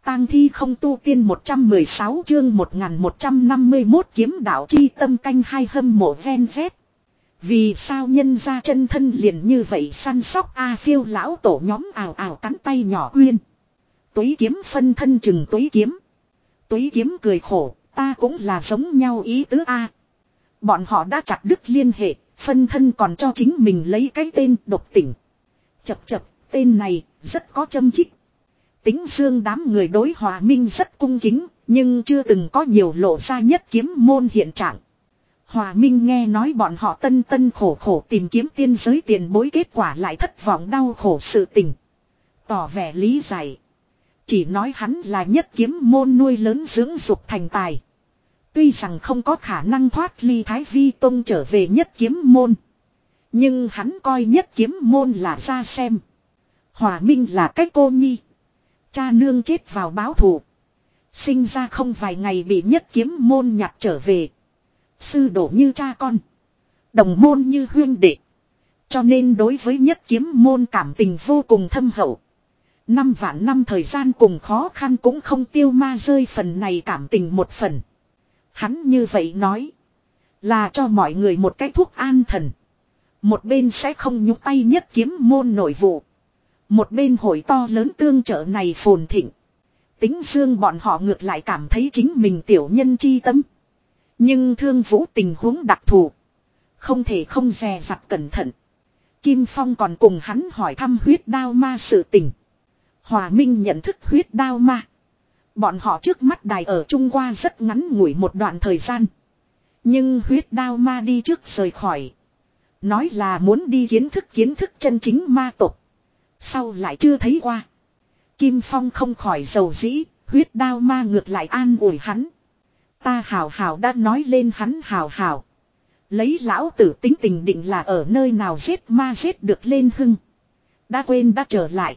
tang thi không tu tiên 116 chương 1151 kiếm đạo chi tâm canh hai hâm mộ ven vét. Vì sao nhân ra chân thân liền như vậy săn sóc phiêu lão tổ nhóm ào ào cắn tay nhỏ quyên. Túy kiếm phân thân chừng túy kiếm. Túy kiếm cười khổ, ta cũng là giống nhau ý tứ Bọn họ đã chặt đứt liên hệ, phân thân còn cho chính mình lấy cái tên độc tỉnh. Chập chập, tên này rất có châm chích. Tính dương đám người đối Hòa Minh rất cung kính, nhưng chưa từng có nhiều lộ ra nhất kiếm môn hiện trạng. Hòa Minh nghe nói bọn họ tân tân khổ khổ tìm kiếm tiên giới tiền bối, kết quả lại thất vọng đau khổ sự tình. Tỏ vẻ lý giải. Chỉ nói hắn là nhất kiếm môn nuôi lớn dưỡng dục thành tài. Tuy rằng không có khả năng thoát ly Thái Vi Tông trở về nhất kiếm môn. Nhưng hắn coi nhất kiếm môn là ra xem. Hòa Minh là cái cô nhi. Cha nương chết vào báo thù. Sinh ra không vài ngày bị nhất kiếm môn nhặt trở về. Sư đổ như cha con. Đồng môn như huynh đệ. Cho nên đối với nhất kiếm môn cảm tình vô cùng thâm hậu. 5 vạn năm thời gian cùng khó khăn cũng không tiêu ma rơi phần này cảm tình một phần. Hắn như vậy nói. Là cho mọi người một cái thuốc an thần. Một bên sẽ không nhúc tay nhất kiếm môn nội vụ. Một bên hội to lớn tương trợ này phồn thịnh. Tính dương bọn họ ngược lại cảm thấy chính mình tiểu nhân chi tâm. Nhưng Thương Vũ tình huống đặc thù. Không thể không dè dặt cẩn thận. Kim Phong còn cùng hắn hỏi thăm huyết đao ma sự tình. Hòa Minh nhận thức huyết đao ma. Bọn họ trước mắt đài ở Trung Hoa rất ngắn ngủi một đoạn thời gian. Nhưng huyết đao ma đi trước rời khỏi. Nói là muốn đi kiến thức chân chính ma tộc. Sau lại chưa thấy qua. Kim Phong không khỏi dầu dĩ, huyết đao ma ngược lại an ủi hắn. Ta hào hào đã nói lên hắn hào hào. Lấy lão tử tính tình định là ở nơi nào giết ma giết được lên hưng. Đã quên đã trở lại.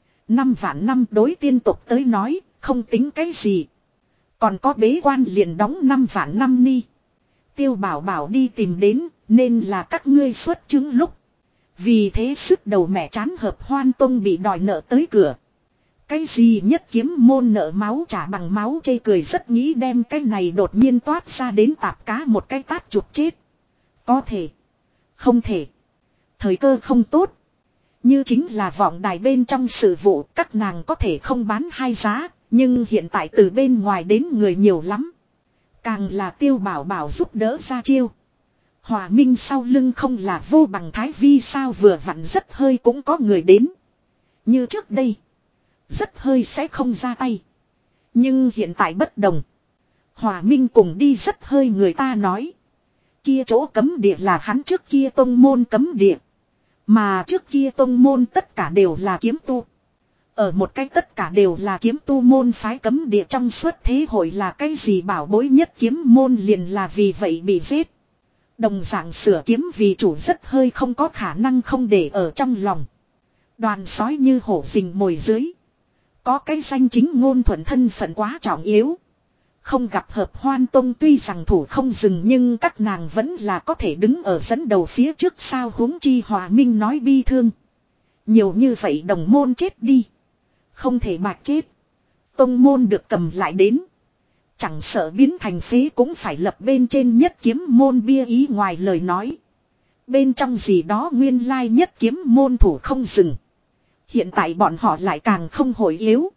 5 vạn năm đối tiên tục tới nói, không tính cái gì. Còn có bế quan liền đóng 5 vạn năm ni. Tiêu bảo bảo đi tìm đến, nên là các ngươi xuất chứng lúc. Vì thế sức đầu mẹ chán hợp Hoan Tông bị đòi nợ tới cửa. Cái gì nhất kiếm môn nợ máu trả bằng máu, chê cười rất nghĩ đem cái này đột nhiên toát ra đến tạp cá một cái tát chụp chết. Có thể. Không thể. Thời cơ không tốt. Như chính là vọng đài bên trong sự vụ, các nàng có thể không bán hai giá. Nhưng hiện tại từ bên ngoài đến người nhiều lắm. Càng là Tiêu bảo bảo giúp đỡ ra chiêu. Hòa Minh sau lưng không là vô bằng Thái Vi sao, vừa vặn rất hơi cũng có người đến. Như trước đây. Rất hơi sẽ không ra tay. Nhưng hiện tại bất đồng. Hòa Minh cùng đi rất hơi, người ta nói. Kia chỗ cấm địa là hắn trước kia tông môn cấm địa. Mà trước kia tông môn tất cả đều là kiếm tu. Ở một cái tất cả đều là kiếm tu môn phái cấm địa trong suốt thế hội là cái gì bảo bối nhất kiếm môn liền là vì vậy bị giết. Đồng dạng sửa kiếm vì chủ rất hơi không có khả năng không để ở trong lòng. Đoàn sói như hổ rình mồi dưới. Có cái danh chính ngôn thuận thân phận quá trọng yếu. Không gặp hợp Hoan Tông tuy rằng thủ không dừng, nhưng các nàng vẫn là có thể đứng ở dẫn đầu phía trước sao, huống chi Hòa Minh nói bi thương. Nhiều như vậy đồng môn chết đi. Không thể bạc chết. Tông môn được cầm lại đến. Chẳng sợ biến thành phế cũng phải lập bên trên nhất kiếm môn bia, ý ngoài lời nói. Bên trong gì đó nguyên lai nhất kiếm môn thủ không dừng. Hiện tại bọn họ lại càng không hồi yếu.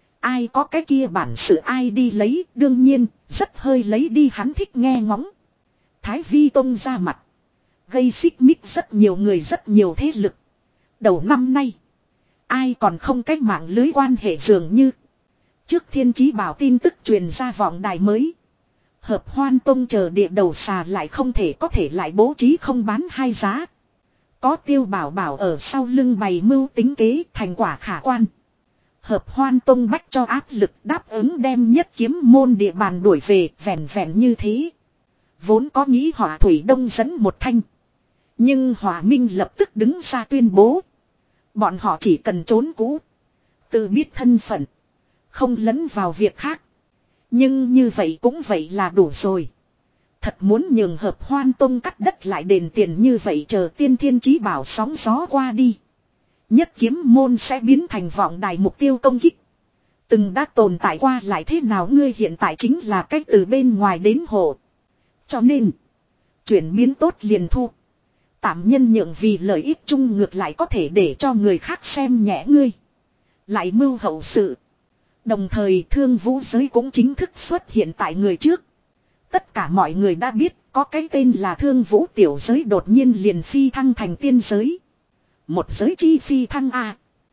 Ai có cái kia bản sự ai đi lấy, đương nhiên, rất hơi lấy đi hắn thích nghe ngóng. Thái Vi Tông ra mặt. Gây xích mích rất nhiều người rất nhiều thế lực. Đầu năm nay. Ai còn không cách mạng lưới quan hệ dường như. Trước Thiên Chí Bảo tin tức truyền ra vọng đài mới. Hợp Hoan Tông chờ địa đầu xà lại không thể có thể lại bố trí không bán hai giá. Có Tiêu bảo bảo ở sau lưng bày mưu tính kế, thành quả khả quan. Hợp Hoan Tông bách cho áp lực đáp ứng đem nhất kiếm môn địa bàn đuổi về, vẹn vẹn như thế. Vốn có nghĩ Hỏa Thủy Đông dẫn một thanh. Nhưng Hòa Minh lập tức đứng ra tuyên bố. Bọn họ chỉ cần trốn cũ. Tự biết thân phận. Không lấn vào việc khác. Nhưng như vậy cũng vậy là đủ rồi. Thật muốn nhường Hợp Hoan Tông cắt đất lại đền tiền như vậy, chờ tiên Thiên Chí Bảo sóng gió qua đi. Nhất kiếm môn sẽ biến thành vọng đài mục tiêu công kích. Từng đã tồn tại qua lại thế nào ngươi hiện tại chính là cách từ bên ngoài đến hộ. Cho nên, chuyển biến tốt liền thu. Tạm nhân nhượng vì lợi ích chung ngược lại có thể để cho người khác xem nhẹ ngươi. Lại mưu hậu sự. Đồng thời Thương Vũ giới cũng chính thức xuất hiện tại người trước. Tất cả mọi người đã biết có cái tên là Thương Vũ tiểu giới đột nhiên liền phi thăng thành tiên giới. Một giới chi phi thăng A.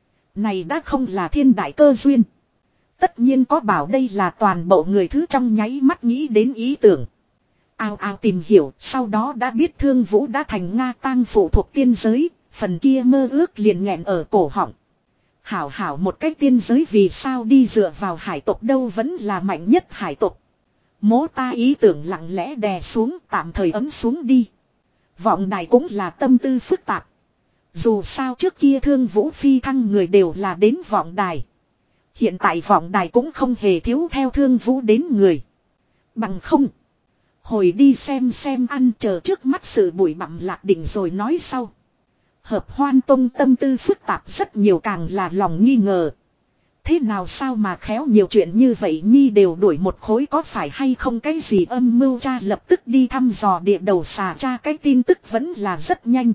Này đã không là thiên đại cơ duyên. Tất nhiên có bảo đây là toàn bộ người thứ trong nháy mắt nghĩ đến ý tưởng. Ao ao tìm hiểu, sau đó đã biết Thương Vũ đã thành Nga tang phụ thuộc tiên giới, phần kia mơ ước liền nghẹn ở cổ họng. Hảo hảo một cái tiên giới vì sao đi dựa vào hải tộc đâu vẫn là mạnh nhất hải tộc. Mố ta ý tưởng lặng lẽ đè xuống tạm thời ấm xuống đi. Vọng đài cũng là tâm tư phức tạp. Dù sao trước kia Thương Vũ phi thăng người đều là đến vọng đài. Hiện tại vọng đài cũng không hề thiếu theo Thương Vũ đến người. Bằng không. Hồi đi xem ăn chờ trước mắt sự bụi bặm lạc định rồi nói sau. Hợp Hoan Tông tâm tư phức tạp rất nhiều càng là lòng nghi ngờ. Thế nào sao mà khéo nhiều chuyện như vậy nhi đều đuổi một khối có phải hay không cái gì âm mưu cha lập tức đi thăm dò địa đầu xà cha cái tin tức vẫn là rất nhanh.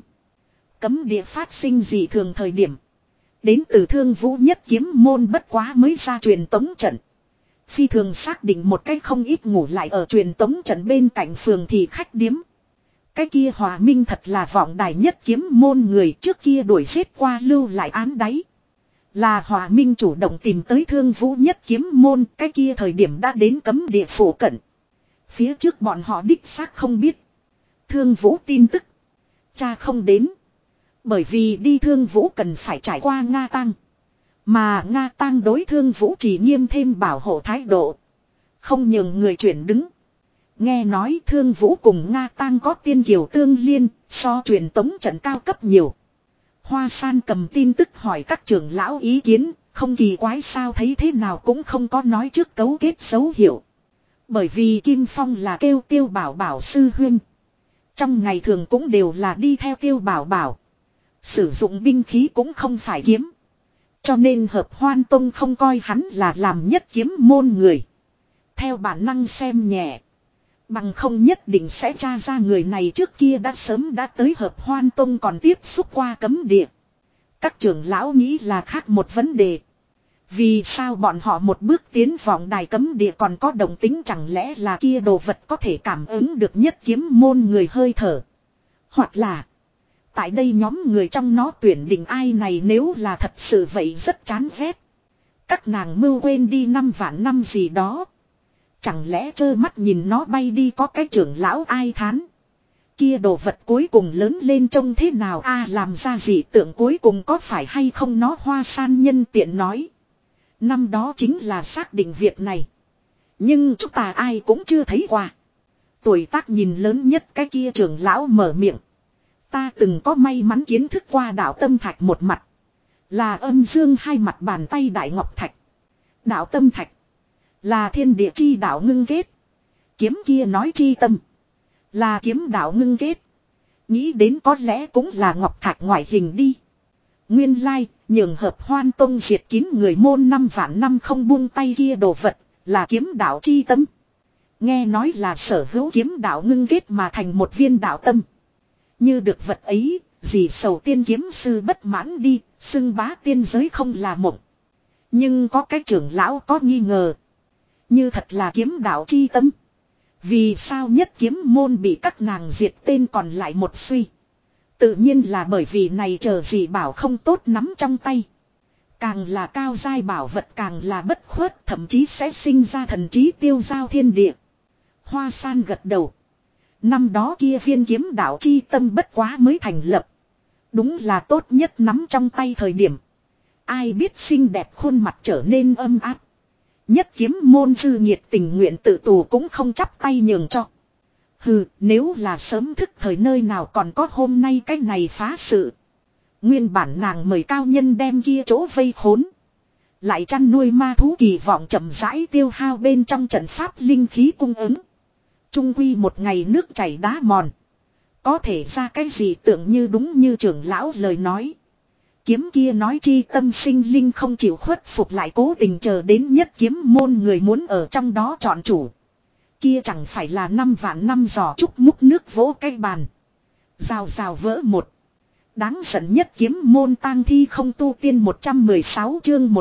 Cấm địa phát sinh gì thường thời điểm. Đến từ Thương Vũ nhất kiếm môn bất quá mới ra truyền tống trận. Phi thường xác định một cách không ít ngủ lại ở truyền tống trận bên cạnh phường thì khách điếm. Cái kia Hòa Minh thật là vọng đài nhất kiếm môn người trước kia đuổi giết qua lưu lại án đáy. Là Hòa Minh chủ động tìm tới Thương Vũ nhất kiếm môn cái kia thời điểm đã đến cấm địa phủ cận. Phía trước bọn họ đích xác không biết. Thương Vũ tin tức. Cha không đến. Bởi vì đi Thương Vũ cần phải trải qua Nga Tăng. Mà Nga Tăng đối Thương Vũ chỉ nghiêm thêm bảo hộ thái độ. Không nhường người chuyển đứng. Nghe nói Thương Vũ cùng Nga Tăng có tiên kiều tương liên, so truyền tống trận cao cấp nhiều. Hoa San cầm tin tức hỏi các trưởng lão ý kiến, không kỳ quái sao thấy thế nào cũng không có nói trước cấu kết dấu hiệu. Bởi vì Kim Phong là kêu Tiêu Bảo Bảo sư huynh. Trong ngày thường cũng đều là đi theo Tiêu Bảo Bảo. Sử dụng binh khí cũng không phải kiếm. Cho nên Hợp Hoan Tông không coi hắn là làm nhất kiếm môn người. Theo bản năng xem nhẹ. Bằng không nhất định sẽ tra ra người này trước kia đã sớm đã tới Hợp Hoan Tông còn tiếp xúc qua cấm địa. Các trưởng lão nghĩ là khác một vấn đề. Vì sao bọn họ một bước tiến vọng đài cấm địa còn có đồng tính chẳng lẽ là kia đồ vật có thể cảm ứng được nhất kiếm môn người hơi thở. Hoặc là tại đây nhóm người trong nó tuyển định ai này nếu là thật sự vậy rất chán ghét. Các nàng mưu quên đi 5 vạn năm gì đó. Chẳng lẽ trơ mắt nhìn nó bay đi có cái trưởng lão ai thán. Kia đồ vật cuối cùng lớn lên trông thế nào làm ra gì tưởng cuối cùng có phải hay không nó Hoa San nhân tiện nói. Năm đó chính là xác định việc này. Nhưng chúng ta ai cũng chưa thấy qua. Tuổi tác nhìn lớn nhất cái kia trưởng lão mở miệng. Ta từng có may mắn kiến thức qua đạo tâm thạch một mặt. Là âm dương hai mặt bàn tay đại ngọc thạch. Đạo tâm thạch. Là thiên địa chi đạo ngưng kết. Kiếm kia nói chi tâm. Là kiếm đạo ngưng kết. Nghĩ đến có lẽ cũng là ngọc thạch ngoại hình đi. Nguyên lai, nhường Hợp Hoan Tông diệt kín người môn 5 vạn năm không buông tay kia đồ vật. Là kiếm đạo chi tâm. Nghe nói là sở hữu kiếm đạo ngưng kết mà thành một viên đạo tâm. Như được vật ấy, gì sầu tiên kiếm sư bất mãn đi, xưng bá tiên giới không là mộng. Nhưng có cái trưởng lão có nghi ngờ. Như thật là kiếm đạo chi tâm. Vì sao nhất kiếm môn bị các nàng diệt tên còn lại một suy. Tự nhiên là bởi vì này chờ gì bảo không tốt nắm trong tay. Càng là cao giai bảo vật càng là bất khuất thậm chí sẽ sinh ra thần trí tiêu giao thiên địa. Hoa San gật đầu. Năm đó kia viên kiếm đạo chi tâm bất quá mới thành lập. Đúng là tốt nhất nắm trong tay thời điểm. Ai biết xinh đẹp khuôn mặt trở nên âm áp. Nhất kiếm môn sư nhiệt tình nguyện tự tù cũng không chắp tay nhường cho. Hừ, nếu là sớm thức thời nơi nào còn có hôm nay cái này phá sự. Nguyên bản nàng mời cao nhân đem kia chỗ vây khốn. Lại chăn nuôi ma thú kỳ vọng chậm rãi tiêu hao bên trong trận pháp linh khí cung ứng. Trung quy một ngày nước chảy đá mòn. Có thể ra cái gì tưởng như đúng như trưởng lão lời nói. kiếm kia nói chi tâm sinh linh không chịu khuất phục lại cố tình chờ đến nhất kiếm môn người muốn ở trong đó chọn chủ. Kia chẳng phải là 5 vạn năm giò trúc múc nước vỗ cái bàn. Rào rào vỡ một. Đáng giận nhất kiếm môn tang thi không tu tiên 116 chương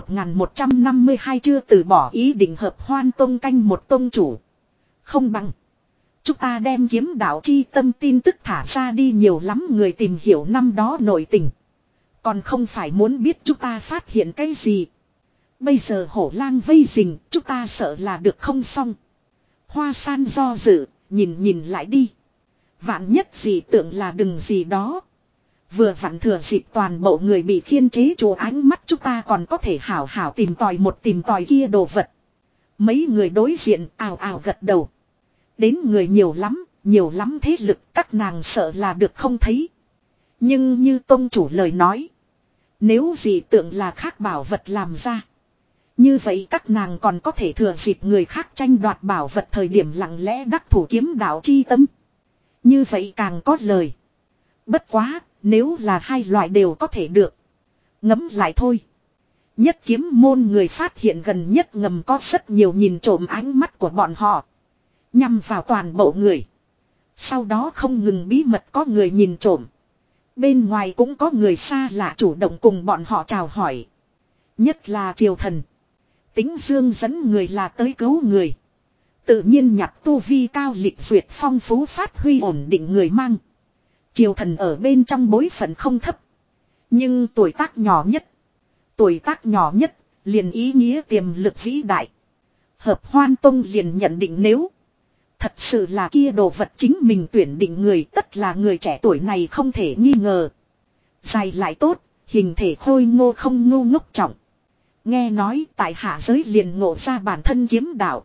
1152 chưa từ bỏ ý định hợp hoan tông canh một tông chủ. Không bằng. Chúng ta đem kiếm đạo chi tâm tin tức thả ra đi, nhiều lắm người tìm hiểu năm đó nội tình. Còn không phải muốn biết chúng ta phát hiện cái gì. Bây giờ hổ lang vây rình, chúng ta sợ là được không xong. Hoa san do dự, nhìn lại đi. Vạn nhất gì tưởng là đừng gì đó. Vừa vặn thừa dịp toàn bộ người bị khiên chế chùa ánh mắt, chúng ta còn có thể hảo hảo tìm tòi kia đồ vật. Mấy người đối diện ào ào gật đầu. Đến người nhiều lắm thế lực, các nàng sợ là được không thấy. Nhưng như tông chủ lời nói, nếu dị tượng là khác bảo vật làm ra, như vậy các nàng còn có thể thừa dịp người khác tranh đoạt bảo vật thời điểm lặng lẽ đắc thủ kiếm đạo chi tâm. Như vậy càng có lời. Bất quá, nếu là hai loại đều có thể được, ngẫm lại thôi. Nhất kiếm môn người phát hiện gần nhất ngầm có rất nhiều nhìn trộm ánh mắt của bọn họ, nhằm vào toàn bộ người. Sau đó không ngừng bí mật có người nhìn trộm. Bên ngoài cũng có người xa lạ chủ động cùng bọn họ chào hỏi. Nhất là triều thần. Tính dương dẫn người là tới cứu người. Tự nhiên nhặt tu vi cao lịch duyệt phong phú phát huy ổn định người mang. Triều thần ở bên trong bối phận không thấp. Nhưng tuổi tác nhỏ nhất. Tuổi tác nhỏ nhất liền ý nghĩa tiềm lực vĩ đại. Hợp hoan tông liền nhận định nếu thật sự là kia đồ vật chính mình tuyển định người, tất là người trẻ tuổi này không thể nghi ngờ. Dài lại tốt, hình thể khôi ngô không ngu ngốc trọng. Nghe nói tại hạ giới liền ngộ ra bản thân kiếm đạo.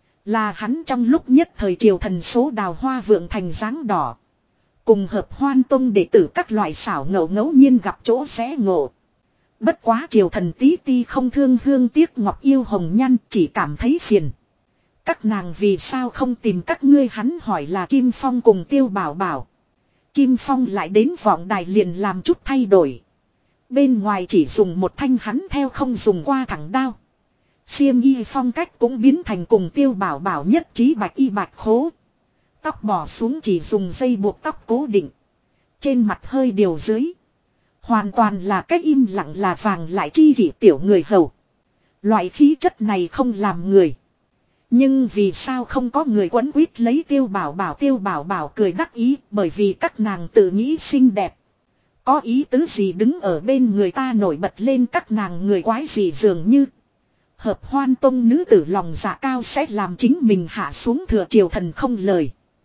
Là hắn trong lúc nhất thời triều thần số đào hoa vượng thành dáng đỏ. Cùng hợp hoan tông đệ tử các loại xảo ngẫu nhiên gặp chỗ xé ngộ. Bất quá triều thần tí ti không thương hương tiếc ngọc yêu hồng nhan, chỉ cảm thấy phiền. Các nàng vì sao không tìm các ngươi, hắn hỏi là Kim Phong cùng Tiêu Bảo Bảo. Kim Phong lại đến vọng đài liền làm chút thay đổi. Bên ngoài chỉ dùng một thanh hắn theo không dùng qua thẳng đao. Xiêm y phong cách cũng biến thành cùng Tiêu Bảo Bảo nhất trí bạch y bạch khố. Tóc bỏ xuống chỉ dùng dây buộc tóc cố định. Trên mặt hơi điều dưới. Hoàn toàn là cách im lặng là vàng lại chi kỷ tiểu người hầu. Loại khí chất này không làm người. Nhưng vì sao không có người quấn quýt lấy Tiêu Bảo Bảo cười đắc ý, bởi vì các nàng tự nghĩ xinh đẹp. Có ý tứ gì đứng ở bên người ta nổi bật lên, các nàng người quái gì dường như. Hợp hoan tông nữ tử lòng dạ cao sẽ làm chính mình hạ xuống thừa triều thần không lời.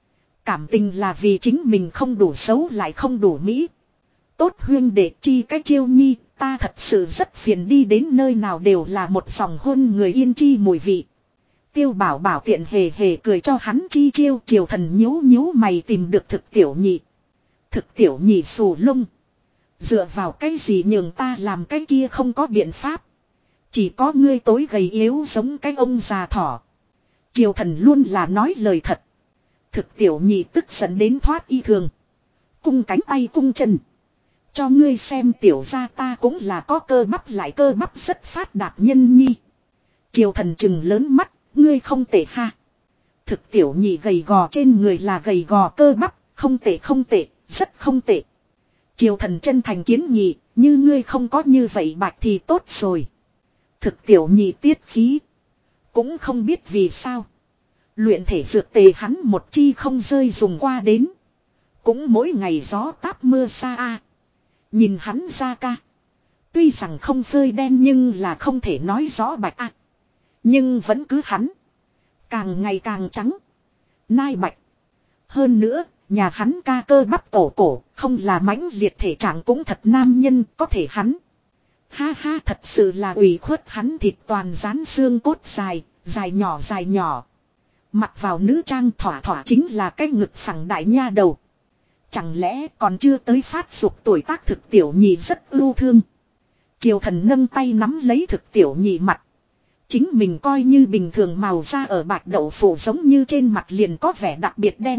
Cảm tình là vì chính mình không đủ xấu lại không đủ mỹ. Tốt huyên đệ chi cái chiêu nhi, ta thật sự rất phiền, đi đến nơi nào đều là một dòng hôn người yên chi mùi vị. Tiêu Bảo Bảo tiện hề hề cười cho hắn chi chiêu, triều thần nhíu mày tìm được thực tiểu nhị. Thực tiểu nhị xù lông. Dựa vào cái gì nhường ta làm cái kia không có biện pháp. Chỉ có ngươi tối gầy yếu giống cái ông già thỏ. Triều thần luôn là nói lời thật. Thực tiểu nhị tức giận đến thoát y thường. Cung cánh tay cung chân. Cho ngươi xem tiểu gia ta cũng là có cơ bắp, lại cơ bắp rất phát đạt nhân nhi. Triều thần trừng lớn mắt, ngươi không tệ ha. Thực tiểu nhị gầy gò, trên người là gầy gò cơ bắp, không tệ, rất không tệ. Triều thần chân thành kiến nghị, như ngươi không có như vậy bạch thì tốt rồi. Thực tiểu nhị tiết khí. Cũng không biết vì sao. Luyện thể dược tề hắn một chi không rơi dùng qua đến. Cũng mỗi ngày gió táp mưa xa a. Nhìn hắn ra ca. Tuy rằng không phơi đen nhưng là không thể nói rõ bạch a. Nhưng vẫn cứ hắn. Càng ngày càng trắng. Nai bạch. Hơn nữa, nhà hắn ca cơ bắp tổ cổ, không là mãnh liệt thể trạng cũng thật nam nhân, có thể hắn. Ha ha, thật sự là ủy khuất hắn, thịt toàn rán xương cốt dài, dài nhỏ. Mặc vào nữ trang thỏa chính là cái ngực phẳng đại nha đầu. Chẳng lẽ còn chưa tới phát dục tuổi tác thực tiểu nhị rất ưu thương. Triều thần nâng tay nắm lấy thực tiểu nhị mặt. Chính mình coi như bình thường màu da ở bạch đậu phụ giống như trên mặt liền có vẻ đặc biệt đen.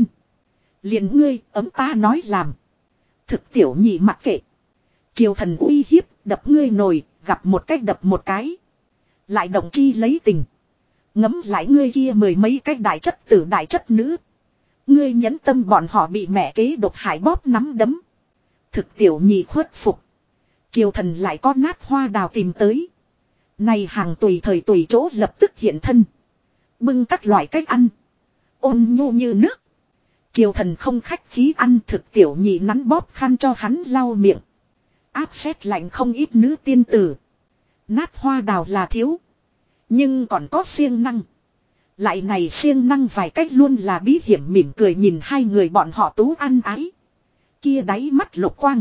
Liền ngươi ấm ta nói làm. Thực tiểu nhị mặc kệ. Triều thần uy hiếp, Đập ngươi nồi, gặp một cách đập một cái. Lại động chi lấy tình. Ngấm lại ngươi kia mười mấy cái đại chất tử đại chất nữ. Ngươi nhẫn tâm bọn họ bị mẹ kế độc hại bóp nắm đấm. Thực tiểu nhị khuất phục. Triều thần lại có nát hoa đào tìm tới. Này hàng tùy thời tùy chỗ lập tức hiện thân. Bưng các loại cách ăn. Ôn nhu như nước. Triều thần không khách khí ăn, thực tiểu nhị nắn bóp khăn cho hắn lau miệng. Áp xét lạnh không ít nữ tiên tử. Nát hoa đào là thiếu. Nhưng còn có siêng năng. Lại này siêng năng vài cách luôn là bí hiểm mỉm cười nhìn hai người bọn họ tú ăn ái. Kia đáy mắt lục quang.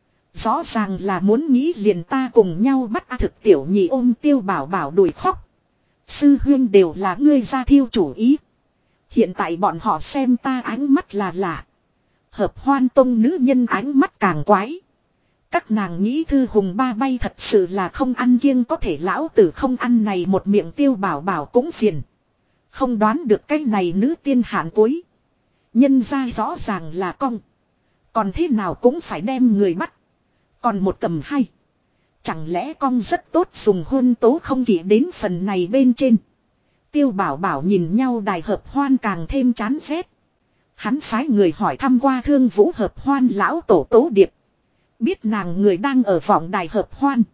Rõ ràng là muốn nghĩ liền ta cùng nhau bắt thực tiểu nhị ôm Tiêu Bảo Bảo đùi khóc. Sư huyên đều là ngươi ra thiêu chủ ý. Hiện tại bọn họ xem ta ánh mắt là lạ. Hợp Hoan Tông nữ nhân ánh mắt càng quái. Các nàng nghĩ Thư Hùng ba bay thật sự là không ăn kiêng, có thể lão tử không ăn này một miệng Tiêu Bảo Bảo cũng phiền. Không đoán được cái này nữ tiên hạn cuối. Nhân ra rõ ràng là cong. Còn thế nào cũng phải đem người bắt. Còn một cầm hay. Chẳng lẽ cong rất tốt dùng hôn tố không kỹ đến phần này bên trên. Tiêu Bảo Bảo nhìn nhau đài Hợp Hoan càng thêm chán ghét. Hắn phái người hỏi thăm qua Thương Vũ Hợp Hoan lão tổ Tố Điệp. Biết nàng người đang ở vọng đài Hợp Hoan.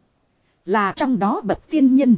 Là trong đó bậc tiên nhân.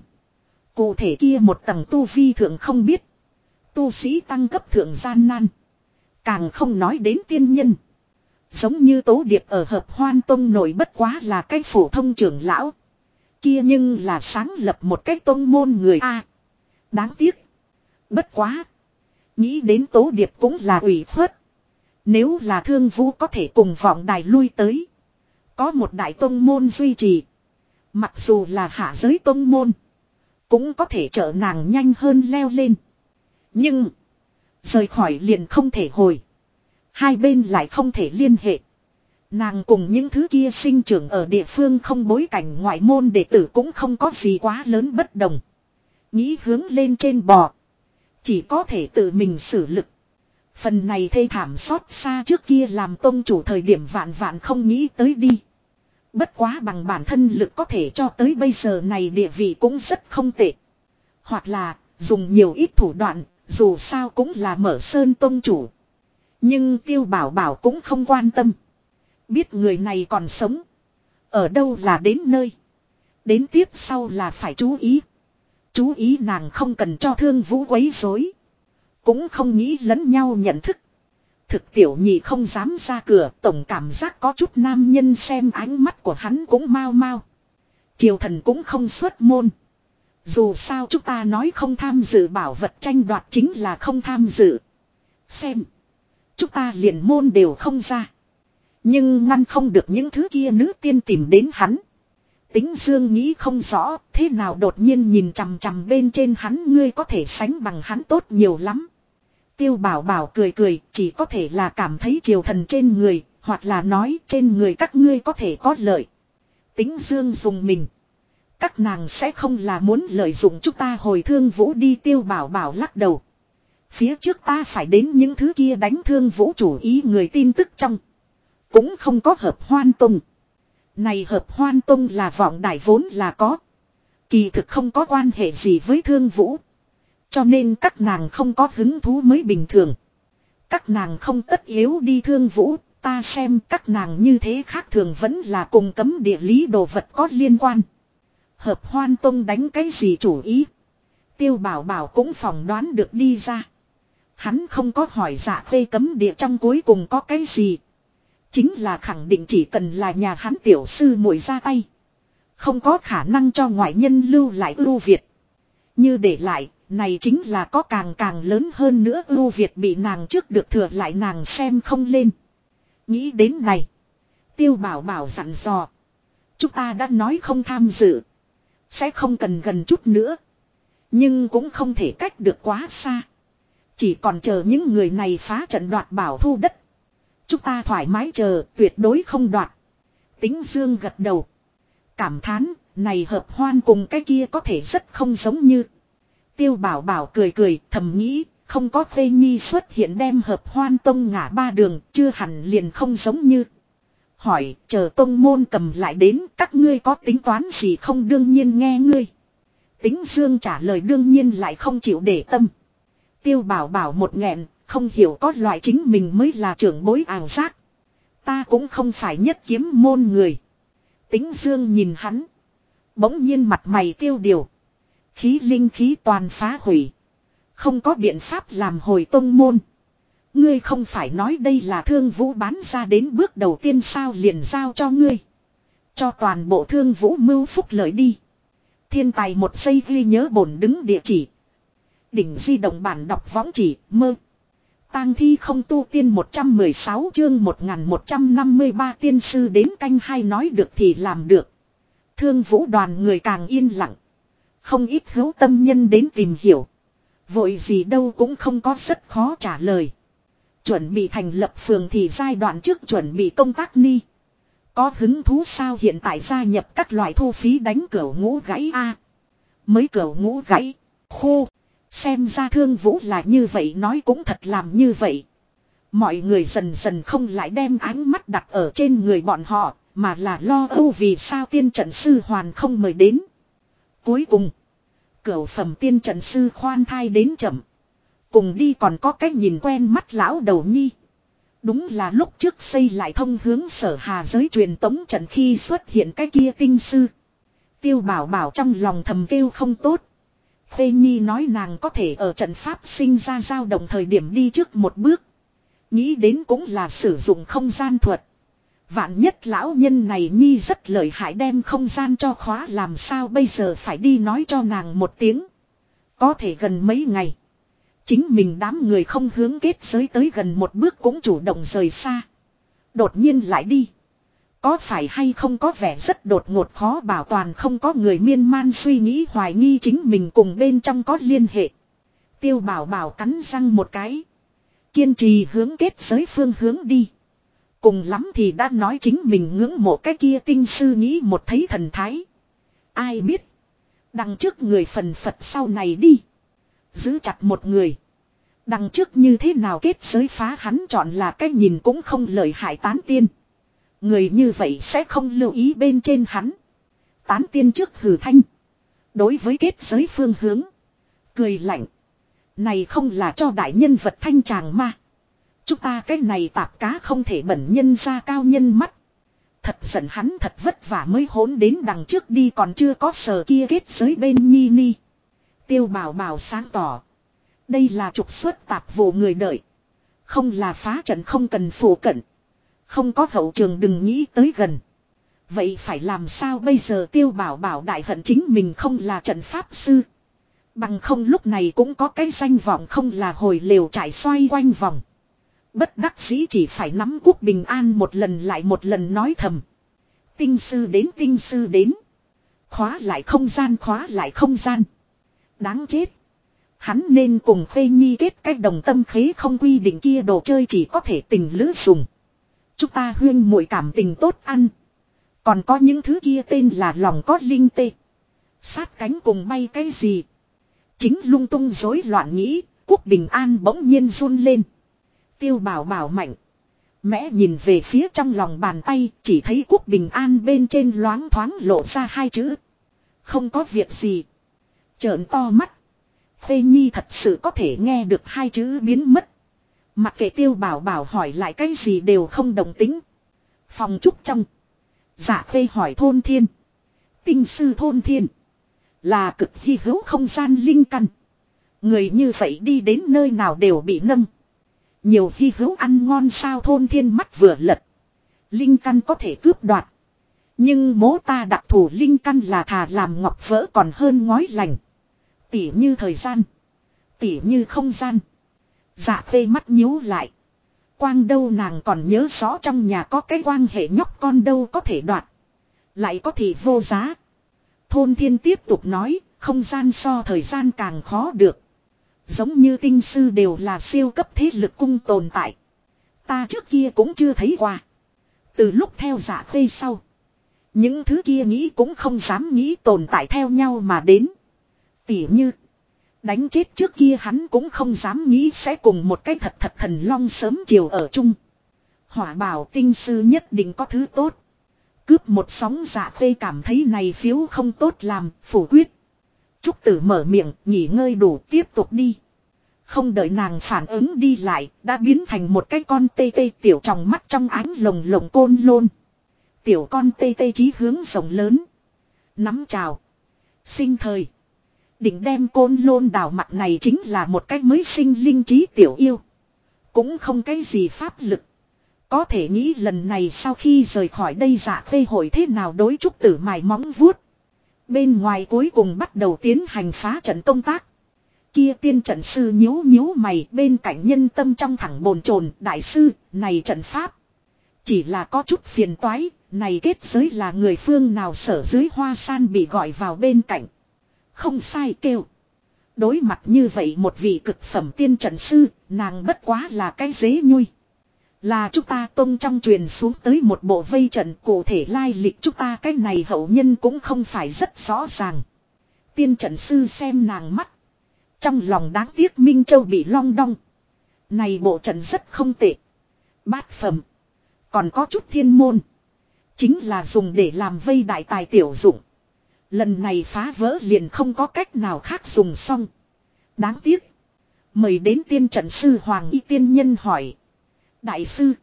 Cụ thể kia một tầng tu vi thượng không biết. Tu sĩ tăng cấp thượng gian nan. Càng không nói đến tiên nhân. Giống như Tố Điệp ở Hợp Hoan Tông nổi bất quá là cái phổ thông trưởng lão. Kia nhưng là sáng lập một cái tông môn người A. Đáng tiếc. Bất quá. Nghĩ đến Tố Điệp cũng là ủy khuất. Nếu là Thương Vũ có thể cùng vọng đài lui tới. Có một đại tông môn duy trì. Mặc dù là hạ giới tông môn. Cũng có thể trợ nàng nhanh hơn leo lên. Nhưng. Rời khỏi liền không thể hồi. Hai bên lại không thể liên hệ. Nàng cùng những thứ kia sinh trưởng ở địa phương không bối cảnh ngoại môn đệ tử cũng không có gì quá lớn bất đồng. Nghĩ hướng lên trên bò. Chỉ có thể tự mình xử lực. Phần này thê thảm xót xa trước kia làm tông chủ thời điểm vạn vạn không nghĩ tới đi. Bất quá bằng bản thân lực có thể cho tới bây giờ này địa vị cũng rất không tệ. Hoặc là dùng nhiều ít thủ đoạn, dù sao cũng là mở sơn tông chủ. Nhưng Tiêu Bảo Bảo cũng không quan tâm. Biết người này còn sống. Ở đâu là đến nơi. Đến tiếp sau là phải chú ý. Chú ý nàng không cần cho Thương Vũ quấy rối. Cũng không nghĩ lẫn nhau nhận thức. Thực tiểu nhị không dám ra cửa, tổng cảm giác có chút nam nhân xem ánh mắt của hắn cũng mau mau. Triều thần cũng không xuất môn. Dù sao chúng ta nói không tham dự bảo vật tranh đoạt chính là không tham dự. Xem. Chúng ta liền môn đều không ra. Nhưng ngăn không được những thứ kia nữ tiên tìm đến hắn. Tính Dương nghĩ không rõ thế nào đột nhiên nhìn chằm chằm bên trên hắn, ngươi có thể sánh bằng hắn tốt nhiều lắm. Tiêu Bảo Bảo cười cười, chỉ có thể là cảm thấy triều thần trên người, hoặc là nói trên người các ngươi có thể có lợi. Tính Dương dùng mình. Các nàng sẽ không là muốn lợi dụng chúng ta hồi Thương Vũ đi. Tiêu Bảo Bảo lắc đầu. Phía trước ta phải đến những thứ kia đánh Thương Vũ chủ ý người tin tức trong. Cũng không có Hợp Hoan Tông. Này Hợp Hoan Tông là vọng đài vốn là có. Kỳ thực không có quan hệ gì với Thương Vũ. Cho nên các nàng không có hứng thú mới bình thường. Các nàng không tất yếu đi Thương Vũ. Ta xem các nàng như thế khác thường vẫn là cùng cấm địa lý đồ vật có liên quan. Hợp Hoan Tông đánh cái gì chủ ý. Tiêu Bảo Bảo cũng phỏng đoán được đi ra. Hắn không có hỏi Dạ Khê cấm địa trong cuối cùng có cái gì. Chính là khẳng định chỉ cần là nhà hắn tiểu sư muội ra tay. Không có khả năng cho ngoại nhân lưu lại ưu việt. Như để lại, này chính là có càng lớn hơn nữa ưu việt bị nàng trước được thừa lại nàng xem không lên. Nghĩ đến này. Tiêu Bảo Bảo dặn dò. Chúng ta đã nói không tham dự. Sẽ không cần gần chút nữa. Nhưng cũng không thể cách được quá xa. Chỉ còn chờ những người này phá trận đoạt bảo thu đất. Chúng ta thoải mái chờ, tuyệt đối không đoạt. Tính Dương gật đầu. Cảm thán, này Hợp Hoan cùng cái kia có thể rất không giống như. Tiêu Bảo Bảo cười cười, thầm nghĩ, không có Khê Nhi xuất hiện đem Hợp Hoan Tông ngả ba đường, chưa hẳn liền không giống như. Hỏi chờ tông môn cầm lại đến các ngươi có tính toán gì không đương nhiên nghe ngươi. Tính Dương trả lời đương nhiên lại không chịu để tâm. Tiêu Bảo Bảo một nghẹn, không hiểu có loại chính mình mới là trưởng bối ảo giác. Ta cũng không phải nhất kiếm môn người. Tính Dương nhìn hắn. Bỗng nhiên mặt mày tiêu điều. Khí linh khí toàn phá hủy. Không có biện pháp làm hồi tông môn. Ngươi không phải nói đây là Thương Vũ bán ra đến bước đầu tiên sao liền giao cho ngươi. Cho toàn bộ Thương Vũ mưu phúc lợi đi. Thiên tài một giây ghi nhớ bổn đứng địa chỉ. Đỉnh di động bản đọc võng chỉ mơ. Tang thi không tu tiên 116 chương 1153 tiên sư đến canh hai nói được thì làm được. Thương Vũ đoàn người càng yên lặng. Không ít hữu tâm nhân đến tìm hiểu. Vội gì đâu cũng không có rất khó trả lời. Chuẩn bị thành lập phường thì giai đoạn trước chuẩn bị công tác ni. Có hứng thú sao hiện tại gia nhập các loại thu phí đánh cửu ngũ gãy a. Mới cửu ngũ gãy. Khô. Xem ra Thương Vũ là như vậy nói cũng thật làm như vậy. Mọi người dần dần không lại đem ánh mắt đặt ở trên người bọn họ. Mà là lo âu vì sao tiên trận sư hoàn không mời đến. Cuối cùng. Cửu phẩm tiên trận sư khoan thai đến chậm. Cùng đi còn có cái nhìn quen mắt lão đầu nhi. Đúng là lúc trước xây lại thông hướng Sở Hà giới truyền tống trận khi xuất hiện cái kia tinh sư. Tiêu Bảo Bảo trong lòng thầm kêu không tốt. Khê Nhi nói nàng có thể ở trận pháp sinh ra dao động thời điểm đi trước một bước. Nghĩ đến cũng là sử dụng không gian thuật. Vạn nhất lão nhân này Nhi rất lợi hại đem không gian cho khóa làm sao bây giờ phải đi nói cho nàng một tiếng. Có thể gần mấy ngày. Chính mình đám người không hướng kết giới tới gần một bước cũng chủ động rời xa. Đột nhiên lại đi. Có phải hay không có vẻ rất đột ngột khó bảo toàn không có người miên man suy nghĩ hoài nghi chính mình cùng bên trong có liên hệ. Tiêu Bảo Bảo cắn răng một cái. Kiên trì hướng kết giới phương hướng đi. Cùng lắm thì đã nói chính mình ngưỡng mộ cái kia tinh sư nghĩ một thấy thần thái. Ai biết. Đằng trước người phần phật sau này đi. Giữ chặt một người. Đằng trước như thế nào kết giới phá hắn chọn là cái nhìn cũng không lợi hại tán tiên. Người như vậy sẽ không lưu ý bên trên hắn. Tán tiên trước hừ thanh. Đối với kết giới phương hướng. Cười lạnh. Này không là cho đại nhân vật thanh chàng mà. Chúng ta cái này tạp cá không thể bẩn nhân ra cao nhân mắt. Thật giận hắn thật vất vả mới hỗn đến đằng trước đi còn chưa có sờ kia kết giới bên nhi ni. Tiêu Bảo Bảo sáng tỏ. Đây là trục xuất tạp vụ người đợi. Không là phá trận không cần phủ cận. Không có hậu trường đừng nghĩ tới gần. Vậy phải làm sao bây giờ Tiêu Bảo Bảo đại hận chính mình không là trận pháp sư. Bằng không lúc này cũng có cái danh vọng không là hồi lều trải xoay quanh vòng. Bất đắc dĩ chỉ phải nắm Quốc Bình An một lần lại một lần nói thầm. Tinh sư đến tinh sư đến. Khóa lại không gian khóa lại không gian. Đáng chết. Hắn nên cùng Khê Nhi kết cách đồng tâm khế không quy định kia đồ chơi chỉ có thể tình lữ dùng. Chúng ta huyên muội cảm tình tốt ăn. Còn có những thứ kia tên là lòng có linh tê. Sát cánh cùng bay cái gì. Chính lung tung rối loạn nghĩ. Quốc Bình An bỗng nhiên run lên. Tiêu Bảo Bảo mạnh. Mẽ nhìn về phía trong lòng bàn tay. Chỉ thấy Quốc Bình An bên trên loáng thoáng lộ ra hai chữ. Không có việc gì. Trợn to mắt. Khê Nhi thật sự có thể nghe được hai chữ biến mất. Mặc kệ Tiêu Bảo Bảo hỏi lại cái gì đều không đồng tính. Phòng trúc trong. Dạ Khê hỏi Thôn Thiên. Tinh sư Thôn Thiên. Là cực hy hữu không gian linh căn. Người như vậy đi đến nơi nào đều bị nâng. Nhiều hy hữu ăn ngon sao Thôn Thiên mắt vừa lật. Linh căn có thể cướp đoạt. Nhưng mố ta đặc thù linh căn là thà làm ngọc vỡ còn hơn ngói lành. Tỉ như thời gian. Tỉ như không gian. Dạ Khê mắt nhíu lại. Quang đâu nàng còn nhớ rõ trong nhà có cái quan hệ nhóc con đâu có thể đoạt. Lại có thì vô giá. Thôn Thiên tiếp tục nói. Không gian so thời gian càng khó được. Giống như tinh sư đều là siêu cấp thế lực cung tồn tại. Ta trước kia cũng chưa thấy qua. Từ lúc theo Dạ Khê sau. Những thứ kia nghĩ cũng không dám nghĩ tồn tại theo nhau mà đến. Tỉ như. Đánh chết trước kia hắn cũng không dám nghĩ sẽ cùng một cái thật thần long sớm chiều ở chung. Hỏa bảo tinh sư nhất định có thứ tốt. Cướp một sóng dạ khê cảm thấy này phiếu không tốt làm, phủ quyết. Trúc Tử mở miệng, nghỉ ngơi đủ tiếp tục đi. Không đợi nàng phản ứng đi lại, đã biến thành một cái con tê tê tiểu trong mắt trong ánh lồng lồng côn lôn. Tiểu con tê tê chí hướng rộng lớn. Nắm chào. Sinh thời. Định đem côn lôn đào mặt này chính là một cái mới sinh linh trí tiểu yêu. Cũng không cái gì pháp lực. Có thể nghĩ lần này sau khi rời khỏi đây dạ khê hội thế nào đối Trúc Tử mài móng vuốt. Bên ngoài cuối cùng bắt đầu tiến hành phá trận công tác. Kia tiên trận sư nhíu nhíu mày bên cạnh nhân tâm trong thẳng bồn chồn đại sư, này trận pháp. Chỉ là có chút phiền toái, này kết giới là người phương nào sở dưới Hoa San bị gọi vào bên cạnh. Không sai kêu. Đối mặt như vậy một vị cực phẩm tiên trận sư, nàng bất quá là cái dế nhui. Là chúng ta tông trong truyền xuống tới một bộ vây trận cụ thể lai lịch chúng ta cái này hậu nhân cũng không phải rất rõ ràng. Tiên trận sư xem nàng mắt. Trong lòng đáng tiếc Minh Châu bị long đong. Này bộ trận rất không tệ. Bát phẩm. Còn có chút thiên môn. Chính là dùng để làm vây đại tài tiểu dụng. Lần này phá vỡ liền không có cách nào khác dùng xong. Đáng tiếc. Mời đến tiên trận sư Hoàng Y tiên nhân hỏi. Đại sư.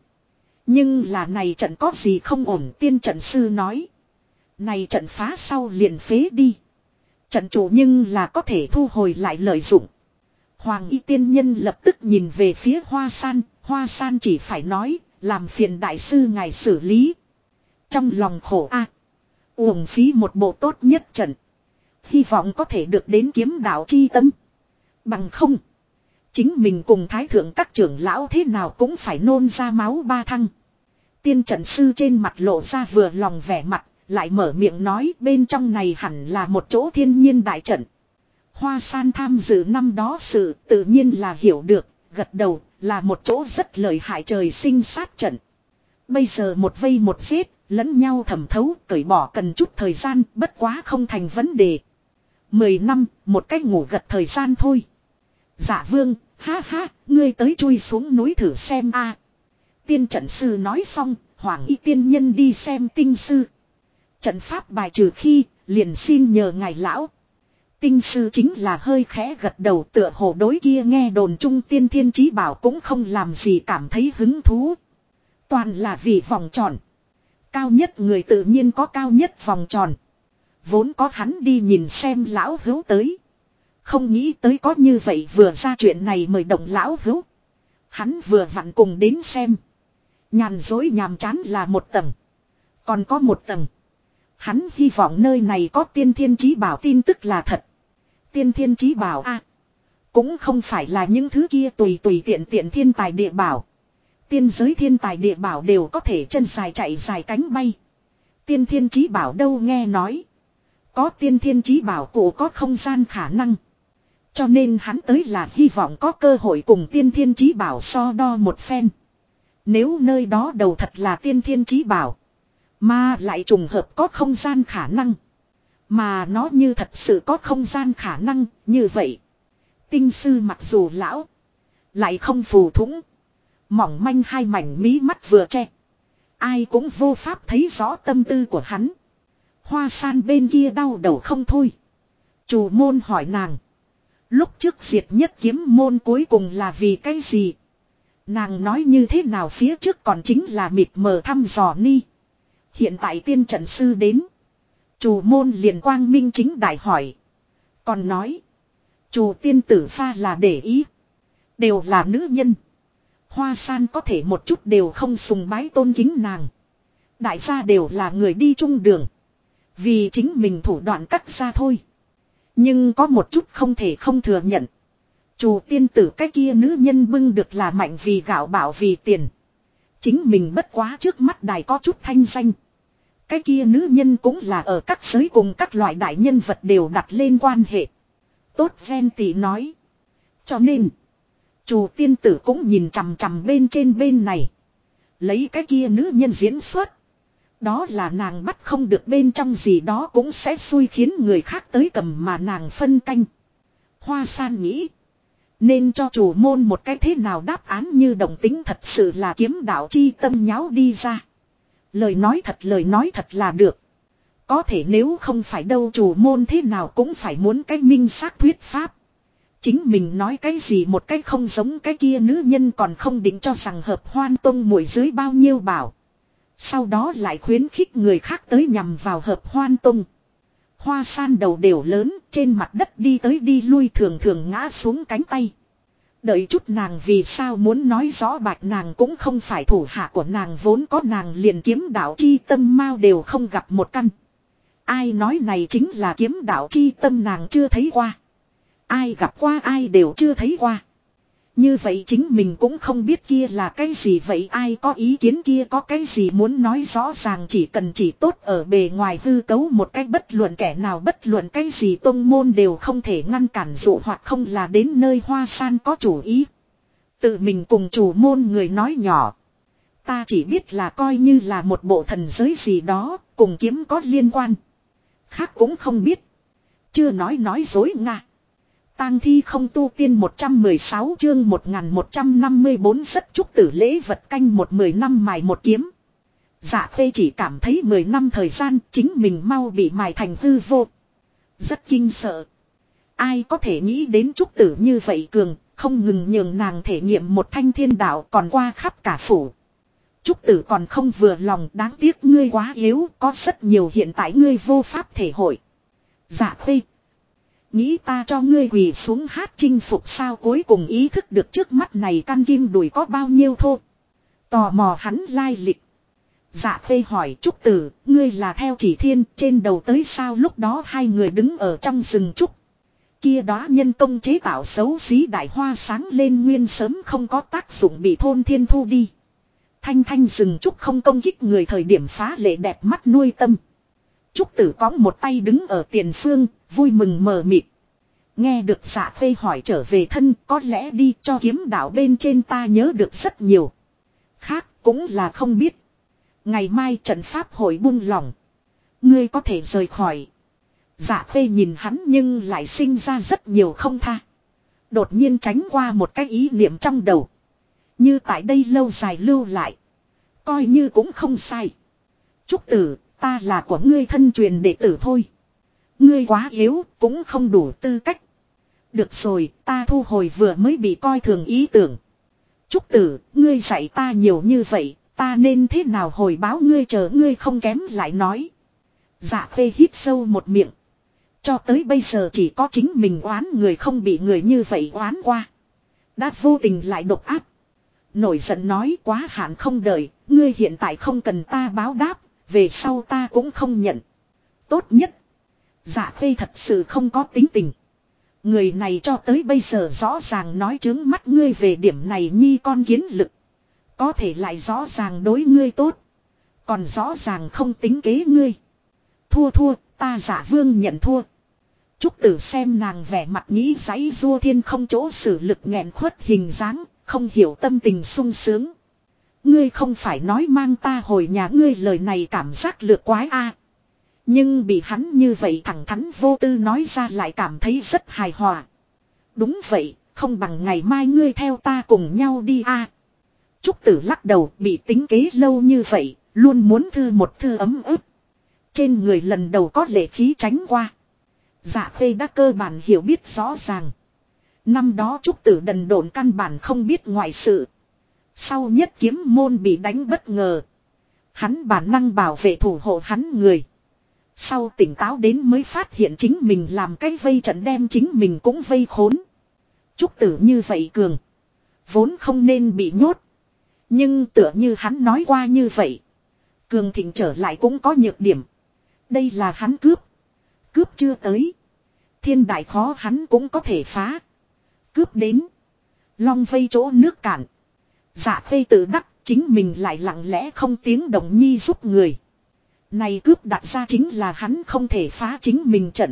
Nhưng là này trận có gì không ổn tiên trận sư nói. Này trận phá sau liền phế đi. Trận chủ nhưng là có thể thu hồi lại lợi dụng. Hoàng Y tiên nhân lập tức nhìn về phía Hoa San. Hoa San chỉ phải nói. Làm phiền đại sư ngài xử lý. Trong lòng khổ a, uổng phí một bộ tốt nhất trận. Hy vọng có thể được đến kiếm đạo chi tâm. Bằng không. Chính mình cùng thái thượng các trưởng lão thế nào cũng phải nôn ra máu ba thăng. Tiên trận sư trên mặt lộ ra vừa lòng vẻ mặt. Lại mở miệng nói bên trong này hẳn là một chỗ thiên nhiên đại trận. Hoa San tham dự năm đó sự tự nhiên là hiểu được. Gật đầu là một chỗ rất lợi hại trời sinh sát trận. Bây giờ một vây một giết, lẫn nhau thẩm thấu, cởi bỏ cần chút thời gian, bất quá không thành vấn đề. 10 năm, một cách ngủ gật thời gian thôi. Dạ vương, ha ha, ngươi tới chui xuống núi thử xem a. Tiên trận sư nói xong, Hoàng Y tiên nhân đi xem tinh sư. Trận pháp bài trừ khi, liền xin nhờ ngài lão. Tinh sư chính là hơi khẽ gật đầu tựa hồ đối kia nghe đồn trung tiên thiên chí bảo cũng không làm gì cảm thấy hứng thú. Toàn là vì vòng tròn. Cao nhất người tự nhiên có cao nhất vòng tròn. Vốn có hắn đi nhìn xem lão hữu tới. Không nghĩ tới có như vậy vừa ra chuyện này mời động lão hữu. Hắn vừa vặn cùng đến xem. Nhàn dối nhàm chán là một tầng. Còn có một tầng. Hắn hy vọng nơi này có tiên thiên chí bảo tin tức là thật. Tiên thiên chí bảo a, cũng không phải là những thứ kia tùy tùy tiện tiện thiên tài địa bảo. Tiên giới thiên tài địa bảo đều có thể chân dài chạy dài cánh bay. Tiên thiên chí bảo đâu nghe nói. Có tiên thiên chí bảo cụ có không gian khả năng. Cho nên hắn tới là hy vọng có cơ hội cùng tiên thiên chí bảo so đo một phen. Nếu nơi đó đầu thật là tiên thiên chí bảo. Mà lại trùng hợp có không gian khả năng. Mà nó như thật sự có không gian khả năng như vậy. Tinh sư mặc dù lão. Lại không phù thủng. Mỏng manh hai mảnh mí mắt vừa che. Ai cũng vô pháp thấy rõ tâm tư của hắn. Hoa San bên kia đau đầu không thôi. Chủ môn hỏi nàng. Lúc trước diệt nhất kiếm môn cuối cùng là vì cái gì? Nàng nói như thế nào phía trước còn chính là mịt mờ thăm dò ni. Hiện tại tiên trận sư đến. Chủ môn liền quang minh chính đại hỏi. Còn nói. Chủ tiên tử pha là để ý. Đều là nữ nhân. Hoa San có thể một chút đều không sùng bái tôn kính nàng. Đại gia đều là người đi chung đường. Vì chính mình thủ đoạn cắt ra thôi. Nhưng có một chút không thể không thừa nhận. Chủ tiên tử cái kia nữ nhân bưng được là mạnh vì gạo bảo vì tiền. Chính mình bất quá trước mắt đài có chút thanh danh. Cái kia nữ nhân cũng là ở các giới cùng các loại đại nhân vật đều đặt lên quan hệ. Tốt ven tỷ nói. Cho nên. Chủ tiên tử cũng nhìn chằm chằm bên trên bên này. Lấy cái kia nữ nhân diễn xuất. Đó là nàng bắt không được bên trong gì đó cũng sẽ xui khiến người khác tới cầm mà nàng phân canh. Hoa San nghĩ. Nên cho chủ môn một cái thế nào đáp án như đồng tính thật sự là kiếm đạo chi tâm nháo đi ra. Lời nói thật là được. Có thể nếu không phải đâu chủ môn thế nào cũng phải muốn cái minh xác thuyết pháp. Chính mình nói cái gì một cái không giống cái kia nữ nhân còn không định cho rằng hợp hoan tông muội dưới bao nhiêu bảo. Sau đó lại khuyến khích người khác tới nhằm vào hợp hoan tông. Hoa san đầu đều lớn trên mặt đất đi tới đi lui thường thường ngã xuống cánh tay. Đợi chút nàng vì sao muốn nói rõ bạch nàng cũng không phải thủ hạ của nàng vốn có nàng liền kiếm đạo chi tâm mau đều không gặp một căn. Ai nói này chính là kiếm đạo chi tâm nàng chưa thấy qua. Ai gặp qua ai đều chưa thấy qua. Như vậy chính mình cũng không biết kia là cái gì vậy ai có ý kiến kia có cái gì muốn nói rõ ràng chỉ cần chỉ tốt ở bề ngoài hư cấu một cách bất luận kẻ nào bất luận cái gì tông môn đều không thể ngăn cản dụ hoặc không là đến nơi hoa san có chủ ý. Tự mình cùng chủ môn người nói nhỏ. Ta chỉ biết là coi như là một bộ thần giới gì đó cùng kiếm có liên quan. Khác cũng không biết. Chưa nói dối nga. Tang thi không tu tiên 116 chương 1154 rất chúc tử lễ vật canh 10 năm mài một kiếm. Dạ Khê chỉ cảm thấy 10 năm thời gian chính mình mau bị mài thành hư vô. Rất kinh sợ. Ai có thể nghĩ đến trúc tử như vậy cường, không ngừng nhường nàng thể nghiệm một thanh thiên đạo còn qua khắp cả phủ. Trúc tử còn không vừa lòng đáng tiếc ngươi quá yếu, có rất nhiều hiện tại ngươi vô pháp thể hội. Dạ Khê. Nghĩ ta cho ngươi quỳ xuống hát chinh phục sao cuối cùng ý thức được trước mắt này căn kim đùi có bao nhiêu thô. Tò mò hắn lai lịch. Dạ Khê hỏi trúc tử, ngươi là theo chỉ thiên trên đầu tới sao lúc đó hai người đứng ở trong rừng trúc. Kia đó nhân công chế tạo xấu xí đại hoa sáng lên nguyên sớm không có tác dụng bị thôn thiên thu đi. Thanh thanh rừng trúc không công kích người thời điểm phá lệ đẹp mắt nuôi tâm. Trúc tử có một tay đứng ở tiền phương, vui mừng mờ mịt. Nghe được Dạ Khê hỏi trở về thân có lẽ đi cho kiếm đạo bên trên ta nhớ được rất nhiều. Khác cũng là không biết. Ngày mai trận pháp hội buông lỏng. Ngươi có thể rời khỏi. Dạ Khê nhìn hắn nhưng lại sinh ra rất nhiều không tha. Đột nhiên tránh qua một cái ý niệm trong đầu. Như tại đây lâu dài lưu lại. Coi như cũng không sai. Trúc tử, ta là của ngươi thân truyền đệ tử thôi. Ngươi quá yếu, cũng không đủ tư cách. Được rồi, ta thu hồi vừa mới bị coi thường ý tưởng. Trúc tử, ngươi dạy ta nhiều như vậy, ta nên thế nào hồi báo ngươi chờ ngươi không kém lại nói. Dạ Khê hít sâu một miệng. Cho tới bây giờ chỉ có chính mình oán người không bị người như vậy oán qua. Đã vô tình lại độc áp. Nổi giận nói quá hạn không đợi, ngươi hiện tại không cần ta báo đáp, về sau ta cũng không nhận. Tốt nhất. Dạ Khê thật sự không có tính tình. Người này cho tới bây giờ rõ ràng nói trướng mắt ngươi về điểm này nhi con kiến lực. Có thể lại rõ ràng đối ngươi tốt. Còn rõ ràng không tính kế ngươi. Thua, ta Dạ Vương nhận thua. Trúc tử xem nàng vẻ mặt nghĩ giấy rua thiên không chỗ xử lực nghẹn khuất hình dáng, không hiểu tâm tình sung sướng. Ngươi không phải nói mang ta hồi nhà ngươi lời này cảm giác lược quái a. Nhưng bị hắn như vậy thẳng thắn vô tư nói ra lại cảm thấy rất hài hòa. Đúng vậy, không bằng ngày mai ngươi theo ta cùng nhau đi a. Trúc tử lắc đầu bị tính kế lâu như vậy, luôn muốn thư một thư ấm ức. Trên người lần đầu có lệ khí tránh qua. Dạ Khê đã cơ bản hiểu biết rõ ràng. Năm đó Trúc tử đần độn căn bản không biết ngoại sự. Sau nhất kiếm môn bị đánh bất ngờ. Hắn bản năng bảo vệ thủ hộ hắn người. Sau tỉnh táo đến mới phát hiện chính mình làm cái vây trận đem chính mình cũng vây khốn. Trúc tử như vậy cường. Vốn không nên bị nhốt. Nhưng tựa như hắn nói qua như vậy. Cường thịnh trở lại cũng có nhược điểm. Đây là hắn cướp. Cướp chưa tới. Thiên đại khó hắn cũng có thể phá. Cướp đến. Long vây chỗ nước cạn. Dạ Khê tự đắc chính mình lại lặng lẽ không tiếng động nhi giúp người. Này cướp đặt ra chính là hắn không thể phá chính mình trận.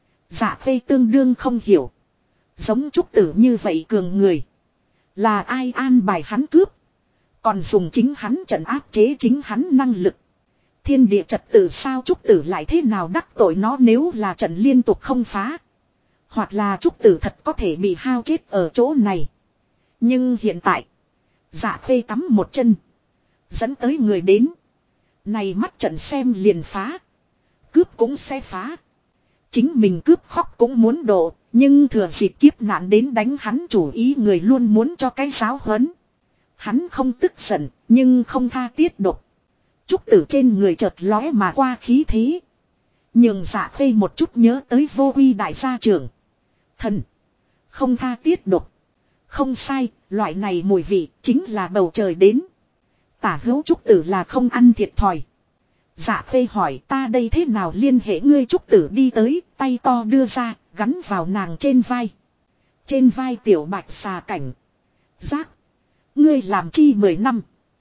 Dạ Khê tương đương không hiểu. Giống Trúc tử như vậy cường người. Là ai an bài hắn cướp. Còn dùng chính hắn trận áp chế chính hắn năng lực. Thiên địa trật tự sao Trúc tử lại thế nào đắc tội nó nếu là trận liên tục không phá. Hoặc là trúc tử thật có thể bị hao chết ở chỗ này. Nhưng hiện tại. Dạ khê cắm một chân. Dẫn tới người đến. Này mắt trận xem liền phá. Cướp cũng sẽ phá. Chính mình cướp khóc cũng muốn độ. Nhưng thừa dịp kiếp nạn đến đánh hắn chủ ý người luôn muốn cho cái giáo huấn. Hắn không tức giận. Nhưng không tha tiết độc. Trúc tử trên người chợt lóe mà qua khí thế. Nhường dạ khê một chút nhớ tới vô uy đại gia trưởng. Thần. Không tha tiết độc. Không sai, loại này mùi vị chính là bầu trời đến. Tả hữu trúc tử là không ăn thiệt thòi. Dạ khê hỏi ta đây thế nào liên hệ ngươi trúc tử đi tới, tay to đưa ra, gắn vào nàng trên vai. Trên vai tiểu bạch xà cảnh. Giác. Ngươi làm chi 10 năm.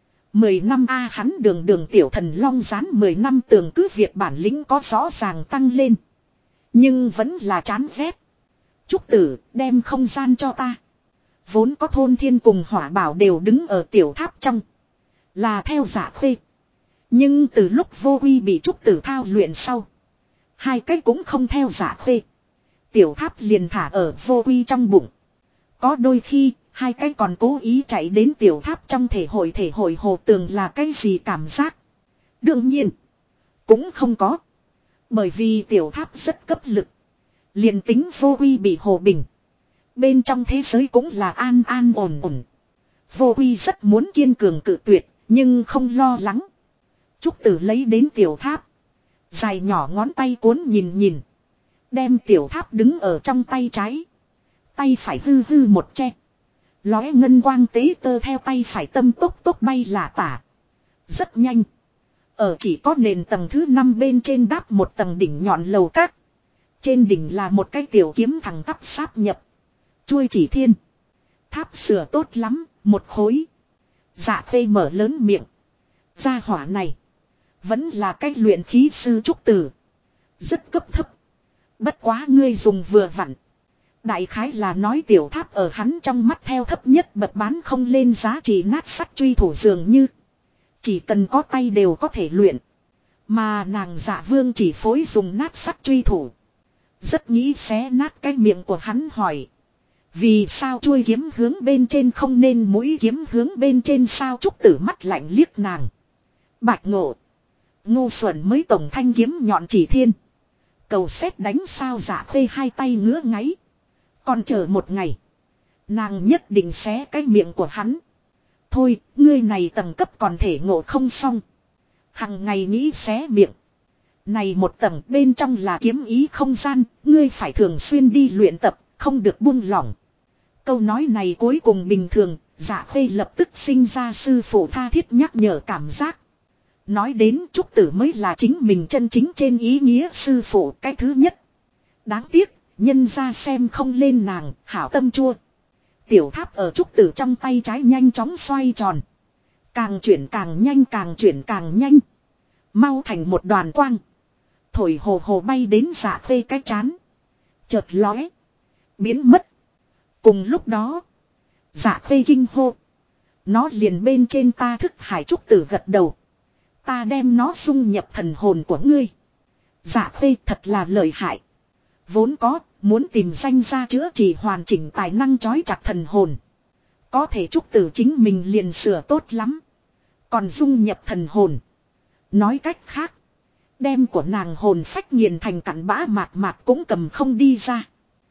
10 năm a hắn đường tiểu thần long gián 10 năm tường cứ việc bản lĩnh có rõ ràng tăng lên. Nhưng vẫn là chán ghét. Trúc tử đem không gian cho ta. Vốn có thôn thiên cùng hỏa bảo đều đứng ở tiểu tháp trong. Là theo dạ khê. Nhưng từ lúc vô uy bị trúc tử thao luyện sau. Hai cái cũng không theo dạ khê. Tiểu tháp liền thả ở vô uy trong bụng. Có đôi khi hai cái còn cố ý chạy đến tiểu tháp trong thể hội hồ tường là cái gì cảm giác. Đương nhiên. Cũng không có. Bởi vì tiểu tháp rất cấp lực. Liền tính vô uy bị hồ bình. Bên trong thế giới cũng là an an ổn ổn. Vô uy rất muốn kiên cường cự tuyệt. Nhưng không lo lắng. Trúc tử lấy đến tiểu tháp. Dài nhỏ ngón tay cuốn nhìn. Đem tiểu tháp đứng ở trong tay trái. Tay phải hư hư một che. Lóe ngân quang tế tơ theo tay phải tâm tốc bay lả tả. Rất nhanh. Ở chỉ có nền tầng thứ 5 bên trên đáp một tầng đỉnh nhọn lầu các. Trên đỉnh là một cái tiểu kiếm thẳng tắp sáp nhập. Chuôi chỉ thiên. Tháp sửa tốt lắm, một khối. Dạ khê mở lớn miệng. Gia hỏa này. Vẫn là cách luyện khí sư trúc tử. Rất cấp thấp. Bất quá ngươi dùng vừa vặn. Đại khái là nói tiểu tháp ở hắn trong mắt theo thấp nhất bật bán không lên giá trị nát sắt truy thủ dường như. Chỉ cần có tay đều có thể luyện. Mà nàng Dạ vương chỉ phối dùng nát sắt truy thủ. Rất nghĩ xé nát cái miệng của hắn hỏi. Vì sao chuôi kiếm hướng bên trên không nên mũi kiếm hướng bên trên sao trúc tử mắt lạnh liếc nàng. Bạch ngộ. Ngu xuẩn mới tổng thanh kiếm nhọn chỉ thiên. Cầu xét đánh sao Dạ khê hai tay ngứa ngáy. Còn chờ một ngày. Nàng nhất định xé cái miệng của hắn. Thôi, ngươi này tầng cấp còn thể ngộ không xong. Hằng ngày nghĩ xé miệng. Này một tầng bên trong là kiếm ý không gian, ngươi phải thường xuyên đi luyện tập, không được buông lỏng. Câu nói này cuối cùng bình thường, Dạ khê lập tức sinh ra sư phụ tha thiết nhắc nhở cảm giác. Nói đến trúc tử mới là chính mình chân chính trên ý nghĩa sư phụ cái thứ nhất. Đáng tiếc, nhân ra xem không lên nàng, hảo tâm chua. Tiểu tháp ở trúc tử trong tay trái nhanh chóng xoay tròn. Càng chuyển càng nhanh càng chuyển càng nhanh. Mau thành một đoàn quang. Thổi hồ hồ bay đến Dạ khê cái chán. Chợt lóe. Biến mất. Cùng lúc đó. Dạ khê kinh hô. Nó liền bên trên ta thức hải trúc tử gật đầu. Ta đem nó dung nhập thần hồn của ngươi. Dạ khê thật là lợi hại. Vốn có, muốn tìm danh ra chữa trị hoàn chỉnh tài năng trói chặt thần hồn. Có thể trúc tử chính mình liền sửa tốt lắm. Còn dung nhập thần hồn. Nói cách khác. Đem của nàng hồn phách nghiền thành cặn bã mạt cũng cầm không đi ra.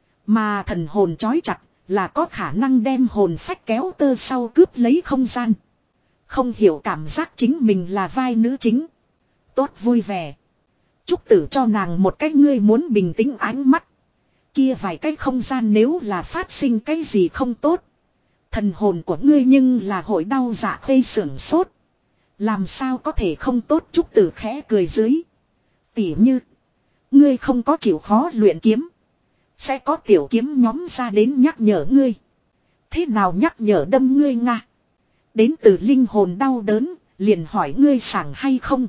Mà thần hồn trói chặt là có khả năng đem hồn phách kéo tơ sau cướp lấy không gian. Không hiểu cảm giác chính mình là vai nữ chính. Tốt vui vẻ. Trúc tử cho nàng một cách ngươi muốn bình tĩnh ánh mắt. Kia vài cái không gian nếu là phát sinh cái gì không tốt. Thần hồn của ngươi nhưng là hội đau dạ khê sưởng sốt. Làm sao có thể không tốt Trúc tử khẽ cười dưới. Tỉ như. Ngươi không có chịu khó luyện kiếm. Sẽ có tiểu kiếm nhóm ra đến nhắc nhở ngươi. Thế nào nhắc nhở đâm ngươi nga? Đến từ linh hồn đau đớn, liền hỏi ngươi sảng hay không?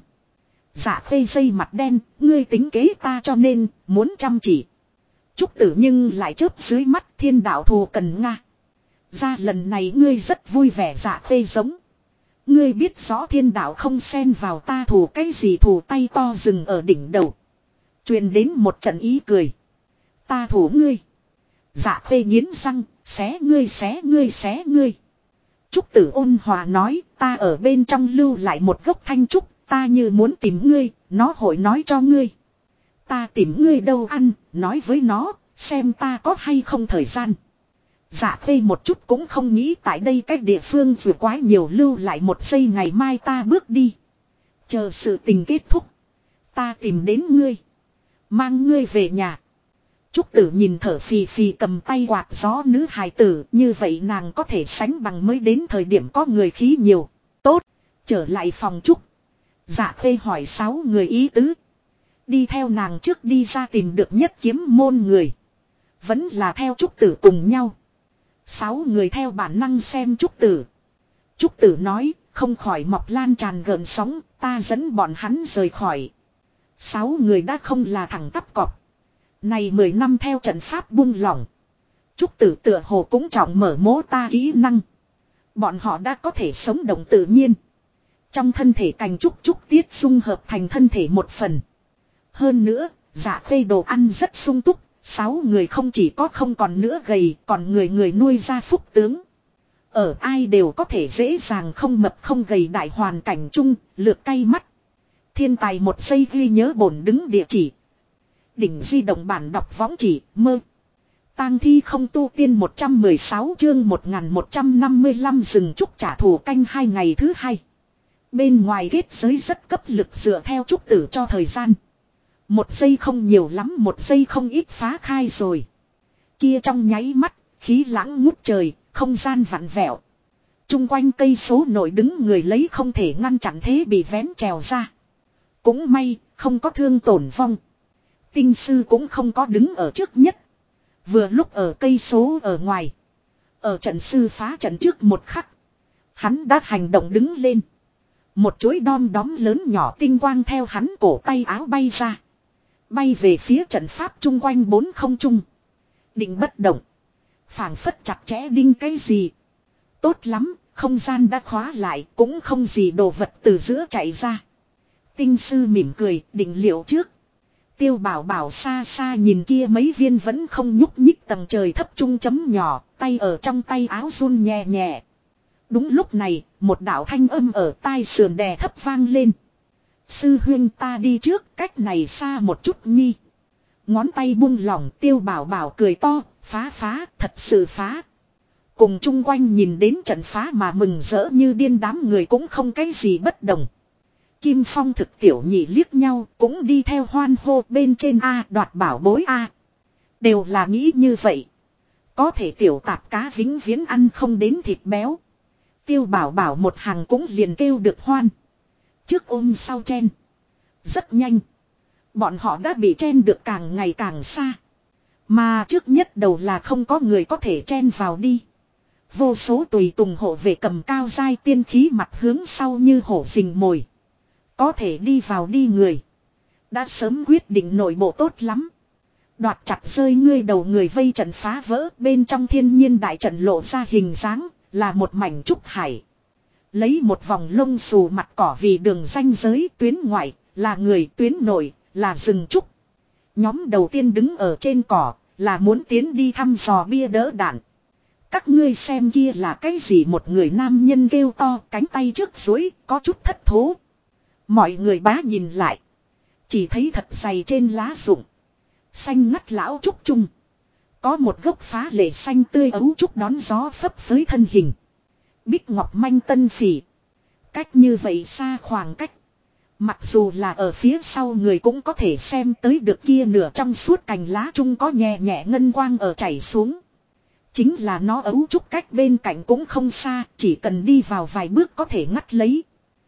Dạ khê dây mặt đen, ngươi tính kế ta cho nên, muốn chăm chỉ. Trúc tử nhưng lại chớp dưới mắt thiên đạo thù cần nga. Ra lần này ngươi rất vui vẻ dạ khê giống. Ngươi biết rõ thiên đạo không xen vào ta thù cái gì thù tay to dừng ở đỉnh đầu. Truyền đến một trận ý cười. Ta thủ ngươi. Dạ khê nghiến răng, xé ngươi xé ngươi xé ngươi. Trúc tử ôn hòa nói, ta ở bên trong lưu lại một gốc thanh trúc, ta như muốn tìm ngươi, nó hội nói cho ngươi. Ta tìm ngươi đâu ăn, nói với nó, xem ta có hay không thời gian. Dạ khê một chút cũng không nghĩ tại đây cách địa phương vừa quá nhiều, lưu lại một giây, ngày mai ta bước đi. Chờ sự tình kết thúc, ta tìm đến ngươi, mang ngươi về nhà. Trúc tử nhìn thở phì phì cầm tay quạt gió nữ hài tử, như vậy nàng có thể sánh bằng mới đến thời điểm có người khí nhiều. Tốt, trở lại phòng Trúc. Dạ khê hỏi 6 người ý tứ. Đi theo nàng trước đi ra tìm được Nhất Kiếm môn người. Vẫn là theo Trúc tử cùng nhau. 6 người theo bản năng xem Trúc tử. Trúc tử nói, không khỏi mọc lan tràn gợn sóng, ta dẫn bọn hắn rời khỏi. 6 người đã không là thẳng tắp cọp. Này 10 năm theo trận pháp buông lỏng. Trúc tử tựa hồ cũng trọng mở mố ta kỹ năng. Bọn họ đã có thể sống động tự nhiên. Trong thân thể cành trúc tiết dung hợp thành thân thể một phần. Hơn nữa, dạ khê đồ ăn rất sung túc. 6 người không chỉ có không còn nữa gầy, còn người người nuôi ra phúc tướng. Ở ai đều có thể dễ dàng không mập không gầy, đại hoàn cảnh chung, lược cay mắt. Thiên tài một giây ghi nhớ bổn đứng địa chỉ. Đỉnh di động bản đọc võng chỉ, mơ. Tang thi không tu tiên 116 chương 1155 rừng trúc trả thù canh 2 ngày thứ 2. Bên ngoài kết giới rất cấp lực dựa theo Trúc tử cho thời gian. 1 giây không nhiều lắm, 1 giây không ít phá khai rồi. Kia trong nháy mắt, khí lãng ngút trời, không gian vặn vẹo. Trung quanh cây số nổi đứng người lấy không thể ngăn chặn thế bị vén trèo ra. Cũng may, không có thương tổn vong. Tinh sư cũng không có đứng ở trước nhất. Vừa lúc ở cây số ở ngoài. Ở trận sư phá trận trước một khắc. Hắn đã hành động đứng lên. Một chuỗi đom đóm lớn nhỏ tinh quang theo hắn cổ tay áo bay ra. Bay về phía trận pháp chung quanh 4 không trung. Định bất động. Phảng phất chặt chẽ đinh cái gì. Tốt lắm, không gian đã khóa lại, cũng không gì đồ vật từ giữa chạy ra. Tinh sư mỉm cười, định liệu trước. Tiêu bảo bảo xa xa nhìn kia mấy viên vẫn không nhúc nhích tầng trời thấp trung chấm nhỏ, tay ở trong tay áo run nhẹ nhẹ. Đúng lúc này, một đạo thanh âm ở tai sườn đè thấp vang lên. Sư huynh, ta đi trước, cách này xa một chút nhi. Ngón tay buông lỏng, Tiêu bảo bảo cười to, phá, thật sự phá. Cùng chung quanh nhìn đến trận phá mà mừng rỡ như điên, đám người cũng không cái gì bất đồng. Kim Phong thực tiểu nhị liếc nhau, cũng đi theo hoan hô bên trên A, đoạt bảo bối A. Đều là nghĩ như vậy. Có thể tiểu tạp cá vĩnh viễn ăn không đến thịt béo. Tiêu bảo bảo một hàng cũng liền kêu được hoan. Trước ôm sau chen. Rất nhanh. Bọn họ đã bị chen được càng ngày càng xa. Mà trước nhất đầu là không có người có thể chen vào đi. Vô số tùy tùng hộ vệ cầm cao dai tiên khí mặt hướng sau như hổ rình mồi. Có thể đi vào đi người. Đã sớm quyết định nội bộ tốt lắm. Đoạt chặt rơi ngươi đầu người, vây trận phá vỡ, bên trong thiên nhiên đại trận lộ ra hình dáng, là một mảnh trúc hải. Lấy một vòng lông xù mặt cỏ vì đường ranh giới, tuyến ngoại, là người, tuyến nội, là rừng trúc. Nhóm đầu tiên đứng ở trên cỏ, là muốn tiến đi thăm dò bia đỡ đạn. Các ngươi xem kia là cái gì, một người nam nhân kêu to, cánh tay trước duỗi, có chút thất thố. Mọi người bá nhìn lại. Chỉ thấy thật dày trên lá rụng. Xanh ngắt lão trúc trung. Có một gốc phá lệ xanh tươi ấu trúc đón gió phấp phới thân hình. Bích ngọc manh tân phỉ. Cách như vậy xa khoảng cách. Mặc dù là ở phía sau người cũng có thể xem tới được, kia nửa trong suốt cành lá trung có nhẹ nhẹ ngân quang ở chảy xuống. Chính là nó ấu trúc cách bên cạnh cũng không xa, chỉ cần đi vào vài bước có thể ngắt lấy.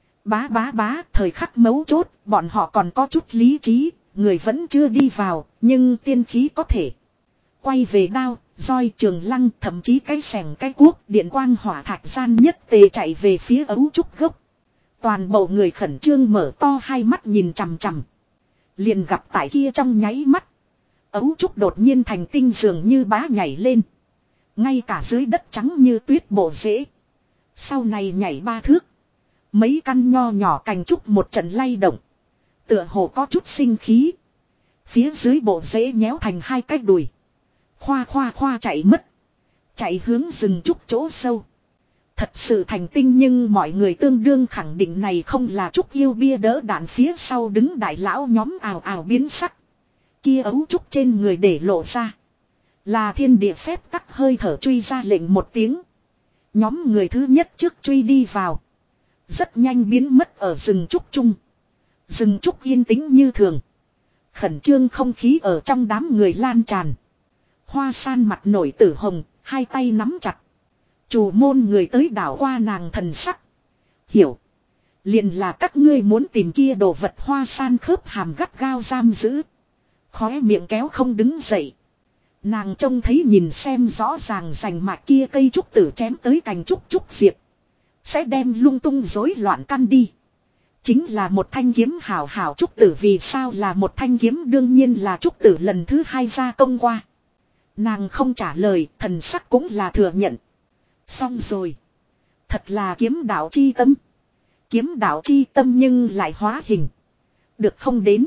Bá, thời khắc mấu chốt, bọn họ còn có chút lý trí, người vẫn chưa đi vào, nhưng tiên khí có thể. Quay về đao, roi, trường lăng, thậm chí cái xẻng cái cuốc, điện quang hỏa thạch gian nhất tề chạy về phía ấu trúc gốc. Toàn bộ người khẩn trương mở to hai mắt nhìn chằm chằm. Liền gặp tại kia trong nháy mắt. Ấu trúc đột nhiên thành tinh dường như bá nhảy lên. Ngay cả dưới đất trắng như tuyết bộ rễ. Sau này nhảy 3 thước. Mấy căn nho nhỏ cành trúc một trận lay động. Tựa hồ có chút sinh khí. Phía dưới bộ rễ nhéo thành 2 cái đùi. Khoa khoa khoa chạy mất. Chạy hướng rừng trúc chỗ sâu. Thật sự thành tinh nhưng mọi người tương đương khẳng định này không là trúc yêu bia đỡ đạn phía sau đứng đại lão nhóm ào ào biến sắc. Kia ấu trúc trên người để lộ ra. Là thiên địa phép tắc hơi thở truy ra lệnh một tiếng. Nhóm người thứ nhất trước truy đi vào. Rất nhanh biến mất ở rừng trúc chung. Rừng trúc yên tĩnh như thường. Khẩn trương không khí ở trong đám người lan tràn. Hoa San mặt nổi tử hồng, hai tay nắm chặt. Chủ môn người tới đảo qua nàng thần sắc. Hiểu. Liền là các ngươi muốn tìm kia đồ vật. Hoa San khớp hàm gắt gao giam giữ. Khóe miệng kéo không đứng dậy. Nàng trông thấy nhìn xem rõ ràng rành mạch kia cây trúc tử chém tới cành trúc trúc diệp. Sẽ đem lung tung rối loạn căn đi. Chính là một thanh kiếm hảo hảo trúc tử. Vì sao là một thanh kiếm? Đương nhiên là trúc tử lần thứ hai gia công qua. Nàng không trả lời, thần sắc cũng là thừa nhận. Xong rồi. Thật là kiếm đạo chi tâm. Kiếm đạo chi tâm nhưng lại hóa hình. Được không đến.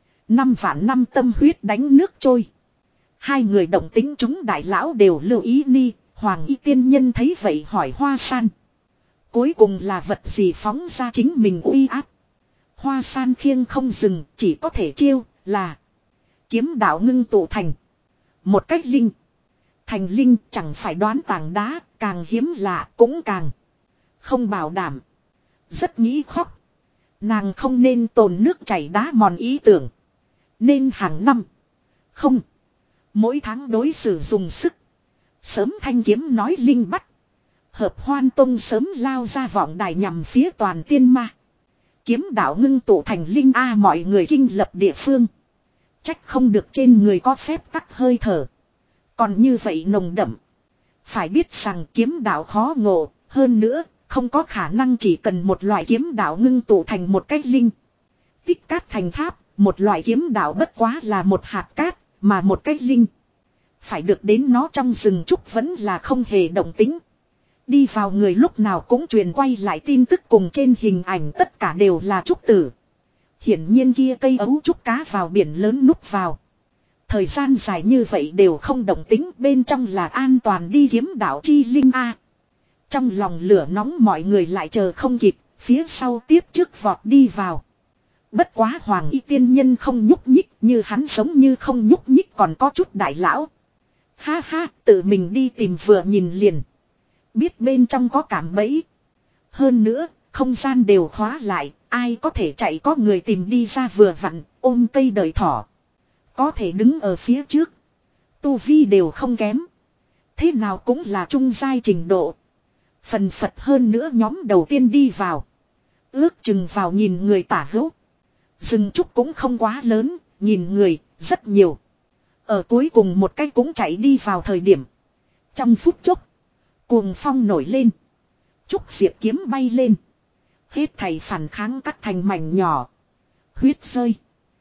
5 vạn năm tâm huyết đánh nước trôi. Hai người động tính chúng đại lão đều lưu ý ni. Hoàng y tiên nhân thấy vậy hỏi Hoa San. Cuối cùng là vật gì phóng ra chính mình uy áp. Hoa San khiêng không dừng, chỉ có thể chiêu là kiếm đạo ngưng tụ thành. Một cách linh. Thành linh chẳng phải đoán tảng đá, càng hiếm lạ cũng càng không bảo đảm. Rất nghĩ khóc. Nàng không nên tồn nước chảy đá mòn ý tưởng. Nên hàng năm. Không. Mỗi tháng đối xử dùng sức. Sớm thanh kiếm nói linh bắt. Hợp Hoan Tông sớm lao ra vọng đài nhằm phía toàn tiên ma. Kiếm đạo ngưng tụ thành linh a mọi người kinh lập địa phương. Trách không được trên người có phép tắc hơi thở. Còn như vậy nồng đậm. Phải biết rằng kiếm đạo khó ngộ. Hơn nữa không có khả năng chỉ cần một loại kiếm đạo ngưng tụ thành một cách linh. Tích cát thành tháp. Một loại kiếm đạo bất quá là một hạt cát. Mà một cách linh. Phải được đến nó trong rừng trúc vẫn là không hề động tính. Đi vào người lúc nào cũng truyền quay lại tin tức cùng trên hình ảnh tất cả đều là trúc tử. Hiển nhiên kia cây ấu trúc cá vào biển lớn núp vào. Thời gian dài như vậy đều không động tính bên trong là an toàn đi kiếm đạo chi linh A. Trong lòng lửa nóng mọi người lại chờ không kịp, phía sau tiếp trước vọt đi vào. Bất quá Hoàng y tiên nhân không nhúc nhích như hắn giống như không nhúc nhích còn có chút đại lão. Ha ha, tự mình đi tìm vừa nhìn liền. Biết bên trong có cảm bẫy. Hơn nữa, không gian đều khóa lại, ai có thể chạy có người tìm đi ra vừa vặn, ôm cây đời thỏ. Có thể đứng ở phía trước. Tu vi đều không kém. Thế nào cũng là trung giai trình độ. Phần phật hơn nữa nhóm đầu tiên đi vào. Ước chừng vào nhìn người tả hữu. Rừng trúc cũng không quá lớn, nhìn người, rất nhiều. Ở cuối cùng một cái cũng chạy đi vào thời điểm. Trong phút chốc. Cuồng phong nổi lên. Trúc diệp kiếm bay lên. Hết thảy phản kháng cắt thành mảnh nhỏ. Huyết rơi.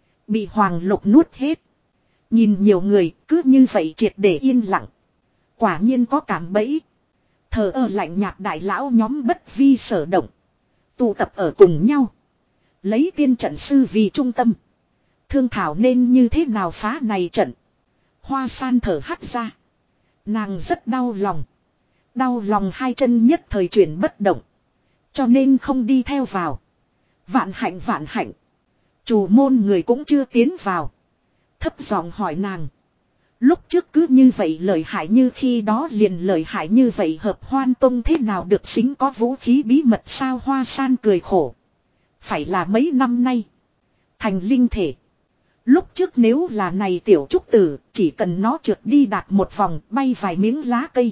Bị Hoàng Lục nuốt hết. Nhìn nhiều người cứ như vậy triệt để yên lặng. Quả nhiên có cảm bẫy. Thờ ơ lạnh nhạt đại lão nhóm bất vi sở động. Tụ tập ở cùng nhau. Lấy tiên trận sư vì trung tâm. Thương thảo nên như thế nào phá này trận. Hoa San thở hắt ra. Nàng rất đau lòng. Đau lòng hai chân nhất thời chuyển bất động. Cho nên không đi theo vào. Vạn hạnh vạn hạnh. Chủ môn người cũng chưa tiến vào. Thấp giọng hỏi nàng. Lúc trước cứ như vậy lợi hại như khi đó liền lợi hại như vậy Hợp Hoan Tông thế nào được xính có vũ khí bí mật sao Hoa San cười khổ. Phải là mấy năm nay. Thành linh thể. Lúc trước nếu là này tiểu trúc tử chỉ cần nó trượt đi đạt một vòng bay vài miếng lá cây.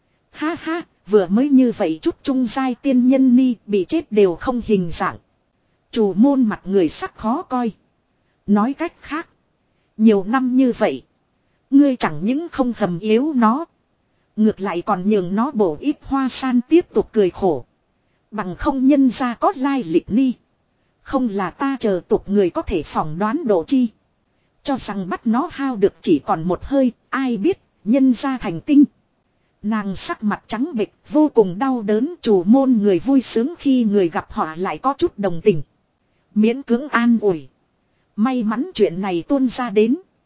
Ha ha, vừa mới như vậy chút trung giai tiên nhân ni bị chết đều không hình dạng. Chủ môn mặt người sắc khó coi. Nói cách khác. Nhiều năm như vậy. Ngươi chẳng những không hầm yếu nó. Ngược lại còn nhường nó bổ ít. Hoa San tiếp tục cười khổ. Bằng không nhân ra có lai lịch ni. Không là ta chờ tục người có thể phỏng đoán độ chi. Cho rằng bắt nó hao được chỉ còn một hơi. Ai biết nhân ra thành tinh. Nàng sắc mặt trắng bệch vô cùng đau đớn. Chủ môn người vui sướng khi người gặp họ lại có chút đồng tình. Miễn cưỡng an ủi. May mắn chuyện này tuôn ra đến.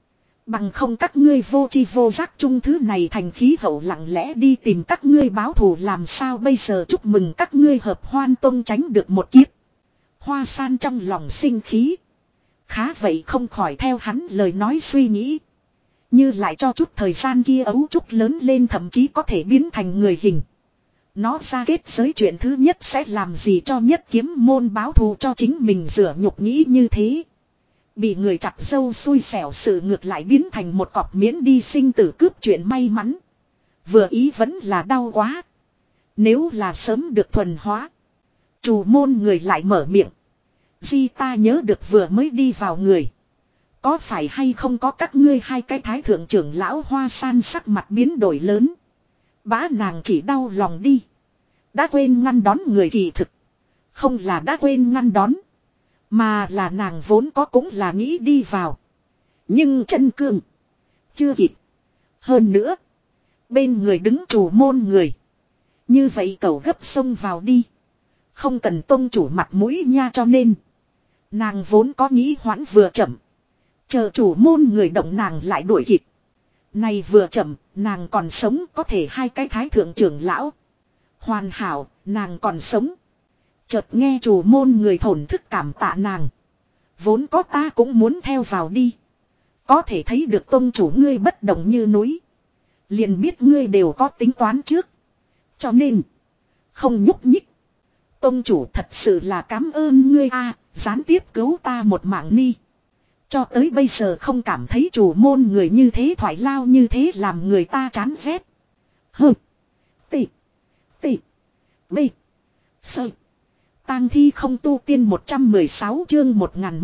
Bằng không các ngươi vô chi vô giác chung thứ này thành khí hậu lặng lẽ đi tìm các ngươi báo thù làm sao bây giờ chúc mừng các ngươi hợp Hoan Tông tránh được một kiếp. Hoa San trong lòng sinh khí. Khá vậy không khỏi theo hắn lời nói suy nghĩ. Như lại cho chút thời gian kia ấu trúc lớn lên thậm chí có thể biến thành người hình. Nó ra kết giới chuyện thứ nhất sẽ làm gì cho Nhất Kiếm môn báo thù cho chính mình rửa nhục nghĩ như thế. Bị người chặt dâu xui xẻo sự ngược lại biến thành một cọp miễn đi sinh tử cướp chuyện may mắn. Vừa ý vẫn là đau quá. Nếu là sớm được thuần hóa. Chủ môn người lại mở miệng. Di ta nhớ được vừa mới đi vào người. Có phải hay không có các ngươi hai cái thái thượng trưởng lão Hoa San sắc mặt biến đổi lớn. Bá nàng chỉ đau lòng đi. Đã quên ngăn đón người kỳ thực. Không là đã quên ngăn đón. Mà là nàng vốn có cũng là nghĩ đi vào. Nhưng chân cương. Chưa kịp. Hơn nữa. Bên người đứng chủ môn người. Như vậy cậu gấp xông vào đi. Không cần tông chủ mặt mũi nha cho nên. Nàng vốn có nghĩ hoãn vừa chậm. Chờ chủ môn người động nàng lại đuổi kịp. Này vừa chậm, nàng còn sống có thể hai cái thái thượng trưởng lão. Hoàn hảo, nàng còn sống. Chợt nghe chủ môn người thổn thức cảm tạ nàng. Vốn có ta cũng muốn theo vào đi. Có thể thấy được tông chủ ngươi bất động như núi. Liền biết ngươi đều có tính toán trước. Cho nên, không nhúc nhích. Tông chủ thật sự là cảm ơn ngươi a, gián tiếp cứu ta một mạng ni. Cho tới bây giờ không cảm thấy chủ môn người như thế thoải lao như thế làm người ta chán ghét. Hừ. Tị. Tị. Bì. Sơ. Tang thi không tu tiên 116 chương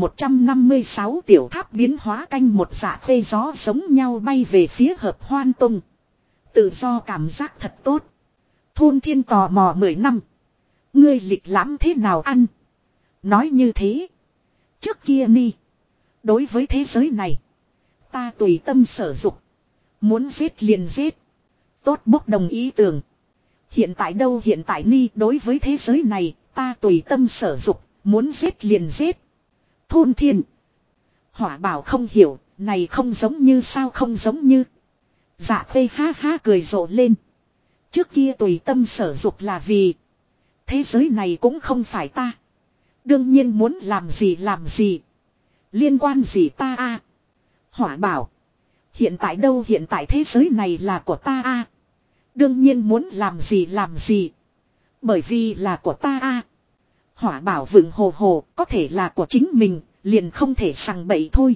1156 tiểu tháp biến hóa canh một dạ khê gió giống nhau bay về phía hợp Hoan Tông. Tự do cảm giác thật tốt. Thôn Thiên tò mò 10 năm. Ngươi lịch lãm thế nào ăn? Nói như thế. Trước kia ni. Đối với thế giới này. Ta tùy tâm sở dục. Muốn giết liền giết. Tốt bốc đồng ý tưởng. Hiện tại đâu hiện tại ni đối với thế giới này. Ta tùy tâm sở dục. Muốn giết liền giết. Thôn Thiên. Hỏa Bảo không hiểu. Này không giống như sao không giống như. Dạ khê ha ha cười rộ lên. Trước kia tùy tâm sở dục là vì. Thế giới này cũng không phải ta. Đương nhiên muốn làm gì làm gì. Liên quan gì ta a? Hỏa Bảo. Hiện tại đâu hiện tại thế giới này là của ta a. Đương nhiên muốn làm gì làm gì. Bởi vì là của ta a. Hỏa Bảo vựng hồ hồ có thể là của chính mình. Liền không thể sằng bậy thôi.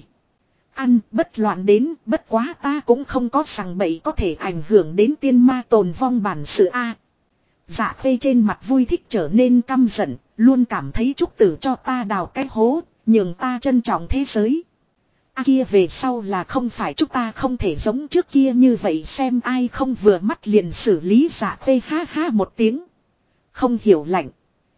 Ăn bất loạn đến bất quá ta cũng không có sằng bậy có thể ảnh hưởng đến tiên ma tồn vong bản sự a. Dạ khê trên mặt vui thích trở nên căm giận. Luôn cảm thấy trúc tử cho ta đào cái hố. Nhường ta trân trọng thế giới. Kia về sau là không phải chúng ta không thể giống trước kia như vậy xem ai không vừa mắt liền xử lý dạ khê ha ha một tiếng. Không hiểu lạnh.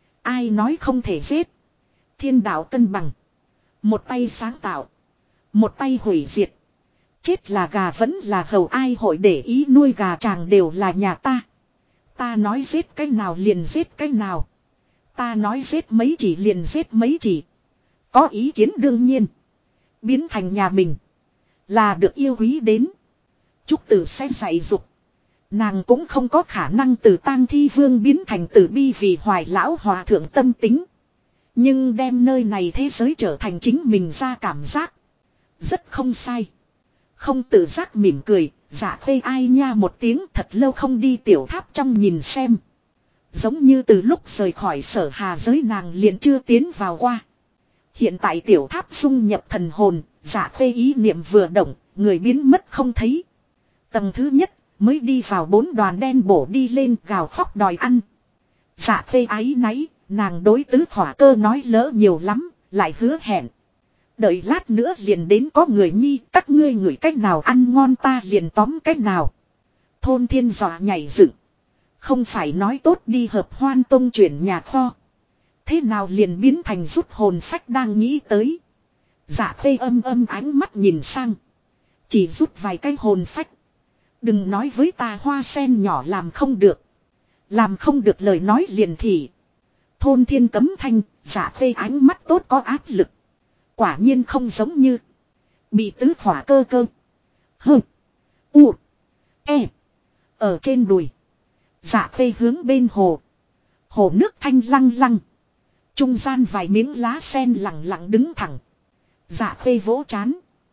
Ai nói không thể giết. Thiên đạo cân bằng. Một tay sáng tạo. Một tay hủy diệt. Chết là gà vẫn là hầu ai hội để ý nuôi gà chàng đều là nhà ta. Ta nói giết cái nào liền giết cái nào. Ta nói giết mấy chỉ liền giết mấy chỉ. Có ý kiến đương nhiên. Biến thành nhà mình. Là được yêu quý đến. Trúc Tử sẽ dạy dục. Nàng cũng không có khả năng từ tang thi vương biến thành tử bi vì hoài lão hòa thượng tâm tính. Nhưng đem nơi này thế giới trở thành chính mình ra cảm giác. Rất không sai. Không tự giác mỉm cười. Dạ khê ai nha một tiếng thật lâu không đi tiểu tháp trong nhìn xem. Giống như từ lúc rời khỏi sở hà giới nàng liền chưa tiến vào qua. Hiện tại tiểu tháp dung nhập thần hồn, dạ khê ý niệm vừa động, người biến mất không thấy. Tầng thứ nhất, mới đi vào 4 đoàn đen bổ đi lên gào khóc đòi ăn. Dạ khê áy náy, nàng đối tứ khỏa cơ nói lỡ nhiều lắm, lại hứa hẹn. Đợi lát nữa liền đến có người nhi, các ngươi ngửi cách nào ăn ngon ta liền tóm cách nào. Thôn Thiên dọa nhảy dựng. Không phải nói tốt đi hợp Hoan Tông chuyển nhà kho. Thế nào liền biến thành rút hồn phách đang nghĩ tới. Dạ khê âm ánh mắt nhìn sang. Chỉ rút vài cái hồn phách. Đừng nói với ta hoa sen nhỏ làm không được. Làm không được lời nói liền thì. Thôn Thiên cấm thanh, dạ khê ánh mắt tốt có áp lực. Quả nhiên không giống như. Bị tứ khỏa cơ cơ. Hơ. U. E. Ở trên đùi. Dạ phê hướng bên hồ. Hồ nước thanh lăng lăng. Trung gian vài miếng lá sen lặng lặng đứng thẳng. Dạ phê vỗ chán.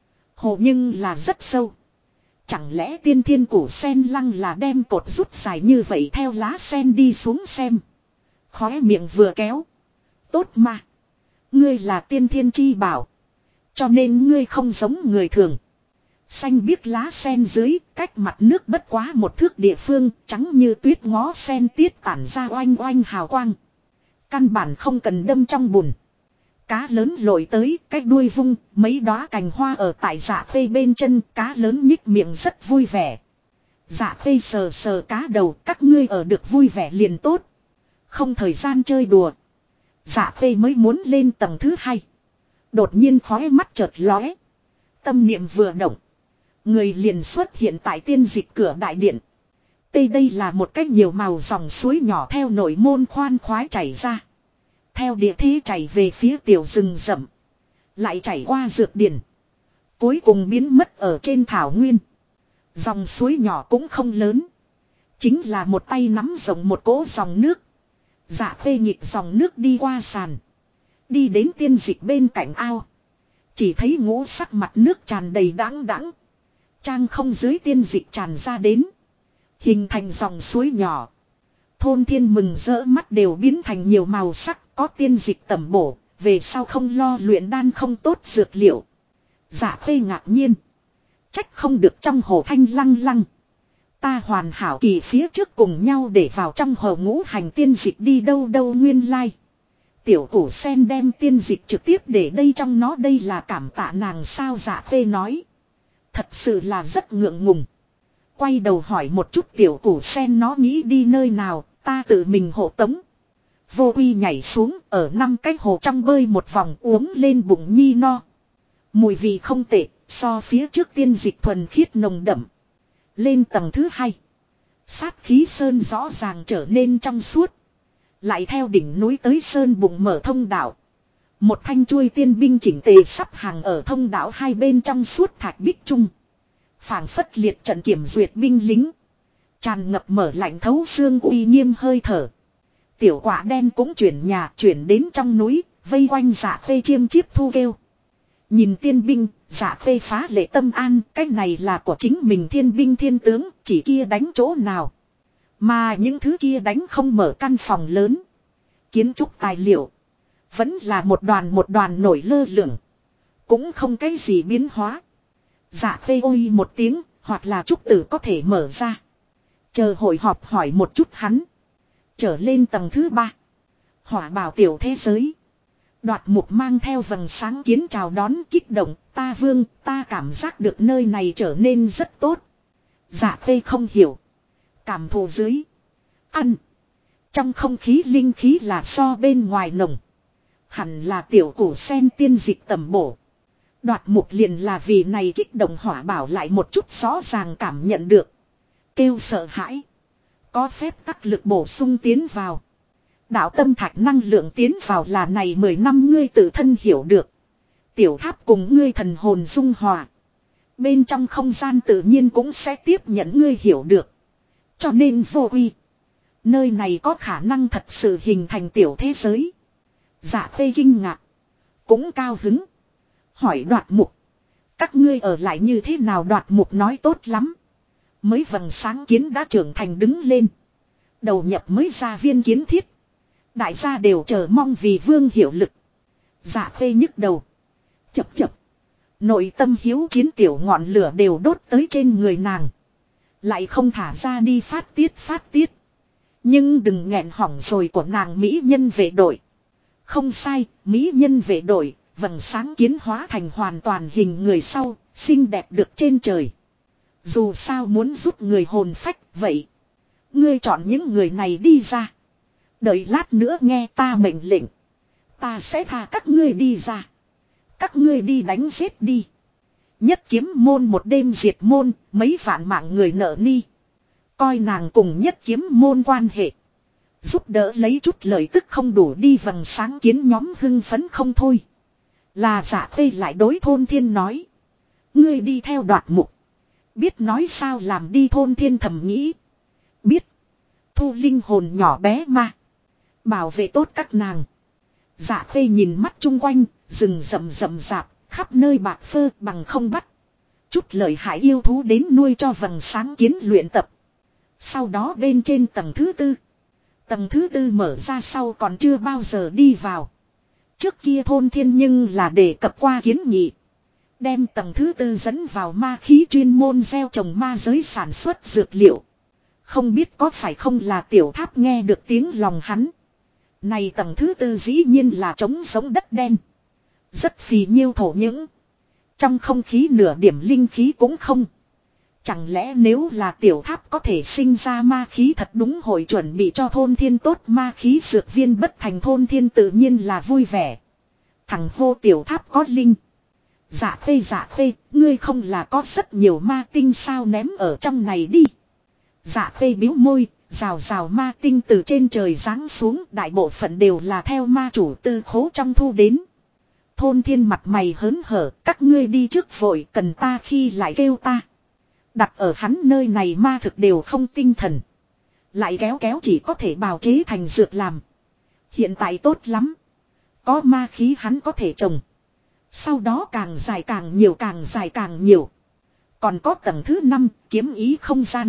Hồ nhưng là rất sâu. Chẳng lẽ tiên thiên củ sen lăng là đem cột rút dài như vậy theo lá sen đi xuống xem. Khóe miệng vừa kéo. Tốt mà. Ngươi là tiên thiên chi bảo. Cho nên ngươi không giống người thường. Xanh biếc lá sen dưới, cách mặt nước bất quá một thước địa phương, trắng như tuyết ngó sen tiết tản ra oanh oanh hào quang. Căn bản không cần đâm trong bùn. Cá lớn lội tới, cái đuôi vung, mấy đóa cành hoa ở tại dạ phê bên chân, cá lớn nhích miệng rất vui vẻ. Dạ phê sờ sờ cá đầu, các ngươi ở được vui vẻ liền tốt. Không thời gian chơi đùa. Dạ phê mới muốn lên tầng thứ 2. Đột nhiên khóe mắt chợt lóe. Tâm niệm vừa động. Người liền xuất hiện tại tiên dịch cửa đại điện. Đây là một cách nhiều màu dòng suối nhỏ theo nội môn khoan khoái chảy ra. Theo địa thế chảy về phía tiểu rừng rậm. Lại chảy qua dược điển. Cuối cùng biến mất ở trên thảo nguyên. Dòng suối nhỏ cũng không lớn. Chính là một tay nắm rộng một cỗ dòng nước. Dạ phê nhịp dòng nước đi qua sàn. Đi đến tiên dịch bên cạnh ao. Chỉ thấy ngũ sắc mặt nước tràn đầy đãng đãng. Trang không dưới tiên dịch tràn ra đến. Hình thành dòng suối nhỏ. Thôn thiên mừng rỡ mắt đều biến thành nhiều màu sắc. Có tiên dịch tẩm bổ. Về sau không lo luyện đan không tốt dược liệu. Dạ phê ngạc nhiên. Trách không được trong hồ thanh lăng lăng. Ta hoàn hảo kỳ phía trước cùng nhau để vào trong hồ ngũ hành tiên dịch đi đâu đâu nguyên lai. Tiểu củ sen đem tiên dịch trực tiếp để đây trong nó đây là cảm tạ nàng sao dạ phê nói. Thật sự là rất ngượng ngùng. Quay đầu hỏi một chút tiểu củ sen nó nghĩ đi nơi nào, ta tự mình hộ tống. Vô uy nhảy xuống ở 5 cái hồ trong bơi một vòng uống lên bụng nhi no. Mùi vị không tệ, so phía trước tiên dịch thuần khiết nồng đậm. Lên tầng thứ 2. Sát khí sơn rõ ràng trở nên trong suốt. Lại theo đỉnh núi tới sơn bụng mở thông đạo. Một thanh chuôi tiên binh chỉnh tề sắp hàng ở thông đạo hai bên trong suốt thạch bích trung. Phảng phất liệt trận kiểm duyệt binh lính. Tràn ngập mở lạnh thấu xương uy nghiêm hơi thở. Tiểu quả đen cũng chuyển nhà chuyển đến trong núi, vây quanh dạ phê chiêm chiếp thu kêu. Nhìn tiên binh, dạ phê phá lệ tâm an, cái này là của chính mình thiên binh thiên tướng, chỉ kia đánh chỗ nào. Mà những thứ kia đánh không mở căn phòng lớn. Kiến trúc tài liệu. Vẫn là một đoàn nổi lơ lửng. Cũng không cái gì biến hóa. Dạ phê ôi một tiếng, hoặc là trúc tử có thể mở ra. Chờ hội họp hỏi một chút hắn. Trở lên tầng thứ 3. Hỏa bảo tiểu thế giới. Đoạt mục mang theo vầng sáng kiến chào đón kích động. Ta vương, ta cảm giác được nơi này trở nên rất tốt. Dạ phê không hiểu. Cảm thụ dưới. Ăn. Trong không khí linh khí là so bên ngoài nồng. Hẳn là tiểu củ sen tiên dịch tầm bổ. Đoạt mục liền là vì này kích động hỏa bảo lại một chút rõ ràng cảm nhận được. Kêu sợ hãi. Có phép tắc lực bổ sung tiến vào. Đạo tâm thạch năng lượng tiến vào là này 10 năm ngươi tự thân hiểu được. Tiểu tháp cùng ngươi thần hồn dung hòa. Bên trong không gian tự nhiên cũng sẽ tiếp nhận ngươi hiểu được. Cho nên vô uy. Nơi này có khả năng thật sự hình thành tiểu thế giới. Dạ phê kinh ngạc. Cũng cao hứng. Hỏi đoạt mục. Các ngươi ở lại như thế nào đoạt mục nói tốt lắm. Mới vầng sáng kiến đã trưởng thành đứng lên. Đầu nhập mới ra viên kiến thiết. Đại gia đều chờ mong vì vương hiệu lực. Dạ phê nhức đầu. Chập chập. Nội tâm hiếu chiến tiểu ngọn lửa đều đốt tới trên người nàng. Lại không thả ra đi phát tiết. Nhưng đừng nghẹn hỏng rồi của nàng mỹ nhân vệ đội. Không sai, mỹ nhân vệ đội, vầng sáng kiến hóa thành hoàn toàn hình người sau, xinh đẹp được trên trời. Dù sao muốn giúp người hồn phách, vậy. Ngươi chọn những người này đi ra. Đợi lát nữa nghe ta mệnh lệnh. Ta sẽ tha các ngươi đi ra. Các ngươi đi đánh giết đi. Nhất kiếm môn một đêm diệt môn, mấy vạn mạng người nợ ni. Coi nàng cùng nhất kiếm môn quan hệ. Giúp đỡ lấy chút lợi tức không đủ đi vầng sáng kiến nhóm hưng phấn không thôi. Là giả phê lại đối thôn thiên nói. Ngươi đi theo đoạt mục. Biết nói sao làm đi thôn thiên thầm nghĩ. Biết. Thu linh hồn nhỏ bé mà. Bảo vệ tốt các nàng. Dạ khê nhìn mắt chung quanh. Rừng rậm rậm rạp. Khắp nơi bạc phơ bằng không bắt. Chút lợi hại yêu thú đến nuôi cho vầng sáng kiến luyện tập. Sau đó bên trên tầng thứ tư. Tầng thứ tư mở ra sau còn chưa bao giờ đi vào. Trước kia thôn thiên nhưng là đề cập qua kiến nghị. Đem tầng thứ tư dẫn vào ma khí chuyên môn gieo trồng ma giới sản xuất dược liệu. Không biết có phải không là tiểu tháp nghe được tiếng lòng hắn. Này tầng thứ tư dĩ nhiên là trống giống đất đen. Rất phì nhiêu thổ những. Trong không khí nửa điểm linh khí cũng không. Chẳng lẽ nếu là tiểu tháp có thể sinh ra ma khí thật đúng hội chuẩn bị cho thôn thiên tốt ma khí dược viên bất thành thôn thiên tự nhiên là vui vẻ. Thằng hô tiểu tháp có linh. Dạ phê, ngươi không là có rất nhiều ma tinh sao ném ở trong này đi. Dạ phê biếu môi, rào rào ma tinh từ trên trời giáng xuống đại bộ phận đều là theo ma chủ tư khố trong thu đến. Thôn thiên mặt mày hớn hở, các ngươi đi trước vội cần ta khi lại kêu ta. Đặt ở hắn nơi này ma thực đều không tinh thần. Lại kéo kéo chỉ có thể bào chế thành dược làm. Hiện tại tốt lắm. Có ma khí hắn có thể trồng. Sau đó càng dài càng nhiều càng dài càng nhiều. Còn có tầng thứ 5 kiếm ý không gian.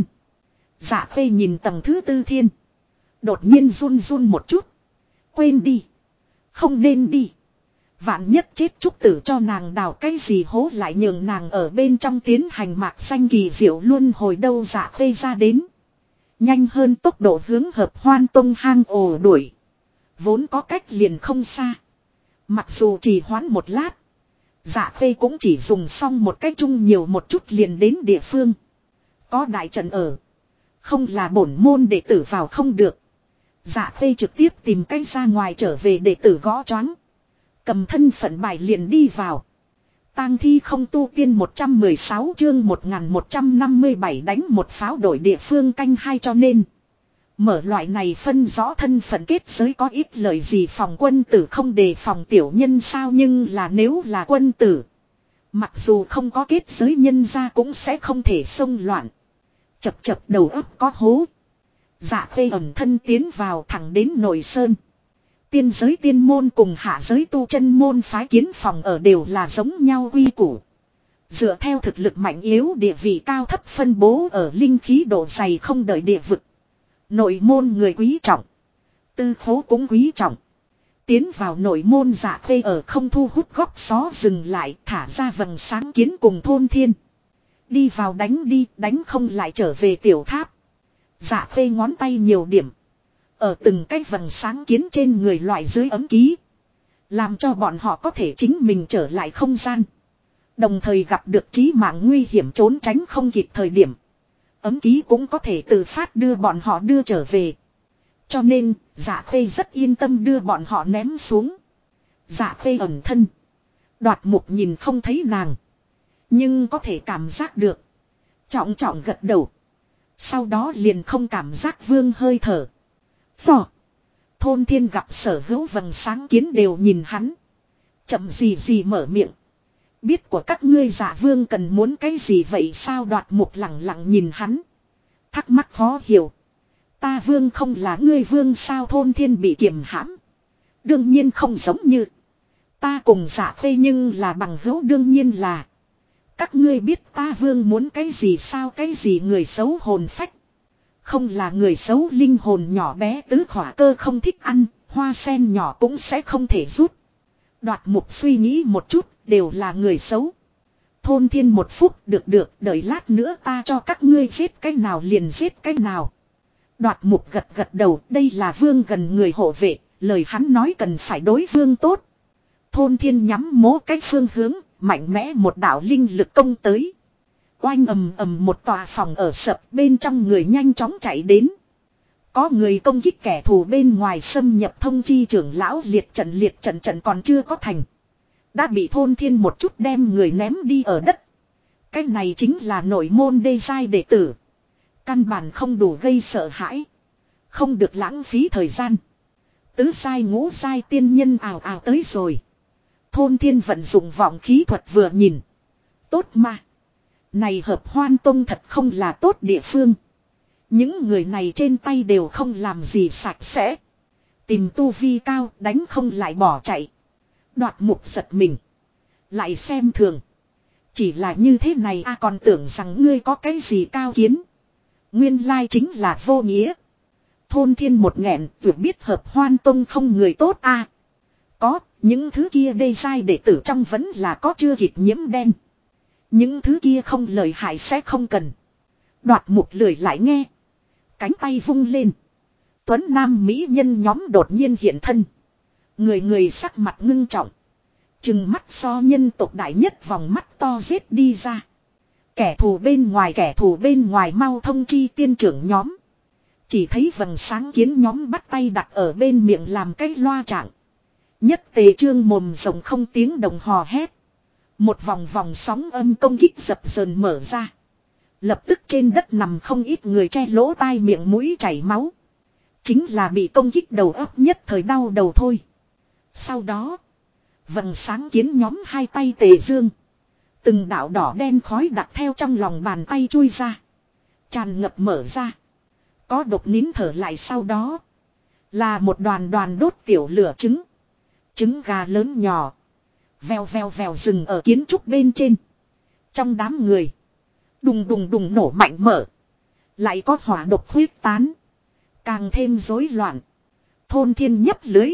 Dạ phê nhìn tầng thứ tư thiên. Đột nhiên run run một chút. Quên đi. Không nên đi. Vạn nhất chết trúc tử cho nàng đào cái gì hố lại nhường nàng ở bên trong tiến hành mạc xanh kỳ diệu luôn hồi đâu dạ phê ra đến. Nhanh hơn tốc độ hướng hợp hoan tông hang ổ đuổi. Vốn có cách liền không xa. Mặc dù chỉ hoãn một lát. Dạ phê cũng chỉ dùng xong một cái chung nhiều một chút liền đến địa phương. Có đại trận ở. Không là bổn môn đệ tử vào không được. Dạ phê trực tiếp tìm cách ra ngoài trở về đệ tử gõ choáng. Cầm thân phận bài liền đi vào. Tang thi không tu tiên 116 chương 1157 đánh một pháo đổi địa phương canh hai cho nên. Mở loại này phân rõ thân phận kết giới có ít lời gì phòng quân tử không đề phòng tiểu nhân sao nhưng là nếu là quân tử. Mặc dù không có kết giới nhân ra cũng sẽ không thể xông loạn. Chập chập đầu óc có hố. Dạ phê ẩn thân tiến vào thẳng đến nội sơn. Tiên giới tiên môn cùng hạ giới tu chân môn phái kiến phòng ở đều là giống nhau quy củ. Dựa theo thực lực mạnh yếu địa vị cao thấp phân bố ở linh khí độ dày không đợi địa vực. Nội môn người quý trọng. Tư khố cũng quý trọng. Tiến vào nội môn dạ phê ở không thu hút góc xó dừng lại thả ra vầng sáng kiến cùng thôn thiên. Đi vào đánh đi đánh không lại trở về tiểu tháp. Dạ phê ngón tay nhiều điểm. Ở từng cái vầng sáng kiến trên người loại dưới ấm ký. Làm cho bọn họ có thể chính mình trở lại không gian. Đồng thời gặp được chí mạng nguy hiểm trốn tránh không kịp thời điểm. Ấm ký cũng có thể tự phát đưa bọn họ đưa trở về. Cho nên, dạ khê rất yên tâm đưa bọn họ ném xuống. Dạ khê ẩn thân. Đoạt mục nhìn không thấy nàng. Nhưng có thể cảm giác được. Trọng trọng gật đầu. Sau đó liền không cảm giác vương hơi thở. Phò. Thôn thiên gặp sở hữu vầng sáng kiến đều nhìn hắn. Chậm gì gì mở miệng. Biết của các ngươi dạ vương cần muốn cái gì vậy sao đoạt mục lặng lặng nhìn hắn. Thắc mắc khó hiểu. Ta vương không là ngươi vương sao thôn thiên bị kiềm hãm. Đương nhiên không giống như. Ta cùng dạ phê nhưng là bằng hữu đương nhiên là. Các ngươi biết ta vương muốn cái gì sao cái gì người xấu hồn phách. Không là người xấu linh hồn nhỏ bé tứ khỏa cơ không thích ăn, hoa sen nhỏ cũng sẽ không thể rút. Đoạt mục suy nghĩ một chút, đều là người xấu. Thôn thiên một phút được đợi lát nữa ta cho các ngươi giết cái nào liền giết cái nào. Đoạt mục gật gật đầu, đây là vương gần người hộ vệ, lời hắn nói cần phải đối vương tốt. Thôn thiên nhắm mố cách phương hướng, mạnh mẽ một đạo linh lực công tới. Oanh ầm ầm một tòa phòng ở sập bên trong người nhanh chóng chạy đến. Có người công kích kẻ thù bên ngoài xâm nhập thông chi trưởng lão liệt trận còn chưa có thành. Đã bị thôn thiên một chút đem người ném đi ở đất. Cái này chính là nội môn đê giai đệ tử. Căn bản không đủ gây sợ hãi. Không được lãng phí thời gian. Tứ giai ngũ giai tiên nhân ào ào tới rồi. Thôn thiên vận dụng vọng khí thuật vừa nhìn. Tốt mà. Này Hợp Hoan Tông thật không là tốt địa phương. Những người này trên tay đều không làm gì sạch sẽ. Tìm tu vi cao đánh không lại bỏ chạy. Đoạt Mục giật mình. Lại xem thường. Chỉ là như thế này còn tưởng rằng ngươi có cái gì cao kiến. Nguyên lai chính là vô nghĩa. Thôn Thiên một nghẹn vừa biết Hợp Hoan Tông không người tốt Có, những thứ kia đê sai đệ tử trong vẫn là có chưa kịp nhiễm đen. Những thứ kia không lời hại sẽ không cần. Đoạt Mục lười lại nghe. Cánh tay vung lên. Tuấn Nam mỹ nhân nhóm đột nhiên hiện thân. Người người sắc mặt ngưng trọng. Chừng mắt so nhân tộc đại nhất vòng mắt to giết đi ra. Kẻ thù bên ngoài mau thông chi tiên trưởng nhóm. Chỉ thấy vầng sáng kiến nhóm bắt tay đặt ở bên miệng làm cái loa trạng. Nhất tề trương mồm rồng không tiếng đồng hò hét. Một vòng vòng sóng âm công kích dập dờn mở ra. Lập tức trên đất nằm không ít người che lỗ tai miệng mũi chảy máu. Chính là bị công kích đầu óc nhất thời đau đầu thôi. Sau đó, vầng sáng kiến nhóm hai tay tề dương. Từng đạo đỏ đen khói đặt theo trong lòng bàn tay chui ra. Tràn ngập mở ra. Có độc nín thở lại sau đó. Là một đoàn đoàn đốt tiểu lửa trứng. Trứng gà lớn nhỏ. Vèo vèo vèo rừng ở kiến trúc bên trên. Trong đám người. Đùng đùng đùng nổ mạnh mở. Lại có hỏa độc huyết tán. Càng thêm rối loạn. Thôn Thiên nhấp lưới.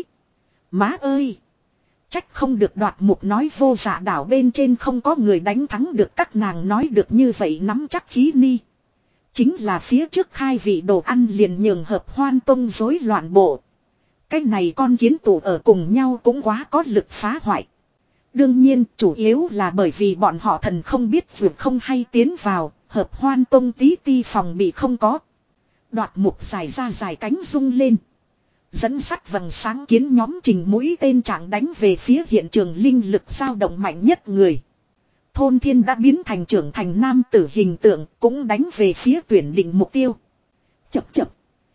Má ơi. Trách không được Đoạt Mục nói Vô Dạ đảo bên trên không có người đánh thắng được các nàng nói được như vậy nắm chắc khí ni. Chính là phía trước khai vị đồ ăn liền nhường Hợp Hoan Tông rối loạn bộ. Cái này con kiến tụ ở cùng nhau cũng quá có lực phá hoại. Đương nhiên chủ yếu là bởi vì bọn họ thần không biết vượt không hay tiến vào. Hợp Hoan Tông tí ti phòng bị không có. Đoạt Mục dài ra dài cánh rung lên. Dẫn sắt vầng sáng kiến nhóm trình mũi tên trạng đánh về phía hiện trường linh lực dao động mạnh nhất người. Thôn Thiên đã biến thành trưởng thành nam tử hình tượng cũng đánh về phía tuyển định mục tiêu. Chập chập.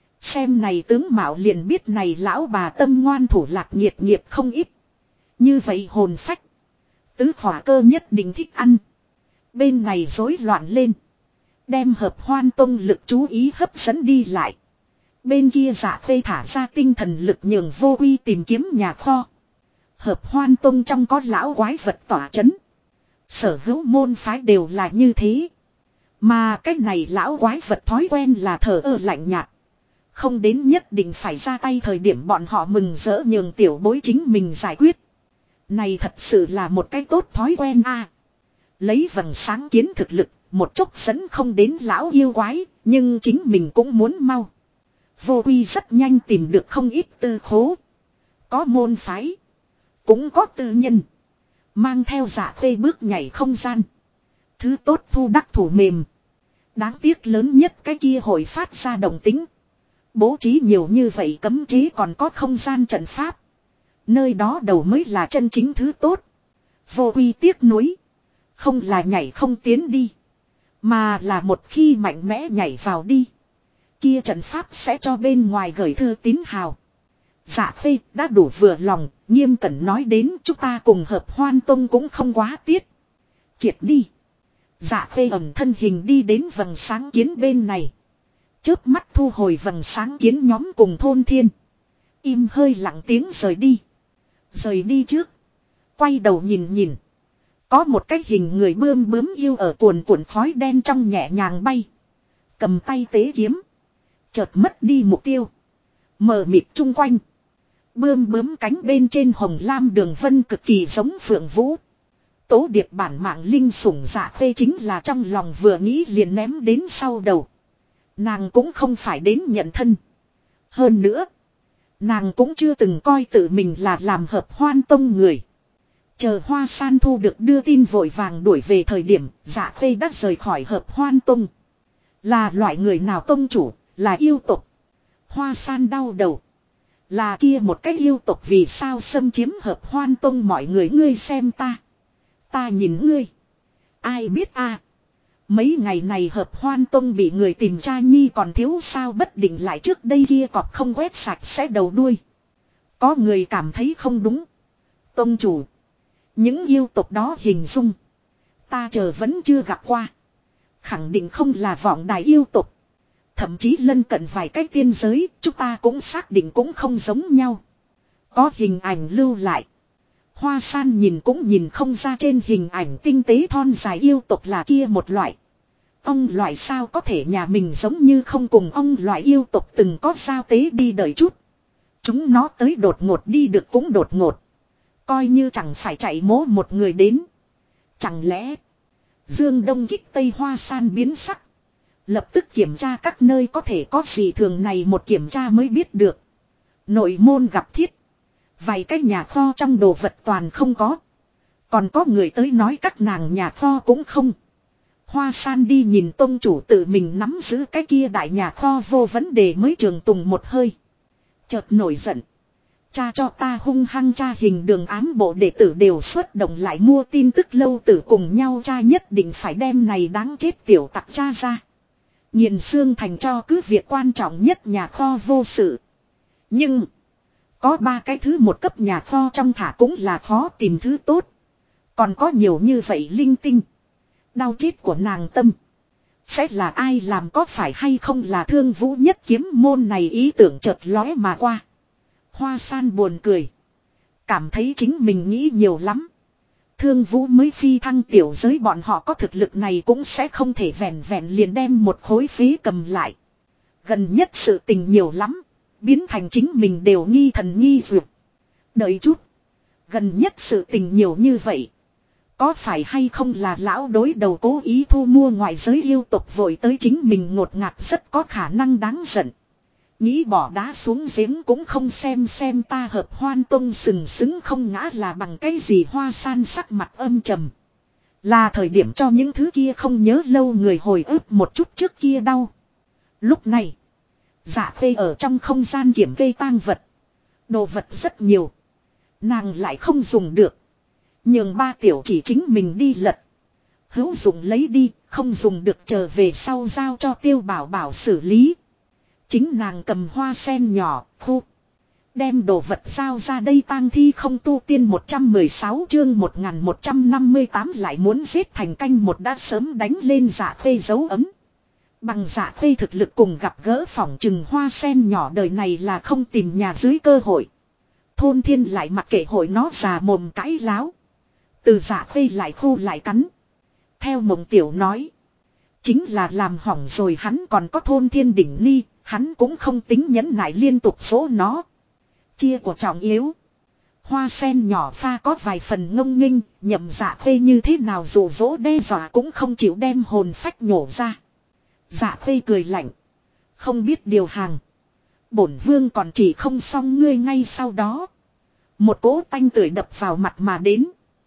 Xem này tướng mạo liền biết này lão bà tâm ngoan thủ lạc nhiệt nghiệp không ít. Như vậy hồn phách. Tứ khỏa cơ nhất định thích ăn. Bên này rối loạn lên. Đem Hợp Hoan Tông lực chú ý hấp dẫn đi lại. Bên kia Dạ Phê thả ra tinh thần lực nhường Vô Quy tìm kiếm nhà kho. Hợp Hoan Tông trong có lão quái vật tỏa chấn. Sở hữu môn phái đều là như thế. Mà cái này lão quái vật thói quen là thờ ơ lạnh nhạt. Không đến nhất định phải ra tay thời điểm bọn họ mừng rỡ nhường tiểu bối chính mình giải quyết. Này thật sự là một cái tốt thói quen Lấy vầng sáng kiến thực lực, một chút dẫn không đến lão yêu quái, nhưng chính mình cũng muốn mau. Vô Quy rất nhanh tìm được không ít tư khố. Có môn phái. Cũng có tư nhân. Mang theo Dạ Phê bước nhảy không gian. Thứ tốt thu đắc thủ mềm. Đáng tiếc lớn nhất cái kia hội phát ra động tính. Bố trí nhiều như vậy cấm chế còn có không gian trận pháp. Nơi đó đầu mới là chân chính thứ tốt. Vô Quy tiếc nuối. Không là nhảy không tiến đi. Mà là một khi mạnh mẽ nhảy vào đi. Kia trận pháp sẽ cho bên ngoài gửi thư tín hào. Dạ Phê đã đủ vừa lòng, nghiêm cẩn nói đến chúng ta cùng Hợp Hoan Tông cũng không quá tiết. Triệt đi. Dạ Phê ẩn thân hình đi đến vầng sáng kiến bên này. Chớp mắt thu hồi vầng sáng kiến nhóm cùng Thôn Thiên. Im hơi lặng tiếng rời đi. Rời đi trước. Quay đầu nhìn nhìn. Có một cái hình người bươm bướm yêu ở cuồn cuộn khói đen trong nhẹ nhàng bay. Cầm tay tế kiếm. Chợt mất đi mục tiêu. Mờ mịt chung quanh. Bươm bướm cánh bên trên hồng lam đường vân cực kỳ giống Phượng Vũ. Tố điệp bản mạng linh sủng Dạ Phê chính là trong lòng vừa nghĩ liền ném đến sau đầu. Nàng cũng không phải đến nhận thân. Hơn nữa. Nàng cũng chưa từng coi tự mình là làm Hợp Hoan Tông người. Chờ Hoa San thu được đưa tin vội vàng đuổi về thời điểm Dạ Phê đã rời khỏi Hợp Hoan Tông. Là loại người nào tông chủ, là yêu tộc. Hoa San đau đầu. Là kia một cái yêu tộc vì sao xâm chiếm Hợp Hoan Tông mọi người ngươi xem ta. Ta nhìn ngươi. Ai biết mấy ngày này Hợp Hoan Tông bị người tìm tra nhi còn thiếu sao bất định lại trước đây kia cọp không quét sạch sẽ đầu đuôi. Có người cảm thấy không đúng. Tông chủ. Những yêu tộc đó hình dung. Ta chờ vẫn chưa gặp qua. Khẳng định không là vọng đài yêu tục. Thậm chí lân cận vài cái tiên giới, chúng ta cũng xác định cũng không giống nhau. Có hình ảnh lưu lại. Hoa San nhìn cũng nhìn không ra trên hình ảnh tinh tế thon dài yêu tục là kia một loại. Ong loại sao có thể nhà mình giống như không cùng ong loại yêu tục từng có sao tế đi đợi chút. Chúng nó tới đột ngột đi được cũng đột ngột. Coi như chẳng phải chạy mố một người đến. Chẳng lẽ Dương Đông kích Tây Hoa San biến sắc. Lập tức kiểm tra các nơi có thể có gì thường này, một kiểm tra mới biết được. Nội môn gặp thiết. Vài cái nhà kho trong đồ vật toàn không có. Còn có người tới nói các nàng nhà kho cũng không. Hoa San đi nhìn tông chủ tự mình nắm giữ cái kia đại nhà kho vô vấn đề mới trường tùng một hơi. Chợt nổi giận. Cha cho ta hung hăng tra hình đường ám bộ đệ tử đều xuất động lại mua tin tức lâu tử cùng nhau, cha nhất định phải đem này đáng chết tiểu tặc cha ra. Nhìn xương thành cho cứ việc quan trọng nhất nhà kho vô sự. Nhưng có 3 cái thứ một cấp nhà kho trong thả cũng là khó tìm thứ tốt. Còn có nhiều như vậy linh tinh. Đau chết của nàng tâm. Sẽ là ai làm, có phải hay không là Thương Vũ nhất kiếm môn này, ý tưởng chợt lóe mà qua. Hoa San buồn cười. Cảm thấy chính mình nghĩ nhiều lắm. Thương Vũ mới phi thăng tiểu giới, bọn họ có thực lực này cũng sẽ không thể vẹn vẹn liền đem một khối phế cầm lại. Gần nhất sự tình nhiều lắm. Biến thành chính mình đều nghi thần nghi dược. Đợi chút. Gần nhất sự tình nhiều như vậy. Có phải hay không là lão đối đầu cố ý thu mua ngoại giới yêu tục vội tới chính mình ngột ngạt, rất có khả năng đáng giận. Nghĩ bỏ đá xuống giếng cũng không xem ta Hợp Hoan Tông sừng sững không ngã là bằng cái gì. Hoa San sắc mặt âm trầm. Là thời điểm cho những thứ kia không nhớ lâu người hồi ức một chút trước kia đau. Lúc này Dạ Khê ở trong không gian kiểm kê tang vật. Đồ vật rất nhiều. Nàng lại không dùng được. Nhường 3 tiểu chỉ chính mình đi lật. Hữu dụng lấy đi, không dùng được trở về sau giao cho Tiêu Bảo Bảo xử lý. Chính nàng cầm hoa sen nhỏ, khu. Đem đồ vật giao ra đây. Tang thi không tu tiên 116 chương 1158 lại muốn giết thành canh một đã sớm đánh lên Dạ Khê dấu ấm. Bằng Dạ Khê thực lực cùng gặp gỡ phỏng chừng hoa sen nhỏ đời này là không tìm nhà dưới cơ hội. Thôn Thiên lại mặc kệ hội nó già mồm cãi láo. Từ Dạ Khê lại khu lại cắn. Theo Mộng Tiểu nói. Chính là làm hỏng rồi hắn, còn có Thôn Thiên đỉnh ni. Hắn cũng không tính nhẫn nại liên tục số nó. Chia của trọng yếu. Hoa sen nhỏ pha có vài phần ngông nghênh. Nhậm Dạ Khê như thế nào dụ dỗ đe dọa cũng không chịu đem hồn phách nhổ ra. Dạ Khê cười lạnh. Không biết điều hàng. Bổn vương còn chỉ không xong ngươi. Ngay sau đó. Một cỗ tanh tưởi đập vào mặt mà đến.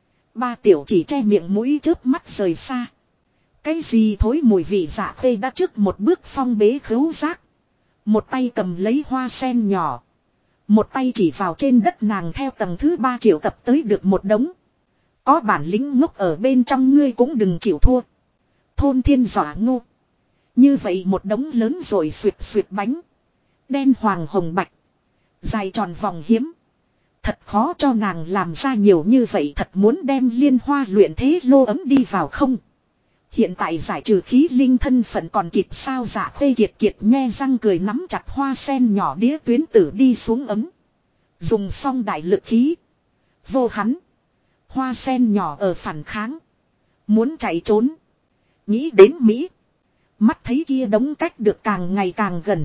3 tiểu chỉ che miệng mũi chớp mắt rời xa. Cái gì thối mùi vị. Dạ Khê đã trước một bước phong bế khứu giác. Một tay cầm lấy hoa sen nhỏ. Một tay chỉ vào trên đất nàng theo tầng thứ 3 triệu tập tới được một đống. Có bản lĩnh ngốc ở bên trong ngươi cũng đừng chịu thua. Thôn Thiên dọa ngu. Như vậy một đống lớn rồi xuyệt bánh. Đen hoàng hồng bạch. Dài tròn vòng hiếm. Thật khó cho nàng làm ra nhiều như vậy, thật muốn đem liên hoa luyện thế lô ấm đi vào không. Hiện tại giải trừ khí linh thân phận còn kịp sao. Dạ Khê kiệt nhe răng cười nắm chặt hoa sen nhỏ đĩa tuyến tử đi xuống ấm. Dùng xong đại lực khí. Vô hắn. Hoa sen nhỏ ở phản kháng. Muốn chạy trốn. Nghĩ đến Mỹ. Mắt thấy kia đống cách được càng ngày càng gần.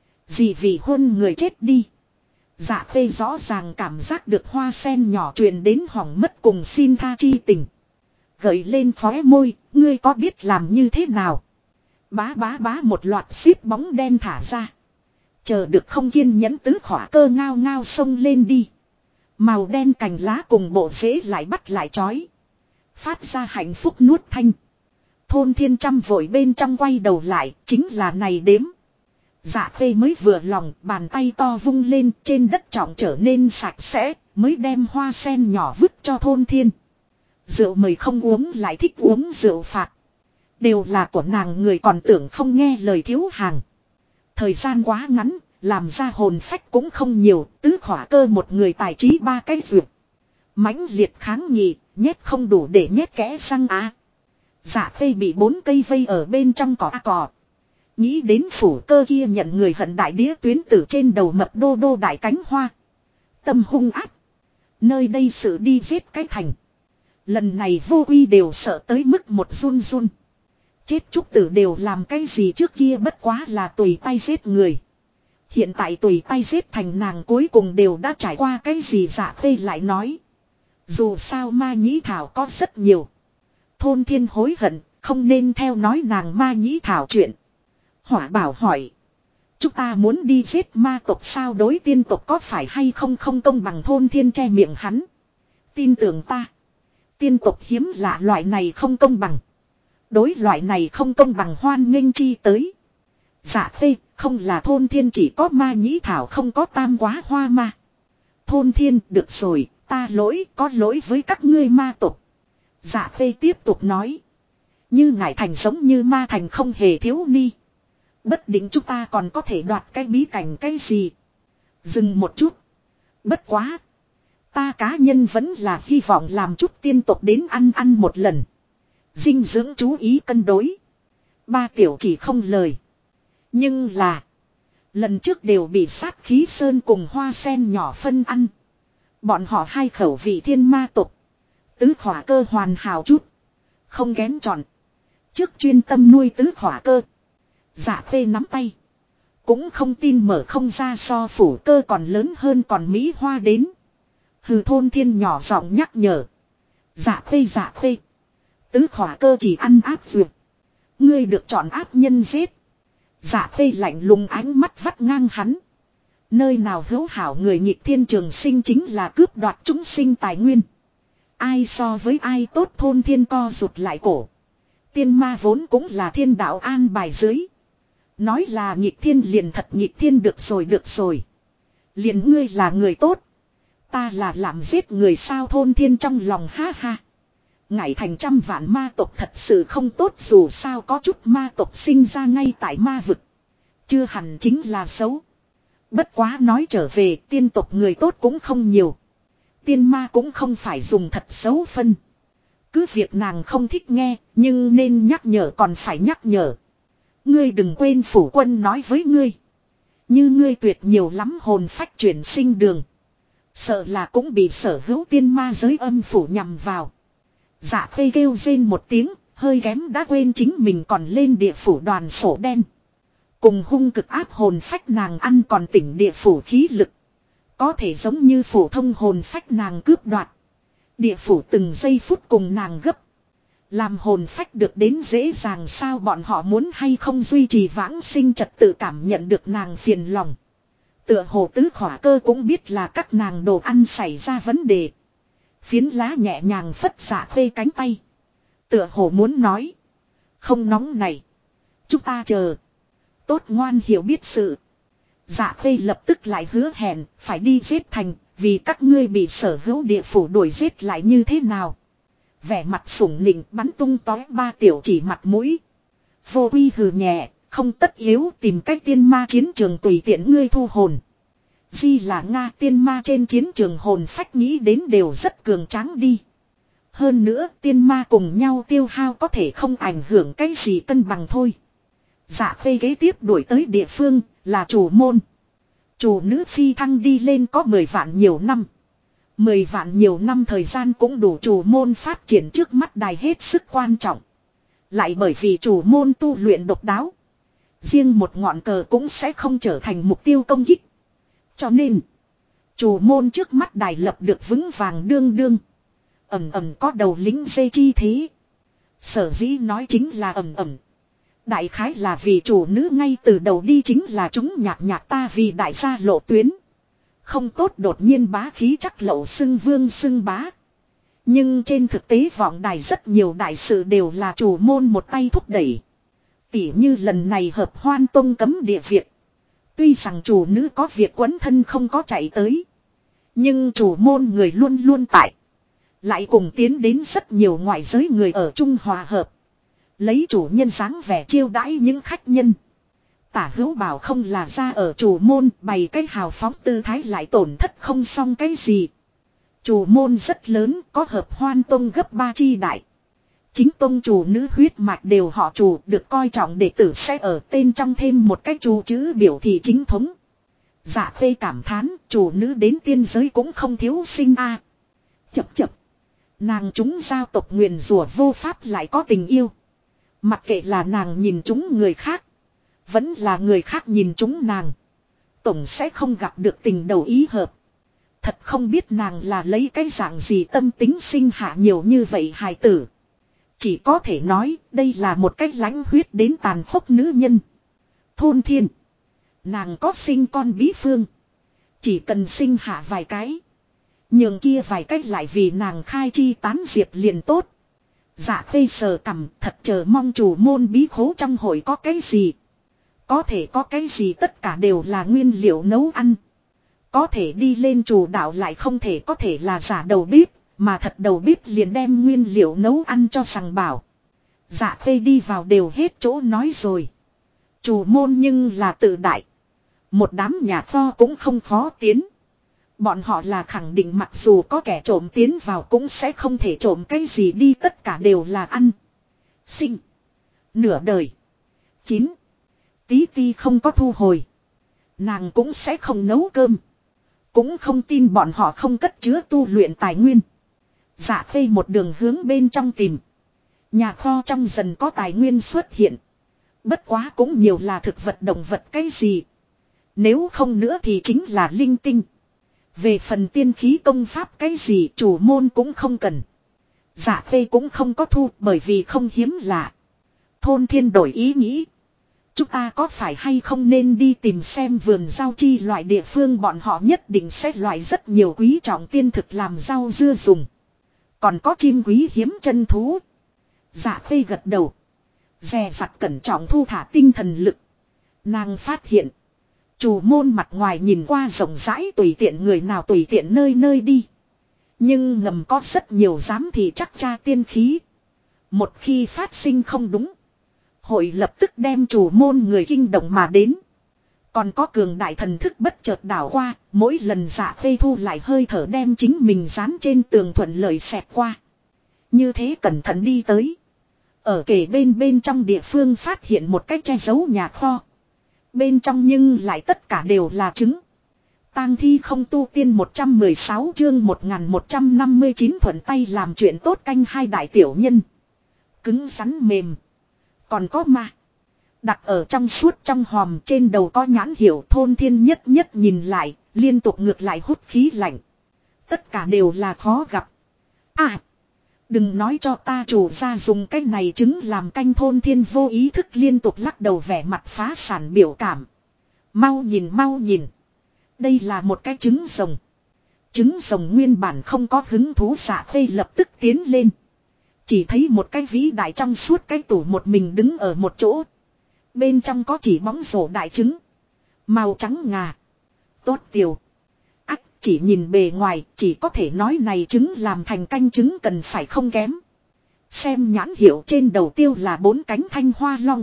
Gì vì hôn người chết đi. Dạ Khê rõ ràng cảm giác được hoa sen nhỏ truyền đến hỏng mất cùng xin tha chi tình. Gợi lên khóe môi, ngươi có biết làm như thế nào? Bá một loạt xíp bóng đen thả ra. Chờ được không kiên nhẫn tứ khỏa cơ ngao ngao xông lên đi. Màu đen cành lá cùng bộ rễ lại bắt lại chói. Phát ra hạnh phúc nuốt thanh. Thôn Thiên Trăm vội bên trong quay đầu lại, chính là này đếm. Dạ Khê mới vừa lòng, bàn tay to vung lên, trên đất trọng trở nên sạch sẽ, mới đem hoa sen nhỏ vứt cho Thôn Thiên. Rượu mời không uống lại thích uống rượu phạt. Đều là của nàng, người còn tưởng không nghe lời thiếu hàng. Thời gian quá ngắn, làm ra hồn phách cũng không nhiều, tứ khỏa cơ một người tài trí 3 cái dược. Mãnh liệt kháng nghị, nhét không đủ để nhét kẽ răng á. Dạ Khê bị 4 cây vây ở bên trong cỏ. Nghĩ đến phủ cơ kia nhận người hận đại đĩa tuyến tử trên đầu mập đô đô đại cánh hoa. Tâm hung ác. Nơi đây sự đi giết cái thành. Lần này vô uy đều sợ tới mức một run run. Chết trúc tử đều làm cái gì trước kia bất quá là tùy tay giết người. Hiện tại tùy tay giết thành nàng cuối cùng đều đã trải qua cái gì. Dạ Khê lại nói. Dù sao ma nhĩ thảo có rất nhiều. Thôn Thiên hối hận, không nên theo nói nàng ma nhĩ thảo chuyện. Hỏa Bảo hỏi. Chúng ta muốn đi giết ma tộc sao, đối tiên tộc có phải hay không không công bằng. Thôn Thiên che miệng hắn. Tin tưởng ta. Tiên tộc hiếm lạ loại này không công bằng. Đối loại này không công bằng hoan nghênh chi tới. Dạ Khê, không là Thôn Thiên chỉ có ma nhĩ thảo không có tam quá hoa ma. Thôn Thiên, được rồi, ta có lỗi với các ngươi ma tộc. Dạ Khê tiếp tục nói. Như ngải thành giống như ma thành không hề thiếu ni. Bất định chúng ta còn có thể đoạt cái bí cảnh cái gì. Dừng một chút. Bất quá. Ta cá nhân vẫn là hy vọng làm chút tiên tộc đến ăn một lần. Dinh dưỡng chú ý cân đối. Ba tiểu chỉ không lời. Nhưng là. Lần trước đều bị sát khí sơn cùng hoa sen nhỏ phân ăn. Bọn họ hai khẩu vị thiên ma tộc. Tứ khỏa cơ hoàn hảo chút. Không kén chọn. Trước chuyên tâm nuôi tứ khỏa cơ. Dạ Khê nắm tay. Cũng không tin mở không ra so phủ cơ còn lớn hơn còn Mỹ Hoa đến. Hừ. Thôn Thiên nhỏ giọng nhắc nhở. Dạ Khê. Tứ khỏa cơ chỉ ăn áp vượt. Ngươi được chọn áp nhân giết. Dạ Khê lạnh lùng ánh mắt vắt ngang hắn. Nơi nào hữu hảo người nghịch thiên trường sinh chính là cướp đoạt chúng sinh tài nguyên. Ai so với ai tốt. Thôn Thiên co rụt lại cổ. Tiên ma vốn cũng là thiên đạo an bài dưới. Nói là nghịch thiên liền thật nghịch thiên, được rồi. Liền ngươi là người tốt. Ta là làm giết người sao. Thôn Thiên trong lòng ha ha. Ngải thành trăm vạn ma tộc thật sự không tốt, dù sao có chút ma tộc sinh ra ngay tại ma vực. Chưa hẳn chính là xấu. Bất quá nói trở về, tiên tộc người tốt cũng không nhiều. Tiên ma cũng không phải dùng thật xấu phân. Cứ việc nàng không thích nghe, nhưng nên nhắc nhở còn phải nhắc nhở. Ngươi đừng quên phủ quân nói với ngươi. Như ngươi tuyệt nhiều lắm hồn phách chuyển sinh đường. Sợ là cũng bị sở hữu tiên ma giới âm phủ nhằm vào. Dạ Khê kêu rên một tiếng, hơi kém đã quên chính mình còn lên địa phủ đoàn sổ đen. Cùng hung cực áp hồn phách nàng ăn còn tỉnh địa phủ khí lực. Có thể giống như phổ thông hồn phách nàng cướp đoạt. Địa phủ từng giây phút cùng nàng gấp. Làm hồn phách được đến dễ dàng sao, bọn họ muốn hay không duy trì vãng sinh trật tự cảm nhận được nàng phiền lòng. Tựa hồ tứ khỏa cơ cũng biết là các nàng đồ ăn xảy ra vấn đề. Phiến lá nhẹ nhàng phất Dạ Khê cánh tay. Tựa hồ muốn nói. Không nóng này. Chúng ta chờ. Tốt ngoan hiểu biết sự. Dạ Khê lập tức lại hứa hẹn phải đi giết thành. Vì các ngươi bị sở hữu địa phủ đuổi giết lại như thế nào. Vẻ mặt sủng nịnh bắn tung tói ba tiểu chỉ mặt mũi. Vô uy hừ nhẹ. Không tất yếu tìm cách tiên ma chiến trường tùy tiện ngươi thu hồn. Di là Nga tiên ma trên chiến trường hồn phách nghĩ đến đều rất cường tráng đi. Hơn nữa tiên ma cùng nhau tiêu hao có thể không ảnh hưởng cái gì cân bằng thôi. Dạ Khê kế tiếp đuổi tới địa phương là chủ môn. Chủ nữ phi thăng đi lên có 10 vạn nhiều năm. 10 vạn nhiều năm thời gian cũng đủ chủ môn phát triển trước mắt đài hết sức quan trọng. Lại bởi vì chủ môn tu luyện độc đáo. Riêng một ngọn cờ cũng sẽ không trở thành mục tiêu công kích. Cho nên, chủ môn trước mắt đài lập được vững vàng đương. Ẩm có đầu lính dê chi thế. Sở dĩ nói chính là ẩm. Đại khái là vì chủ nữ ngay từ đầu đi chính là chúng nhạc ta vì đại gia lộ tuyến. Không tốt đột nhiên bá khí chắc lậu xưng vương xưng bá. Nhưng trên thực tế vọng đài rất nhiều đại sự đều là chủ môn một tay thúc đẩy. Tỉ như lần này hợp Hoan Tông cấm địa Việt. Tuy rằng chủ nữ có việc quấn thân không có chạy tới. Nhưng chủ môn người luôn luôn tại. Lại cùng tiến đến rất nhiều ngoại giới người ở Trung Hòa Hợp. Lấy chủ nhân dáng vẻ chiêu đãi những khách nhân. Tả Hữu bảo không là ra ở chủ môn bày cái hào phóng tư thái lại tổn thất không xong cái gì. Chủ môn rất lớn có Hợp Hoan Tông gấp 3 chi đại. Chính tông chủ nữ huyết mạch đều họ chủ, được coi trọng đệ tử sẽ ở tên trong thêm một cái chủ chữ biểu thị chính thống. Dạ Khê cảm thán, chủ nữ đến tiên giới cũng không thiếu sinh a. Chập chập. Nàng chúng giao tộc nguyền rủa vô pháp lại có tình yêu. Mặc kệ là nàng nhìn chúng người khác, vẫn là người khác nhìn chúng nàng, tổng sẽ không gặp được tình đầu ý hợp. Thật không biết nàng là lấy cái dạng gì tâm tính sinh hạ nhiều như vậy hài tử. Chỉ có thể nói đây là một cách lãnh huyết đến tàn khốc nữ nhân. Thôn Thiên. Nàng có sinh con bí phương. Chỉ cần sinh hạ vài cái, nhường kia vài cách lại vì nàng khai chi tán diệp liền tốt. Dạ Khê sờ cằm, thật chờ mong chủ môn bí khố trong hội có cái gì. Có thể có cái gì, tất cả đều là nguyên liệu nấu ăn. Có thể đi lên chủ đạo lại không thể có thể là giả đầu bếp, mà thật đầu bếp liền đem nguyên liệu nấu ăn cho sằng bảo. Dạ Khê đi vào đều hết chỗ nói rồi. Chủ môn nhưng là tự đại. Một đám nhà kho cũng không khó tiến. Bọn họ là khẳng định mặc dù có kẻ trộm tiến vào cũng sẽ không thể trộm cái gì đi, tất cả đều là ăn. Sinh. Nửa đời. Chín. Tí ti không có thu hồi. Nàng cũng sẽ không nấu cơm. Cũng không tin bọn họ không cất chứa tu luyện tài nguyên. Dạ Khê một đường hướng bên trong tìm. Nhà kho trong dần có tài nguyên xuất hiện. Bất quá cũng nhiều là thực vật động vật cái gì. Nếu không nữa thì chính là linh tinh. Về phần tiên khí công pháp cái gì chủ môn cũng không cần. Dạ Khê cũng không có thu bởi vì không hiếm lạ. Thôn Thiên đổi ý nghĩ. Chúng ta có phải hay không nên đi tìm xem vườn rau chi loại địa phương, bọn họ nhất định sẽ loại rất nhiều quý trọng tiên thực làm rau dưa dùng. Còn có chim quý hiếm chân thú. Dạ Khê gật đầu. Dè dặt cẩn trọng thu thả tinh thần lực. Nàng phát hiện. Chủ môn mặt ngoài nhìn qua rộng rãi tùy tiện người nào tùy tiện nơi nơi đi. Nhưng ngầm có rất nhiều giám thị chắc tra tiên khí. Một khi phát sinh không đúng, hội lập tức đem chủ môn người kinh động mà đến. Còn có cường đại thần thức bất chợt đảo qua, mỗi lần Dạ Khê thu lại hơi thở đem chính mình dán trên tường thuận lợi xẹt qua. Như thế cẩn thận đi tới. Ở kề bên trong địa phương phát hiện một cái che giấu nhà kho. Bên trong nhưng lại tất cả đều là trứng. Tang thi không tu tiên 116 chương 1159 thuận tay làm chuyện tốt canh hai đại tiểu nhân. Cứng rắn mềm. Còn có ma. Đặt ở trong suốt trong hòm, trên đầu có nhãn hiệu. Thôn Thiên nhất nhất nhìn lại, liên tục ngược lại hút khí lạnh. Tất cả đều là khó gặp. À, đừng nói cho ta chủ ra dùng cái này trứng làm canh. Thôn Thiên vô ý thức liên tục lắc đầu, vẻ mặt phá sản biểu cảm. Mau nhìn mau nhìn. Đây là một cái trứng rồng. Trứng rồng nguyên bản không có hứng thú. Dạ Khê lập tức tiến lên. Chỉ thấy một cái vĩ đại trong suốt cái tủ một mình đứng ở một chỗ. Bên trong có chỉ bóng rổ đại trứng. Màu trắng ngà. Tốt tiểu. Ách, chỉ nhìn bề ngoài chỉ có thể nói này trứng làm thành canh trứng cần phải không kém. Xem nhãn hiệu trên đầu tiêu là 4 cánh thanh hoa long.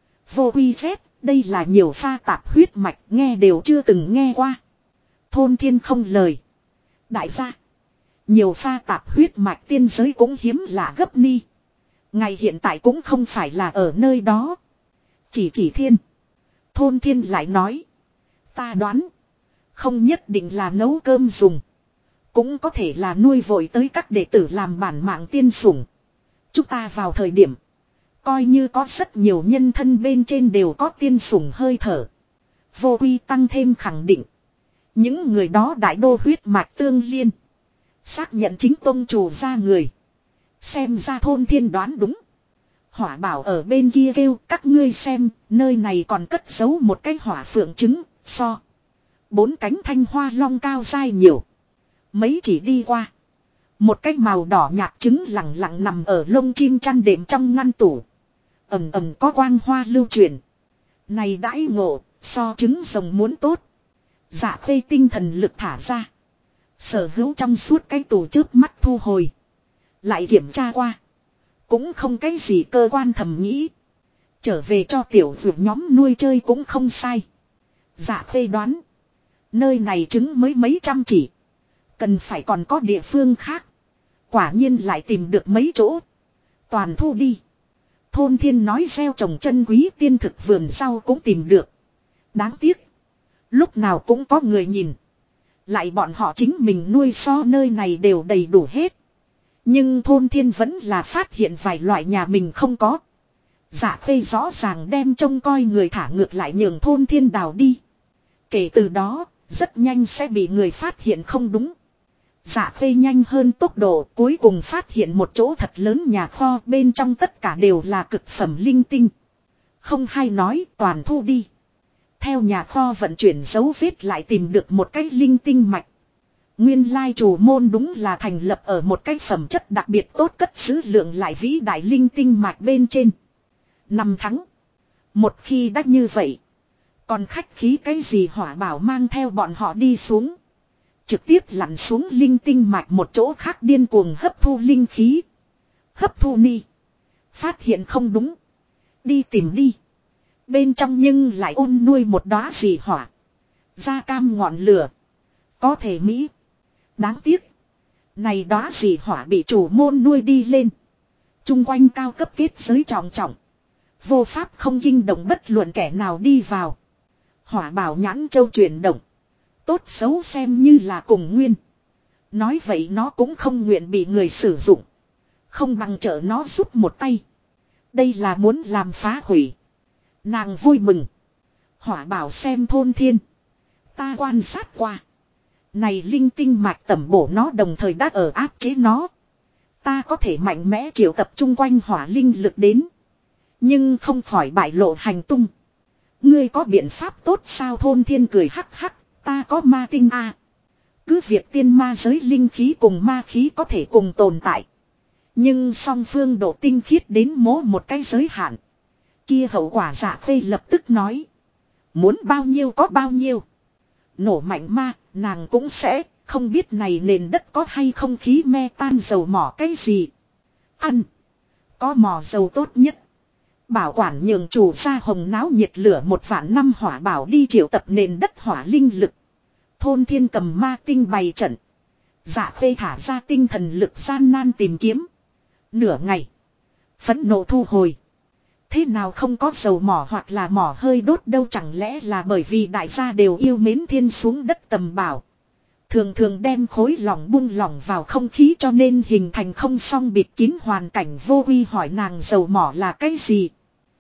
Vô quy phép, đây là nhiều pha tạp huyết mạch, nghe đều chưa từng nghe qua. Thôn Thiên không lời. Đại gia. Nhiều pha tạp huyết mạch tiên giới cũng hiếm lạ gấp ni. Ngày hiện tại cũng không phải là ở nơi đó. Chỉ Thiên. Thôn Thiên lại nói. Ta đoán. Không nhất định là nấu cơm dùng. Cũng có thể là nuôi vội tới các đệ tử làm bản mạng tiên sủng. Chúng ta vào thời điểm. Coi như có rất nhiều nhân thân bên trên đều có tiên sủng hơi thở. Vô quy tăng thêm khẳng định. Những người đó đại đô huyết mạch tương liên. Xác nhận chính tông chủ ra người. Xem ra Thôn Thiên đoán đúng. Hỏa bảo ở bên kia kêu các ngươi xem, nơi này còn cất giấu một cái hỏa phượng trứng, so. 4 cánh thanh hoa long cao dai nhiều. Mấy chỉ đi qua. Một cái màu đỏ nhạt trứng lặng lặng nằm ở lông chim chăn đệm trong ngăn tủ. Ầm ầm có quang hoa lưu truyền. Này đãi ngộ, so trứng rồng muốn tốt. Dạ Khê tinh thần lực thả ra. Sở hữu trong suốt cái tủ trước mắt thu hồi. Lại kiểm tra qua. Cũng không cái gì cơ quan thầm nghĩ. Trở về cho tiểu vượt nhóm nuôi chơi cũng không sai. Dạ Khê đoán. Nơi này trứng mới mấy trăm chỉ. Cần phải còn có địa phương khác. Quả nhiên lại tìm được mấy chỗ. Toàn thu đi. Thôn thiên nói gieo trồng chân quý tiên thực vườn rau cũng tìm được. Đáng tiếc. Lúc nào cũng có người nhìn. Lại bọn họ chính mình nuôi so nơi này đều đầy đủ hết. Nhưng thôn thiên vẫn là phát hiện vài loại nhà mình không có. Dạ Khê rõ ràng đem trông coi người thả ngược lại nhường thôn thiên đào đi. Kể từ đó, rất nhanh sẽ bị người phát hiện không đúng. Dạ Khê nhanh hơn tốc độ, cuối cùng phát hiện một chỗ thật lớn nhà kho, bên trong tất cả đều là cực phẩm linh tinh. Không hay nói, toàn thu đi. Theo nhà kho vận chuyển dấu vết lại tìm được một cái linh tinh mạch. Nguyên lai chủ môn đúng là thành lập ở một cái phẩm chất đặc biệt tốt cất giữ lượng lại vĩ đại linh tinh mạch bên trên. Năm tháng. Một khi đã như vậy. Còn khách khí cái gì Hỏa Bảo mang theo bọn họ đi xuống. Trực tiếp lặn xuống linh tinh mạch một chỗ khác điên cuồng hấp thu linh khí. Hấp thu ni. Phát hiện không đúng. Đi tìm đi. Bên trong nhưng lại ôn nuôi một đóa dị hỏa. Da cam ngọn lửa. Có thể mỹ. Đáng tiếc. Này đóa dị hỏa bị chủ môn nuôi đi lên. Trung quanh cao cấp kết giới trọng trọng. Vô pháp không kinh động bất luận kẻ nào đi vào. Hỏa Bảo nhãn châu chuyển động. Tốt xấu xem như là cùng nguyên. Nói vậy nó cũng không nguyện bị người sử dụng. Không bằng trợ nó giúp một tay. Đây là muốn làm phá hủy. Nàng vui mừng. Hỏa Bảo xem thôn thiên. Ta quan sát qua. Này linh tinh mạch tẩm bổ nó đồng thời đã ở áp chế nó. Ta có thể mạnh mẽ triệu tập trung quanh hỏa linh lực đến. Nhưng không khỏi bại lộ hành tung. Ngươi có biện pháp tốt sao thôn thiên cười hắc hắc. Ta có ma tinh a. Cứ việc tiên ma giới linh khí cùng ma khí có thể cùng tồn tại. Nhưng song phương độ tinh khiết đến mố một cái giới hạn. Kia hậu quả Dạ Khê lập tức nói. Muốn bao nhiêu có bao nhiêu. Nổ mạnh ma, nàng cũng sẽ, không biết này nền đất có hay không khí me tan dầu mỏ cái gì. Ăn. Có mỏ dầu tốt nhất. Bảo quản nhường chủ gia hồng náo nhiệt lửa 1.000.000 Hỏa Bảo đi triệu tập nền đất hỏa linh lực. Thôn thiên cầm ma tinh bày trận. Dạ Khê thả ra tinh thần lực gian nan tìm kiếm. Nửa ngày. Phẫn nộ thu hồi. Thế nào không có dầu mỏ hoặc là mỏ hơi đốt đâu, chẳng lẽ là bởi vì đại gia đều yêu mến thiên xuống đất tầm bảo. Thường thường đem khối lỏng bung lỏng vào không khí cho nên hình thành không song bịt kín hoàn cảnh. Vô Uy hỏi nàng dầu mỏ là cái gì.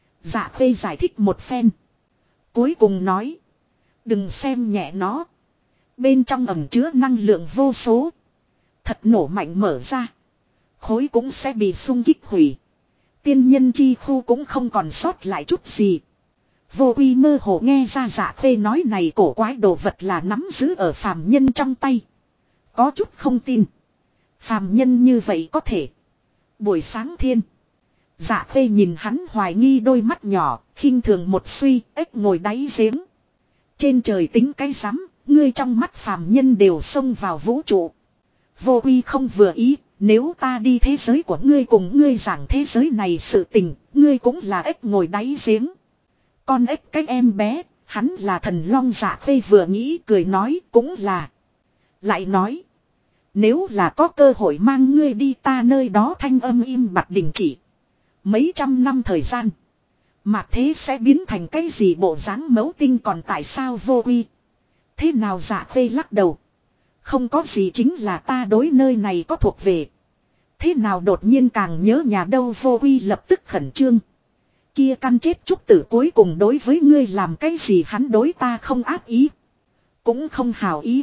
Dạ Khê giải thích một phen. Cuối cùng nói. Đừng xem nhẹ nó. Bên trong ẩn chứa năng lượng vô số. Thật nổ mạnh mở ra. Khối cũng sẽ bị xung kích hủy. Tiên nhân chi khu cũng không còn sót lại chút gì. Vô Uy mơ hồ nghe ra Dạ Khê nói này cổ quái đồ vật là nắm giữ ở phàm nhân trong tay. Có chút không tin. Phàm nhân như vậy có thể. Buổi sáng thiên. Dạ Khê nhìn hắn hoài nghi đôi mắt nhỏ, khinh thường một suy, ếch ngồi đáy giếng. Trên trời tính cái rắm, ngươi trong mắt phàm nhân đều xông vào vũ trụ. Vô Uy không vừa ý, nếu ta đi thế giới của ngươi cùng ngươi giảng thế giới này sự tình, ngươi cũng là ếch ngồi đáy giếng. Con ếch cái em bé, hắn là thần long. Dạ Khê vừa nghĩ cười nói cũng là. Lại nói, nếu là có cơ hội mang ngươi đi ta nơi đó, thanh âm im bặt đình chỉ. Mấy trăm năm thời gian, mà thế sẽ biến thành cái gì bộ dáng mẫu tinh còn tại sao Vô Uy. Thế nào Dạ Khê lắc đầu. Không có gì, chính là ta đối nơi này có thuộc về. Thế nào đột nhiên càng nhớ nhà đâu. Vô Uy lập tức khẩn trương. Kia căn chết trúc tử cuối cùng đối với ngươi làm cái gì, hắn đối ta không ác ý. Cũng không hào ý.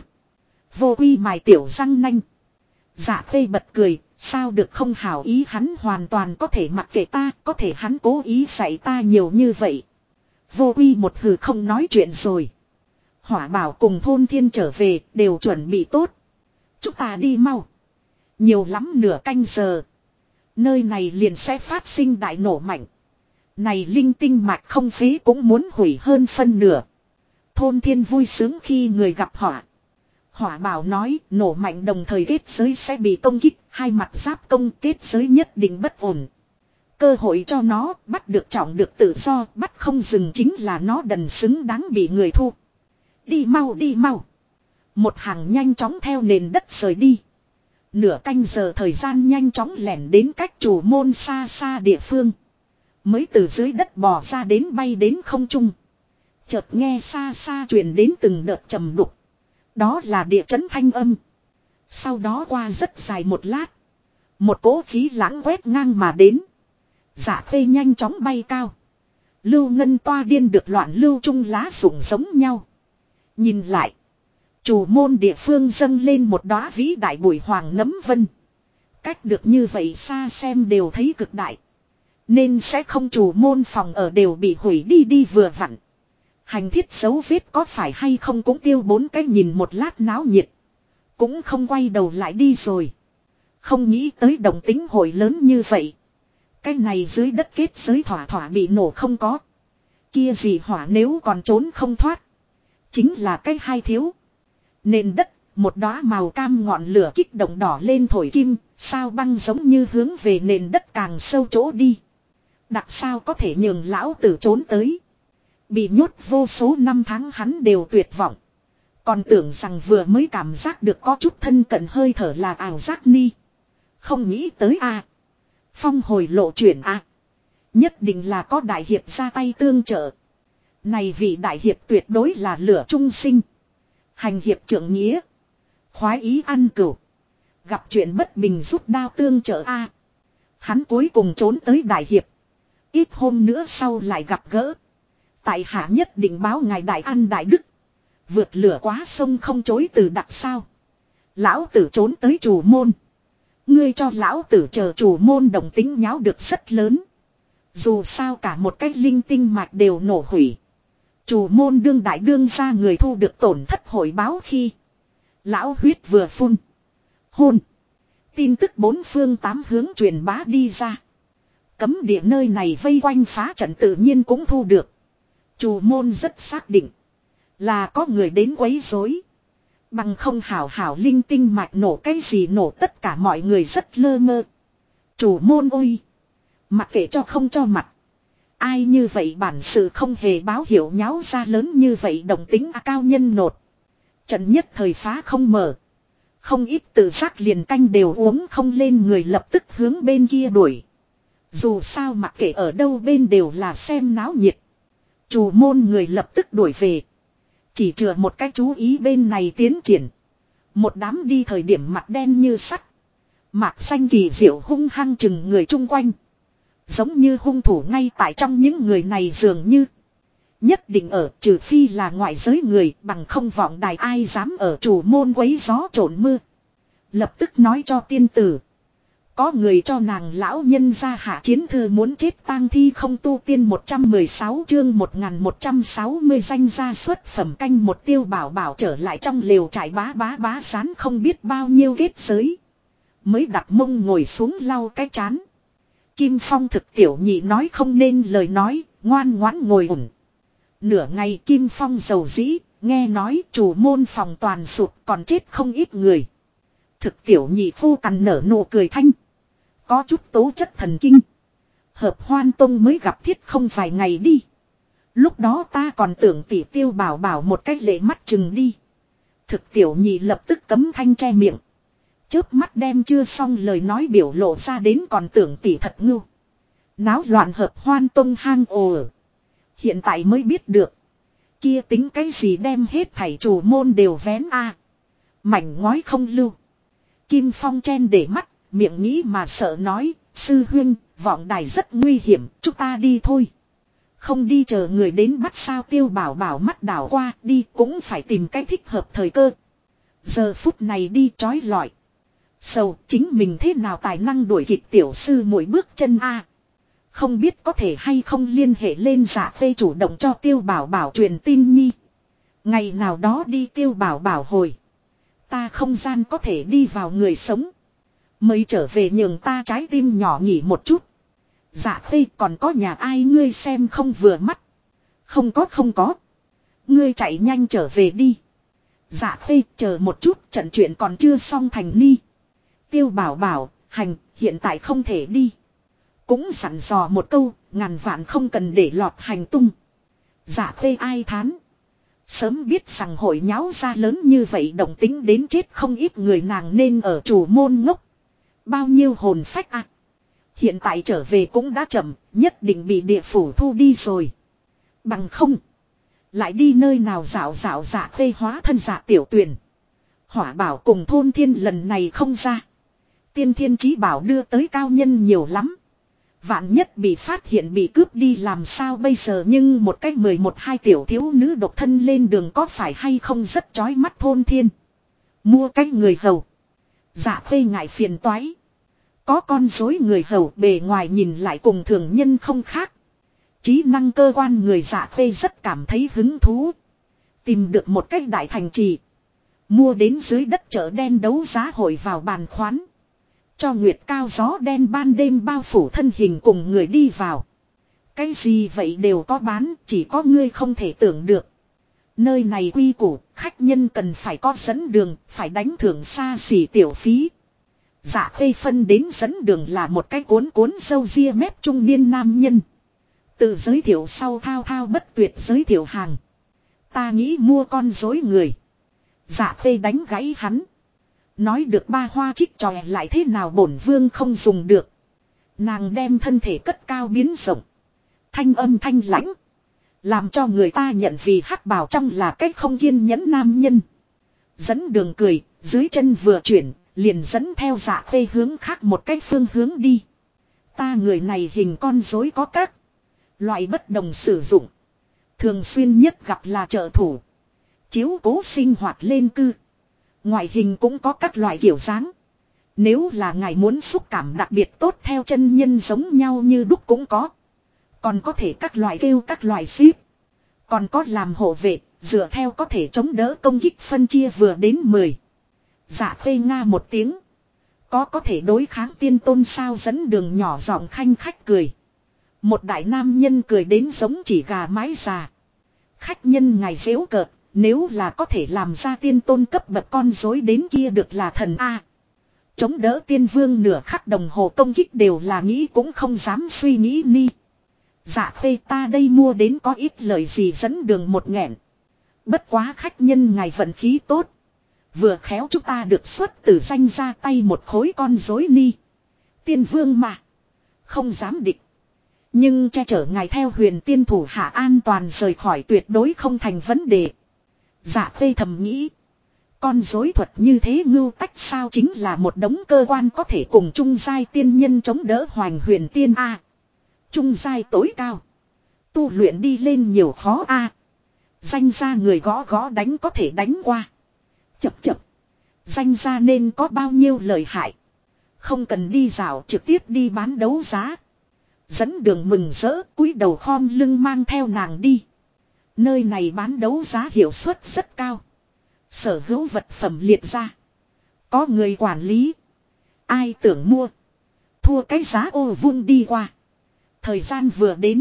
Vô Uy mài tiểu răng nanh. Dạ Khê bật cười, sao được không hào ý, hắn hoàn toàn có thể mặc kệ ta, có thể hắn cố ý dạy ta nhiều như vậy. Vô Uy một hừ không nói chuyện rồi. Hỏa Bảo cùng thôn thiên trở về, đều chuẩn bị tốt. Chúng ta đi mau. Nhiều lắm nửa canh giờ. Nơi này liền sẽ phát sinh đại nổ mạnh. Này linh tinh mạch không phế cũng muốn hủy hơn phân nửa. Thôn thiên vui sướng khi người gặp họa. Hỏa Bảo nói nổ mạnh đồng thời kết giới sẽ bị công kích, hai mặt giáp công, kết giới nhất định bất ổn. Cơ hội cho nó, bắt được trọng được tự do, bắt không dừng chính là nó đần xứng đáng bị người thu. Đi mau đi mau. Một hàng nhanh chóng theo nền đất rời đi. Nửa canh giờ thời gian nhanh chóng lẻn đến cách chủ môn xa xa địa phương. Mới từ dưới đất bò ra đến bay đến không trung. Chợt nghe xa xa truyền đến từng đợt trầm đục. Đó là địa chấn thanh âm. Sau đó qua rất dài một lát. Một cỗ khí lãng quét ngang mà đến. Dạ Khê nhanh chóng bay cao. Lưu ngân toa điên được loạn lưu trung lá rụng giống nhau. Nhìn lại. Chủ môn địa phương dâng lên một đóa vĩ đại bụi hoàng nấm vân. Cách được như vậy xa xem đều thấy cực đại. Nên sẽ không chủ môn phòng ở đều bị hủy đi vừa vặn. Hành thiết dấu vết có phải hay không cũng tiêu 4 cái nhìn một lát náo nhiệt. Cũng không quay đầu lại đi rồi. Không nghĩ tới động tính hội lớn như vậy. Cái này dưới đất kết giới thỏa thỏa bị nổ không có. Kia gì hỏa nếu còn trốn không thoát. Chính là cái hai thiếu. Nền đất, một đóa màu cam ngọn lửa kích động đỏ lên thổi kim, sao băng giống như hướng về nền đất càng sâu chỗ đi. Đặc sao có thể nhường lão tử trốn tới. Bị nhốt vô số năm tháng hắn đều tuyệt vọng. Còn tưởng rằng vừa mới cảm giác được có chút thân cận hơi thở là ảo giác ni. Không nghĩ tới phong hồi lộ chuyển nhất định là có đại hiệp ra tay tương trợ. Này vị đại hiệp tuyệt đối là lửa trung sinh. Hành hiệp trưởng nghĩa. Khoái ý ăn cửu. Gặp chuyện bất bình rút đao tương trợ Hắn cuối cùng trốn tới đại hiệp. Ít hôm nữa sau lại gặp gỡ. Tại hạ nhất định báo ngài đại ăn đại đức. Vượt lửa quá sông không chối từ đặc sao. Lão tử trốn tới chủ môn. Ngươi cho lão tử chờ chủ môn đồng tính nháo được rất lớn. Dù sao cả một cái linh tinh mạch đều nổ hủy. Chủ môn đương đại đương ra người thu được tổn thất hồi báo khi. Lão huyết vừa phun. Hôn. Tin tức bốn phương tám hướng truyền bá đi ra. Cấm địa nơi này vây quanh phá trận tự nhiên cũng thu được. Chủ môn rất xác định. Là có người đến quấy rối. Bằng không hảo hảo linh tinh mạch nổ cái gì nổ tất cả mọi người rất lơ mơ. Chủ môn ôi. Mặc kệ cho không cho mặt. Ai như vậy bản sự không hề báo hiệu nháo ra lớn như vậy đồng tính cao nhân nột. Trận nhất thời phá không mở. Không ít tự giác liền canh đều uống không lên người lập tức hướng bên kia đuổi. Dù sao mặc kệ ở đâu bên đều là xem náo nhiệt. Chủ môn người lập tức đuổi về. Chỉ chừa một cái chú ý bên này tiến triển. Một đám đi thời điểm mặt đen như sắt. Mạc xanh kỳ diệu hung hăng chừng người chung quanh. Giống như hung thủ ngay tại trong những người này dường như. Nhất định ở trừ phi là ngoại giới người bằng không vọng đài ai dám ở chủ môn quấy gió trộn mưa. Lập tức nói cho tiên tử. Có người cho nàng lão nhân ra hạ chiến thư muốn chết tang thi không tu tiên 116 chương 1160 danh gia xuất phẩm canh một tiêu bảo bảo trở lại trong lều trại bá sán không biết bao nhiêu kết giới. Mới đặt mông ngồi xuống lau cái chán. Kim Phong thực tiểu nhị nói không nên lời nói, ngoan ngoãn ngồi ổn. Nửa ngày Kim Phong dầu dĩ, nghe nói chủ môn phòng toàn sụp còn chết không ít người. Thực tiểu nhị phu cằn nở nụ cười thanh. Có chút tố chất thần kinh. Hợp Hoan Tông mới gặp thiết không vài ngày đi. Lúc đó ta còn tưởng tỷ tiêu bảo bảo một cách lệ mắt chừng đi. Thực tiểu nhị lập tức cấm thanh che miệng. Chớp mắt đem chưa xong lời nói biểu lộ ra đến còn tưởng tỷ thật ngưu. Náo loạn Hợp Hoan Tông hang ồ. Hiện tại mới biết được. Kia tính cái gì đem hết thảy chủ môn đều vén mảnh ngói không lưu. Kim Phong chen để mắt. Miệng nghĩ mà sợ nói, sư huynh, vọng đài rất nguy hiểm, chúng ta đi thôi. Không đi chờ người đến bắt sao tiêu bảo bảo mắt đảo qua, đi cũng phải tìm cách thích hợp thời cơ. Giờ phút này đi trói lọi. Sầu chính mình thế nào tài năng đuổi kịp tiểu sư mỗi bước chân Không biết có thể hay không liên hệ lên giả phê chủ động cho tiêu bảo bảo truyền tin nhi. Ngày nào đó đi tiêu bảo bảo hồi. Ta không gian có thể đi vào người sống. Mới trở về nhường ta trái tim nhỏ nghỉ một chút. Dạ khê còn có nhà ai ngươi xem không vừa mắt. Không có. Ngươi chạy nhanh trở về đi. Dạ khê chờ một chút trận chuyện còn chưa xong thành ni. Tiêu bảo bảo hành hiện tại không thể đi. Cũng dặn dò một câu ngàn vạn không cần để lọt hành tung. Dạ khê ai thán. Sớm biết rằng hội nháo ra lớn như vậy động tính đến chết không ít người nàng nên ở chủ môn ngốc. Bao nhiêu hồn phách à. Hiện tại trở về cũng đã chậm, nhất định bị địa phủ thu đi rồi. Bằng không. Lại đi nơi nào dạo dạ khê hóa thân dạ tiểu tuyển. Hỏa bảo cùng thôn thiên lần này không ra. Tiên thiên chí bảo đưa tới cao nhân nhiều lắm. Vạn nhất bị phát hiện bị cướp đi làm sao bây giờ, nhưng một cách 11-12 tiểu thiếu nữ độc thân lên đường có phải hay không rất chói mắt thôn thiên. Mua cách người hầu. Dạ khê ngại phiền toái. Có con rối người hầu bề ngoài nhìn lại cùng thường nhân không khác. Trí năng cơ quan người dạ khê rất cảm thấy hứng thú. Tìm được một cách đại thành trì. Mua đến dưới đất chợ đen đấu giá hội vào bàn khoán. Cho nguyệt cao gió đen ban đêm bao phủ thân hình cùng người đi vào. Cái gì vậy đều có bán, chỉ có ngươi không thể tưởng được. Nơi này quy củ, khách nhân cần phải có dẫn đường, phải đánh thưởng xa xỉ tiểu phí. Dạ khê phân đến dẫn đường là một cái cuốn râu ria mép trung niên nam nhân. Tự giới thiệu sau thao thao bất tuyệt giới thiệu hàng. Ta nghĩ mua con rối người. Dạ khê đánh gãy hắn. Nói được ba hoa trích tròe lại thế nào bổn vương không dùng được. Nàng đem thân thể cất cao biến rộng. Thanh âm thanh lãnh. Làm cho người ta nhận vì hắc bào trong là cách không kiên nhẫn nam nhân. Dẫn đường cười, dưới chân vừa chuyển, liền dẫn theo dạ khê hướng khác một cách phương hướng đi. Ta người này hình con rối có các loại bất đồng sử dụng. Thường xuyên nhất gặp là trợ thủ. Chiếu cố sinh hoạt lên cư. Ngoại hình cũng có các loại kiểu dáng. Nếu là ngài muốn xúc cảm đặc biệt tốt theo chân nhân giống nhau như đúc cũng có. Còn có thể các loại kêu các loại ship. Còn có làm hộ vệ, dựa theo có thể chống đỡ công kích phân chia vừa đến 10. Dạ khê nga một tiếng. Có thể đối kháng tiên tôn sao, dẫn đường nhỏ giọng khanh khách cười. Một đại nam nhân cười đến giống chỉ gà mái già. Khách nhân ngài giễu cợt, nếu là có thể làm ra tiên tôn cấp bậc con rối đến kia được là thần A. Chống đỡ tiên vương nửa khắc đồng hồ công kích đều là nghĩ cũng không dám suy nghĩ ni. Dạ khê ta đây mua đến có ít lời gì, dẫn đường một nghẹn. Bất quá khách nhân ngài vận khí tốt. Vừa khéo chúng ta được xuất từ danh ra tay một khối con rối ni. Tiên vương mà. Không dám địch. Nhưng che chở ngài theo huyền tiên thủ hạ an toàn rời khỏi tuyệt đối không thành vấn đề. Dạ khê thầm nghĩ. Con rối thuật như thế ngưu tách sao, chính là một đống cơ quan có thể cùng trung giai tiên nhân chống đỡ hoành huyền tiên A. Trung giai tối cao. Tu luyện đi lên nhiều khó A. Danh ra người gõ đánh có thể đánh qua. Chập. Danh ra nên có bao nhiêu lợi hại. Không cần đi dạo, trực tiếp đi bán đấu giá. Dẫn đường mừng rỡ, cúi đầu khom lưng mang theo nàng đi. Nơi này bán đấu giá hiệu suất rất cao. Sở hữu vật phẩm liệt ra. Có người quản lý. Ai tưởng mua. Thua cái giá ô vuông đi qua. Thời gian vừa đến.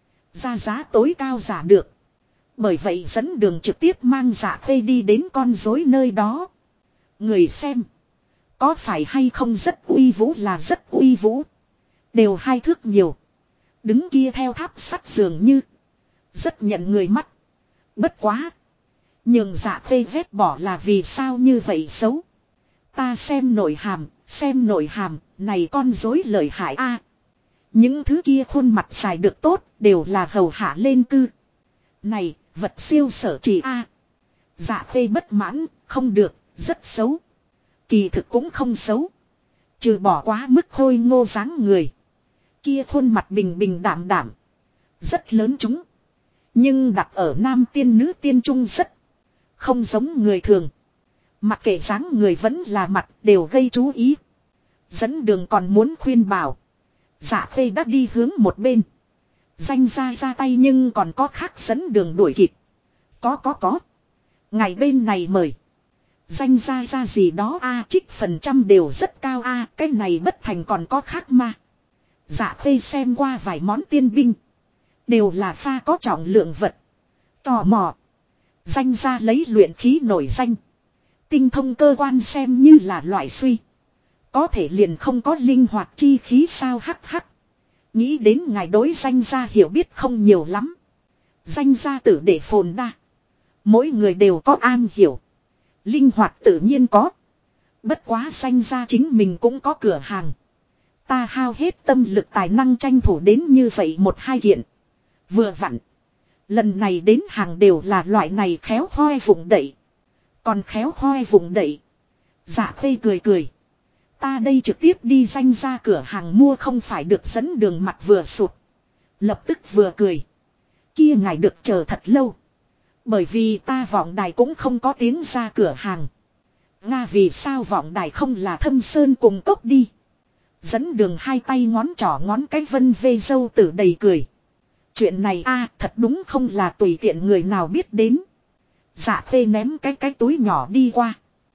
Ra giá tối cao giả được. Bởi vậy dẫn đường trực tiếp mang Dạ khê đi đến con rối nơi đó. Người xem. Có phải hay không rất uy vũ, là rất uy vũ. Đều 2 thước nhiều. Đứng kia theo tháp sắt dường như. Rất nhận người mắt. Bất quá. Nhưng Dạ khê vét bỏ là vì sao như vậy xấu. Ta xem nội hàm, này con rối lợi hại a. Những thứ kia khuôn mặt xài được tốt, đều là hầu hạ lên cư. Này, vật siêu sở chỉ a. Dạ khê bất mãn, không được, rất xấu. Kỳ thực cũng không xấu. Trừ bỏ quá mức khôi ngô dáng người. Kia khuôn mặt bình đảm. Rất lớn chúng. Nhưng đặt ở nam tiên nữ tiên trung rất không giống người thường. Mặc kệ dáng người vẫn là mặt đều gây chú ý. Dẫn đường còn muốn khuyên bảo. Dạ khê đã đi hướng một bên. Danh ra tay nhưng còn có khác dẫn đường đuổi kịp. Có. Ngày bên này mời. Danh ra gì đó a, trích phần trăm đều rất cao a, cái này bất thành còn có khác mà. Dạ khê xem qua vài món tiên binh. Đều là pha có trọng lượng vật. Tò mò. Danh ra lấy luyện khí nổi danh. Tinh thông cơ quan xem như là loại suy. Có thể liền không có linh hoạt chi khí sao, hắc. Nghĩ đến ngài đối danh ra hiểu biết không nhiều lắm. Danh ra tử để phồn đa. Mỗi người đều có am hiểu. Linh hoạt tự nhiên có. Bất quá danh ra chính mình cũng có cửa hàng. Ta hao hết tâm lực tài năng tranh thủ đến như vậy một hai kiện. Vừa vặn. Lần này đến hàng đều là loại này khéo hoe vùng đẩy. Còn khéo hoe vùng đẩy. Dạ Khê cười cười. Ta đây trực tiếp đi danh ra cửa hàng mua không phải được dẫn đường mặt vừa sụt. Lập tức vừa cười. Kia ngài được chờ thật lâu. Bởi vì ta vọng đài cũng không có tiếng ra cửa hàng. Nga vì sao vọng đài không là Thâm Sơn cùng cốc đi. Dẫn đường hai tay ngón trỏ ngón cái vân vê dâu tử đầy cười. Chuyện này a thật đúng không là tùy tiện người nào biết đến. Dạ Khê ném cái túi nhỏ đi qua.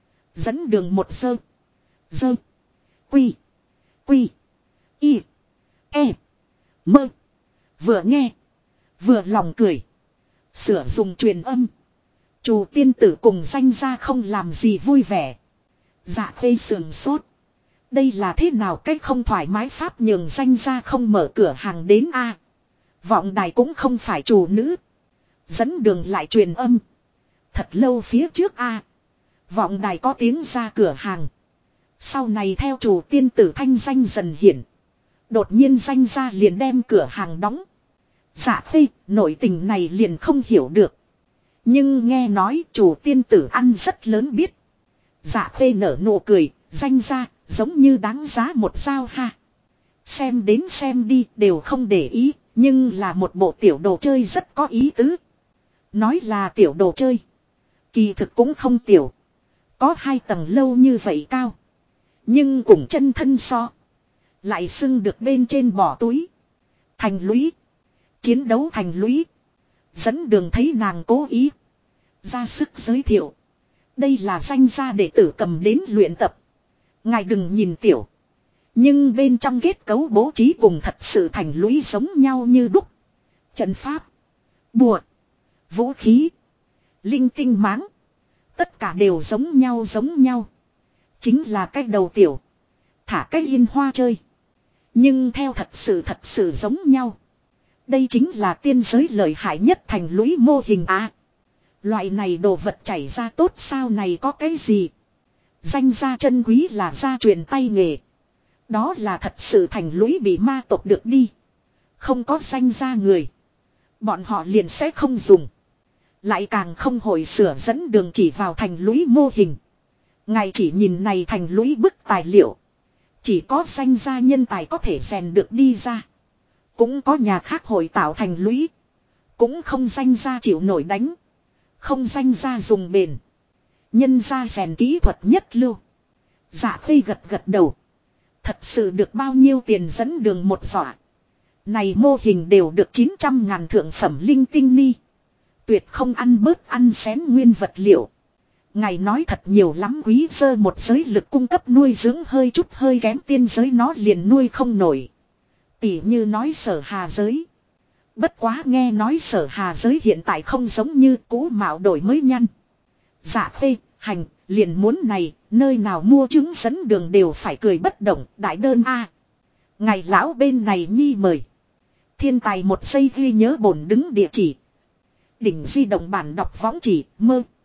Dẫn đường một dơ. Dơ. Quy. Quy. Y. E. Mơ. Vừa nghe. Vừa lòng cười. Sửa dùng truyền âm. Chủ tiên tử cùng danh ra không làm gì vui vẻ. Dạ Khê sườn sốt. Đây là thế nào cách không thoải mái pháp nhường danh ra không mở cửa hàng đến a. Vọng đài cũng không phải chủ nữ. Dẫn đường lại truyền âm. Thật lâu phía trước a. Vọng đài có tiếng ra cửa hàng. Sau này theo chủ tiên tử thanh danh dần hiển. Đột nhiên danh ra liền đem cửa hàng đóng. Dạ Khê, nội tình này liền không hiểu được. Nhưng nghe nói chủ tiên tử ăn rất lớn biết. Dạ Khê nở nụ cười, danh ra, giống như đáng giá một dao ha. Xem đến xem đi đều không để ý, nhưng là một bộ tiểu đồ chơi rất có ý tứ. Nói là tiểu đồ chơi. Kỳ thực cũng không tiểu. Có 2 tầng lâu như vậy cao. Nhưng cùng chân thân so. Lại xưng được bên trên bỏ túi. Thành lũy. Chiến đấu thành lũy. Dẫn đường thấy nàng cố ý. Ra sức giới thiệu. Đây là danh gia đệ tử cầm đến luyện tập. Ngài đừng nhìn tiểu. Nhưng bên trong kết cấu bố trí cùng thật sự thành lũy giống nhau như đúc. Trận pháp. Bùa. Vũ khí. Linh tinh máng. Tất cả đều giống nhau. Chính là cái đầu tiểu. Thả cái yên hoa chơi. Nhưng theo thật sự giống nhau. Đây chính là tiên giới lợi hại nhất thành lũy mô hình á. Loại này đồ vật chảy ra tốt sao này có cái gì. Danh gia chân quý là gia truyền tay nghề. Đó là thật sự thành lũy bị ma tộc được đi. Không có danh gia người. Bọn họ liền sẽ không dùng. Lại càng không hồi sửa dẫn đường chỉ vào thành lũy mô hình. Ngài chỉ nhìn này thành lũy bức tài liệu. Chỉ có danh gia nhân tài có thể rèn được đi ra. Cũng có nhà khác hội tạo thành lũy. Cũng không danh gia chịu nổi đánh. Không danh gia dùng bền. Nhân gia rèn kỹ thuật nhất lưu. Dạ Khê gật đầu. Thật sự được bao nhiêu tiền dẫn đường một giỏ. Này mô hình đều được 900.000 thượng phẩm linh tinh ni. Tuyệt không ăn bớt ăn xén nguyên vật liệu. Ngài nói thật nhiều lắm quý sơ một giới lực cung cấp nuôi dưỡng hơi chút hơi kém tiên giới nó liền nuôi không nổi. Tỉ như nói Sở Hà giới. Bất quá nghe nói Sở Hà giới hiện tại không giống như cũ mạo đổi mới nhăn. Dạ Khê, hành, liền muốn này, nơi nào mua trứng dẫn đường đều phải cười bất động, đại đơn a. Ngài lão bên này nhi mời. Thiên tài một giây ghi nhớ bổn đứng địa chỉ. Đỉnh di động bản đọc võng chỉ, mơ.